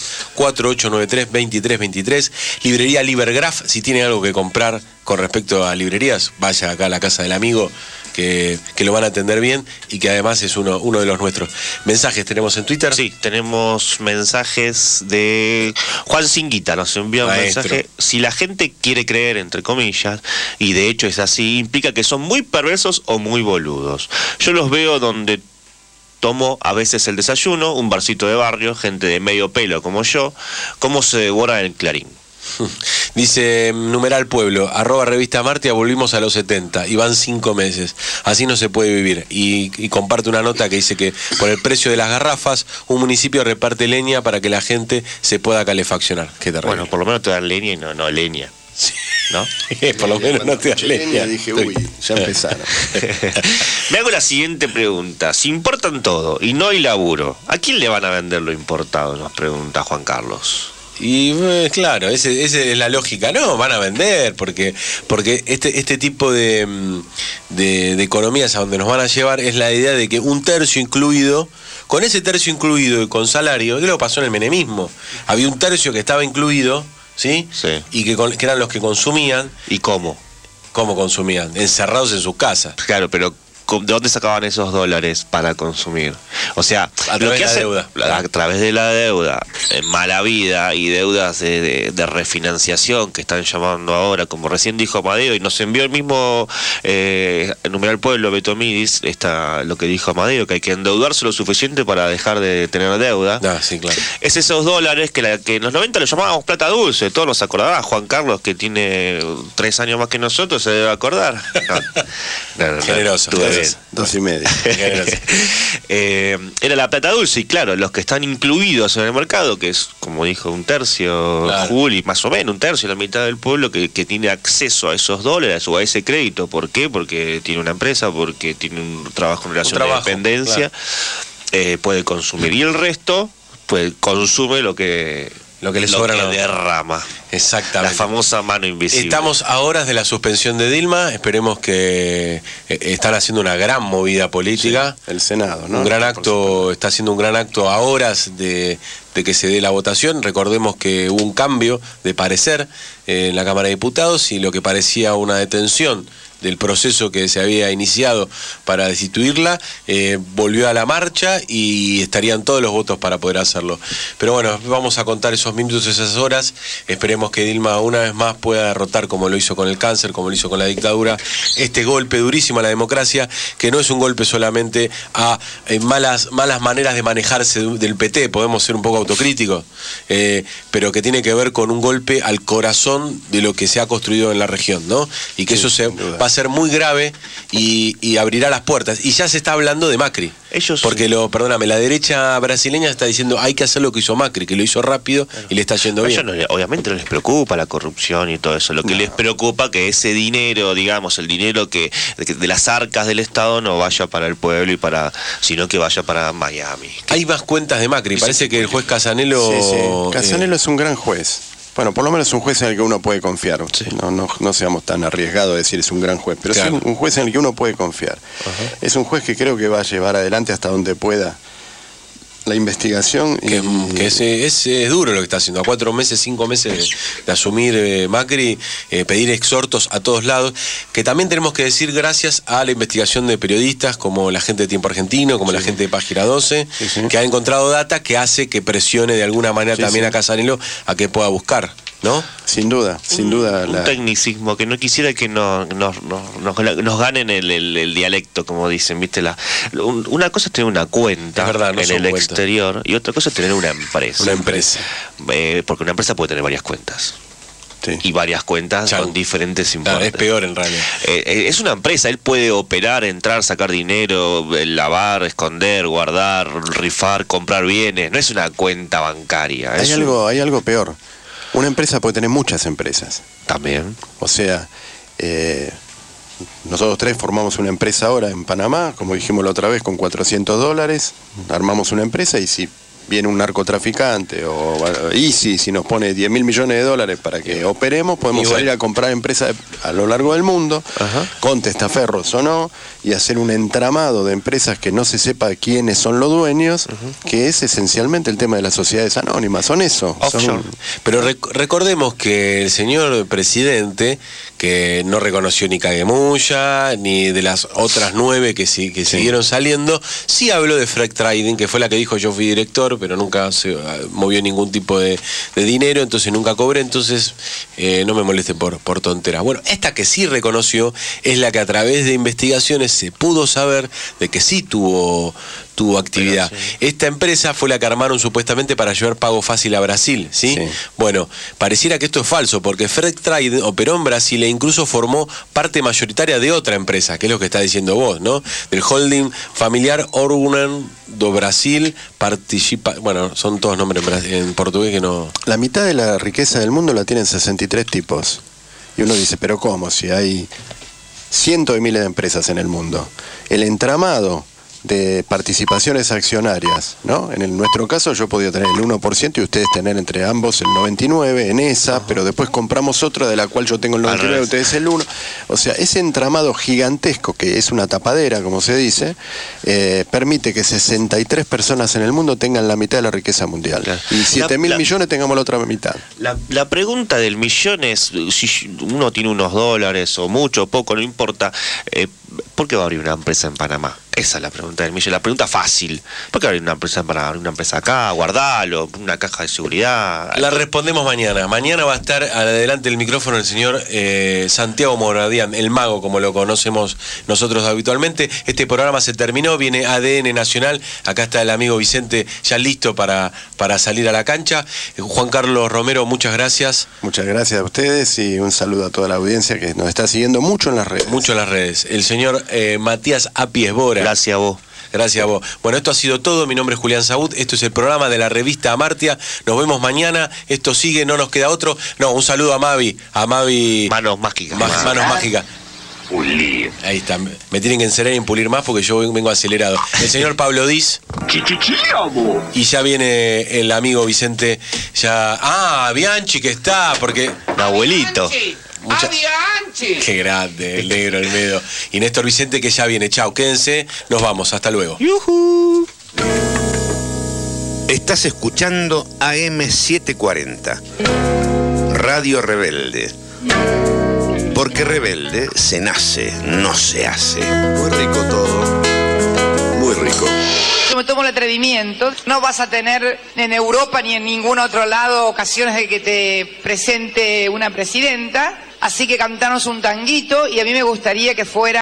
4893-2323. Librería Livergraph, si tiene algo que comprar con respecto a librerías, vaya acá a la casa del amigo, que lo van a atender bien y que además es uno de los nuestros. ¿Mensajes tenemos en Twitter? Sí, tenemos mensajes de Juan Singuita, nos envía un mensaje. Si la gente quiere creer, entre comillas, y de hecho es así, implica que son muy perversos o muy boludos. Yo los veo donde tomo a veces el desayuno, un barcito de barrio, gente de medio pelo como yo, cómo se devora el Clarín. Dice numeral pueblo, @revista Martia, volvimos a los 70 y van 5 meses, así no se puede vivir. Y comparte una nota que dice que por el precio de las garrafas un municipio reparte leña para que la gente se pueda calefaccionar. Qué terrible. Bueno, por lo menos te dan leña y no leña. Sí. ¿No? Por lo menos no te dan leña. Dije, uy, ya empezaron. Me hago la siguiente pregunta. Si importan todo y no hay laburo, ¿a quién le van a vender lo importado? Nos pregunta Juan Carlos. Y claro, esa es la lógica. No, van a vender, porque este tipo de economías a donde nos van a llevar es la idea de que un tercio incluido, con ese tercio incluido y con salario, que lo pasó en el menemismo. Había un tercio que estaba incluido, ¿sí? Sí. Y que eran los que consumían. ¿Y cómo? ¿Cómo consumían? Encerrados en sus casas. Claro, pero ¿de dónde sacaban esos dólares para consumir? O sea, a través de la deuda. A través de la deuda, mala vida y deudas de refinanciación que están llamando ahora, como recién dijo Amadeo, y nos envió el mismo numeral pueblo, Beto Midis, lo que dijo Amadeo, que hay que endeudarse lo suficiente para dejar de tener deuda. Ah, sí, claro. Es esos dólares que en los 90 lo llamábamos plata dulce, todos nos acordarán. Juan Carlos, que tiene 3 años más que nosotros, se debe acordar. No, generoso. 2,5. Era la plata dulce, y claro, los que están incluidos en el mercado, que es, como dijo, un tercio, claro. Juli, más o menos un tercio, la mitad del pueblo que tiene acceso a esos dólares o a ese crédito. ¿Por qué? Porque tiene una empresa, porque tiene un trabajo en relación de dependencia, claro. Puede consumir, y el resto pues consume lo que Lo que le sobra lo que derrama. Exactamente. La famosa mano invisible. Estamos a horas de la suspensión de Dilma. Esperemos que están haciendo una gran movida política. Sí, el Senado, ¿no? Un gran acto, está haciendo un gran acto a horas de que se dé la votación. Recordemos que hubo un cambio de parecer en la Cámara de Diputados y lo que parecía una detención del proceso que se había iniciado para destituirla, volvió a la marcha y estarían todos los votos para poder hacerlo. Pero bueno, vamos a contar esos minutos, esas horas. Esperemos que Dilma una vez más pueda derrotar, como lo hizo con el cáncer, como lo hizo con la dictadura, este golpe durísimo a la democracia, que no es un golpe solamente a malas maneras de manejarse del PT, podemos ser un poco autocríticos, pero que tiene que ver con un golpe al corazón de lo que se ha construido en la región, ¿no? Y que eso va a ser muy grave y abrirá las puertas. Y ya se está hablando de Macri. Porque la derecha brasileña está diciendo hay que hacer lo que hizo Macri, que lo hizo rápido y le está yendo bien. Obviamente no les preocupa la corrupción y todo eso. Lo que les preocupa que ese dinero, digamos, el dinero de las arcas del Estado no vaya para el pueblo sino que vaya para Miami. Hay más cuentas de Macri. Parece que el juez Casanelo... Sí. Casanelo es un gran juez. Bueno, por lo menos es un juez en el que uno puede confiar. Sí. No seamos tan arriesgados de decir es un gran juez, pero claro, es un juez en el que uno puede confiar. Uh-huh. Es un juez que creo que va a llevar adelante hasta donde pueda la investigación. Que es duro lo que está haciendo. A 4 meses, 5 meses de asumir Macri, pedir exhortos a todos lados, que también tenemos que decir gracias a la investigación de periodistas como la gente de Tiempo Argentino, como la gente de Página 12, que ha encontrado data que hace que presione de alguna manera también a Casanelo a que pueda buscar, ¿no? Sin duda. Un tecnicismo que no quisiera que nos ganen el dialecto, como dicen, ¿viste? Una cosa es tener una cuenta en el exterior y otra cosa es tener una empresa. Porque una empresa puede tener varias cuentas. Sí. Y varias cuentas con diferentes importes. Claro, es peor en realidad. Es una empresa, él puede operar, entrar, sacar dinero, lavar, esconder, guardar, rifar, comprar bienes. No es una cuenta bancaria. Hay algo peor. Una empresa puede tener muchas empresas. También. O sea, nosotros 3 formamos una empresa ahora en Panamá, como dijimos la otra vez, con $400. Armamos una empresa y si viene un narcotraficante o Easy, si nos pone $10.000 millones para que operemos, podemos salir a comprar empresas a lo largo del mundo, con testaferros o no, y hacer un entramado de empresas que no se sepa quiénes son los dueños, que es esencialmente el tema de las sociedades anónimas, son eso. Pero recordemos que el señor presidente, que no reconoció ni Caguemulla, ni de las otras 9 que siguieron saliendo, sí habló de Freck Trading, que fue la que dijo yo fui director, pero nunca se movió ningún tipo de dinero, entonces nunca cobré, entonces no me moleste por tonteras. Bueno, esta que sí reconoció es la que a través de investigaciones se pudo saber de que sí tuvo actividad. Esta empresa fue la que armaron supuestamente para llevar pago fácil a Brasil, ¿sí? Bueno, pareciera que esto es falso, porque Freck Trading operó en Brasil e incluso formó parte mayoritaria de otra empresa, que es lo que está diciendo vos, ¿no? Del holding familiar Orgunan do Brasil participa... Bueno, son todos nombres en portugués que no... La mitad de la riqueza del mundo la tienen 63 tipos. Y uno dice, ¿pero cómo? Si hay cientos de miles de empresas en el mundo. El entramado de participaciones accionarias, ¿no? En nuestro caso yo podía tener el 1% y ustedes tener entre ambos el 99% en esa, pero después compramos otra de la cual yo tengo el 99% y ustedes el 1%. O sea, ese entramado gigantesco, que es una tapadera, como se dice, permite que 63 personas en el mundo tengan la mitad de la riqueza mundial. Y 7.000 millones tengamos la otra mitad. La pregunta del millón es, si uno tiene unos dólares o mucho o poco, no importa, ¿por qué va a abrir una empresa en Panamá? Esa es la pregunta del millón, la pregunta fácil. ¿Por qué abrir una empresa en Panamá? Una empresa acá, guardarlo, una caja de seguridad. La respondemos mañana. Mañana va a estar adelante del micrófono el señor Santiago Moradián, el mago, como lo conocemos nosotros habitualmente. Este programa se terminó, viene ADN Nacional. Acá está el amigo Vicente ya listo para salir a la cancha. Juan Carlos Romero, muchas gracias. Muchas gracias a ustedes y un saludo a toda la audiencia que nos está siguiendo mucho en las redes. Mucho en las redes. El señor Matías Apiesbora. Gracias a vos. Gracias a vos. Bueno, esto ha sido todo. Mi nombre es Julián Saúd. Esto es el programa de la revista Amartya. Nos vemos mañana. Esto sigue, no nos queda otro. No, un saludo a Mavi. Manos mágicas. Manos mágicas. pulir. Ahí está. Me tienen que enseñar y pulir más porque yo vengo acelerado. El señor Pablo Diz. Y ya viene el amigo Vicente. Bianchi que está, porque. Abuelito. Qué grande, el negro Olmedo. Y Néstor Vicente que ya viene. Chau, quédense. Nos vamos. Hasta luego. ¡Yujú! Estás escuchando AM740. Radio Rebelde. Porque rebelde se nace, no se hace. Muy rico todo. Muy rico. Yo me tomo el atrevimiento. No vas a tener en Europa ni en ningún otro lado ocasiones de que te presente una presidenta. Así que cantanos un tanguito y a mí me gustaría que fuera...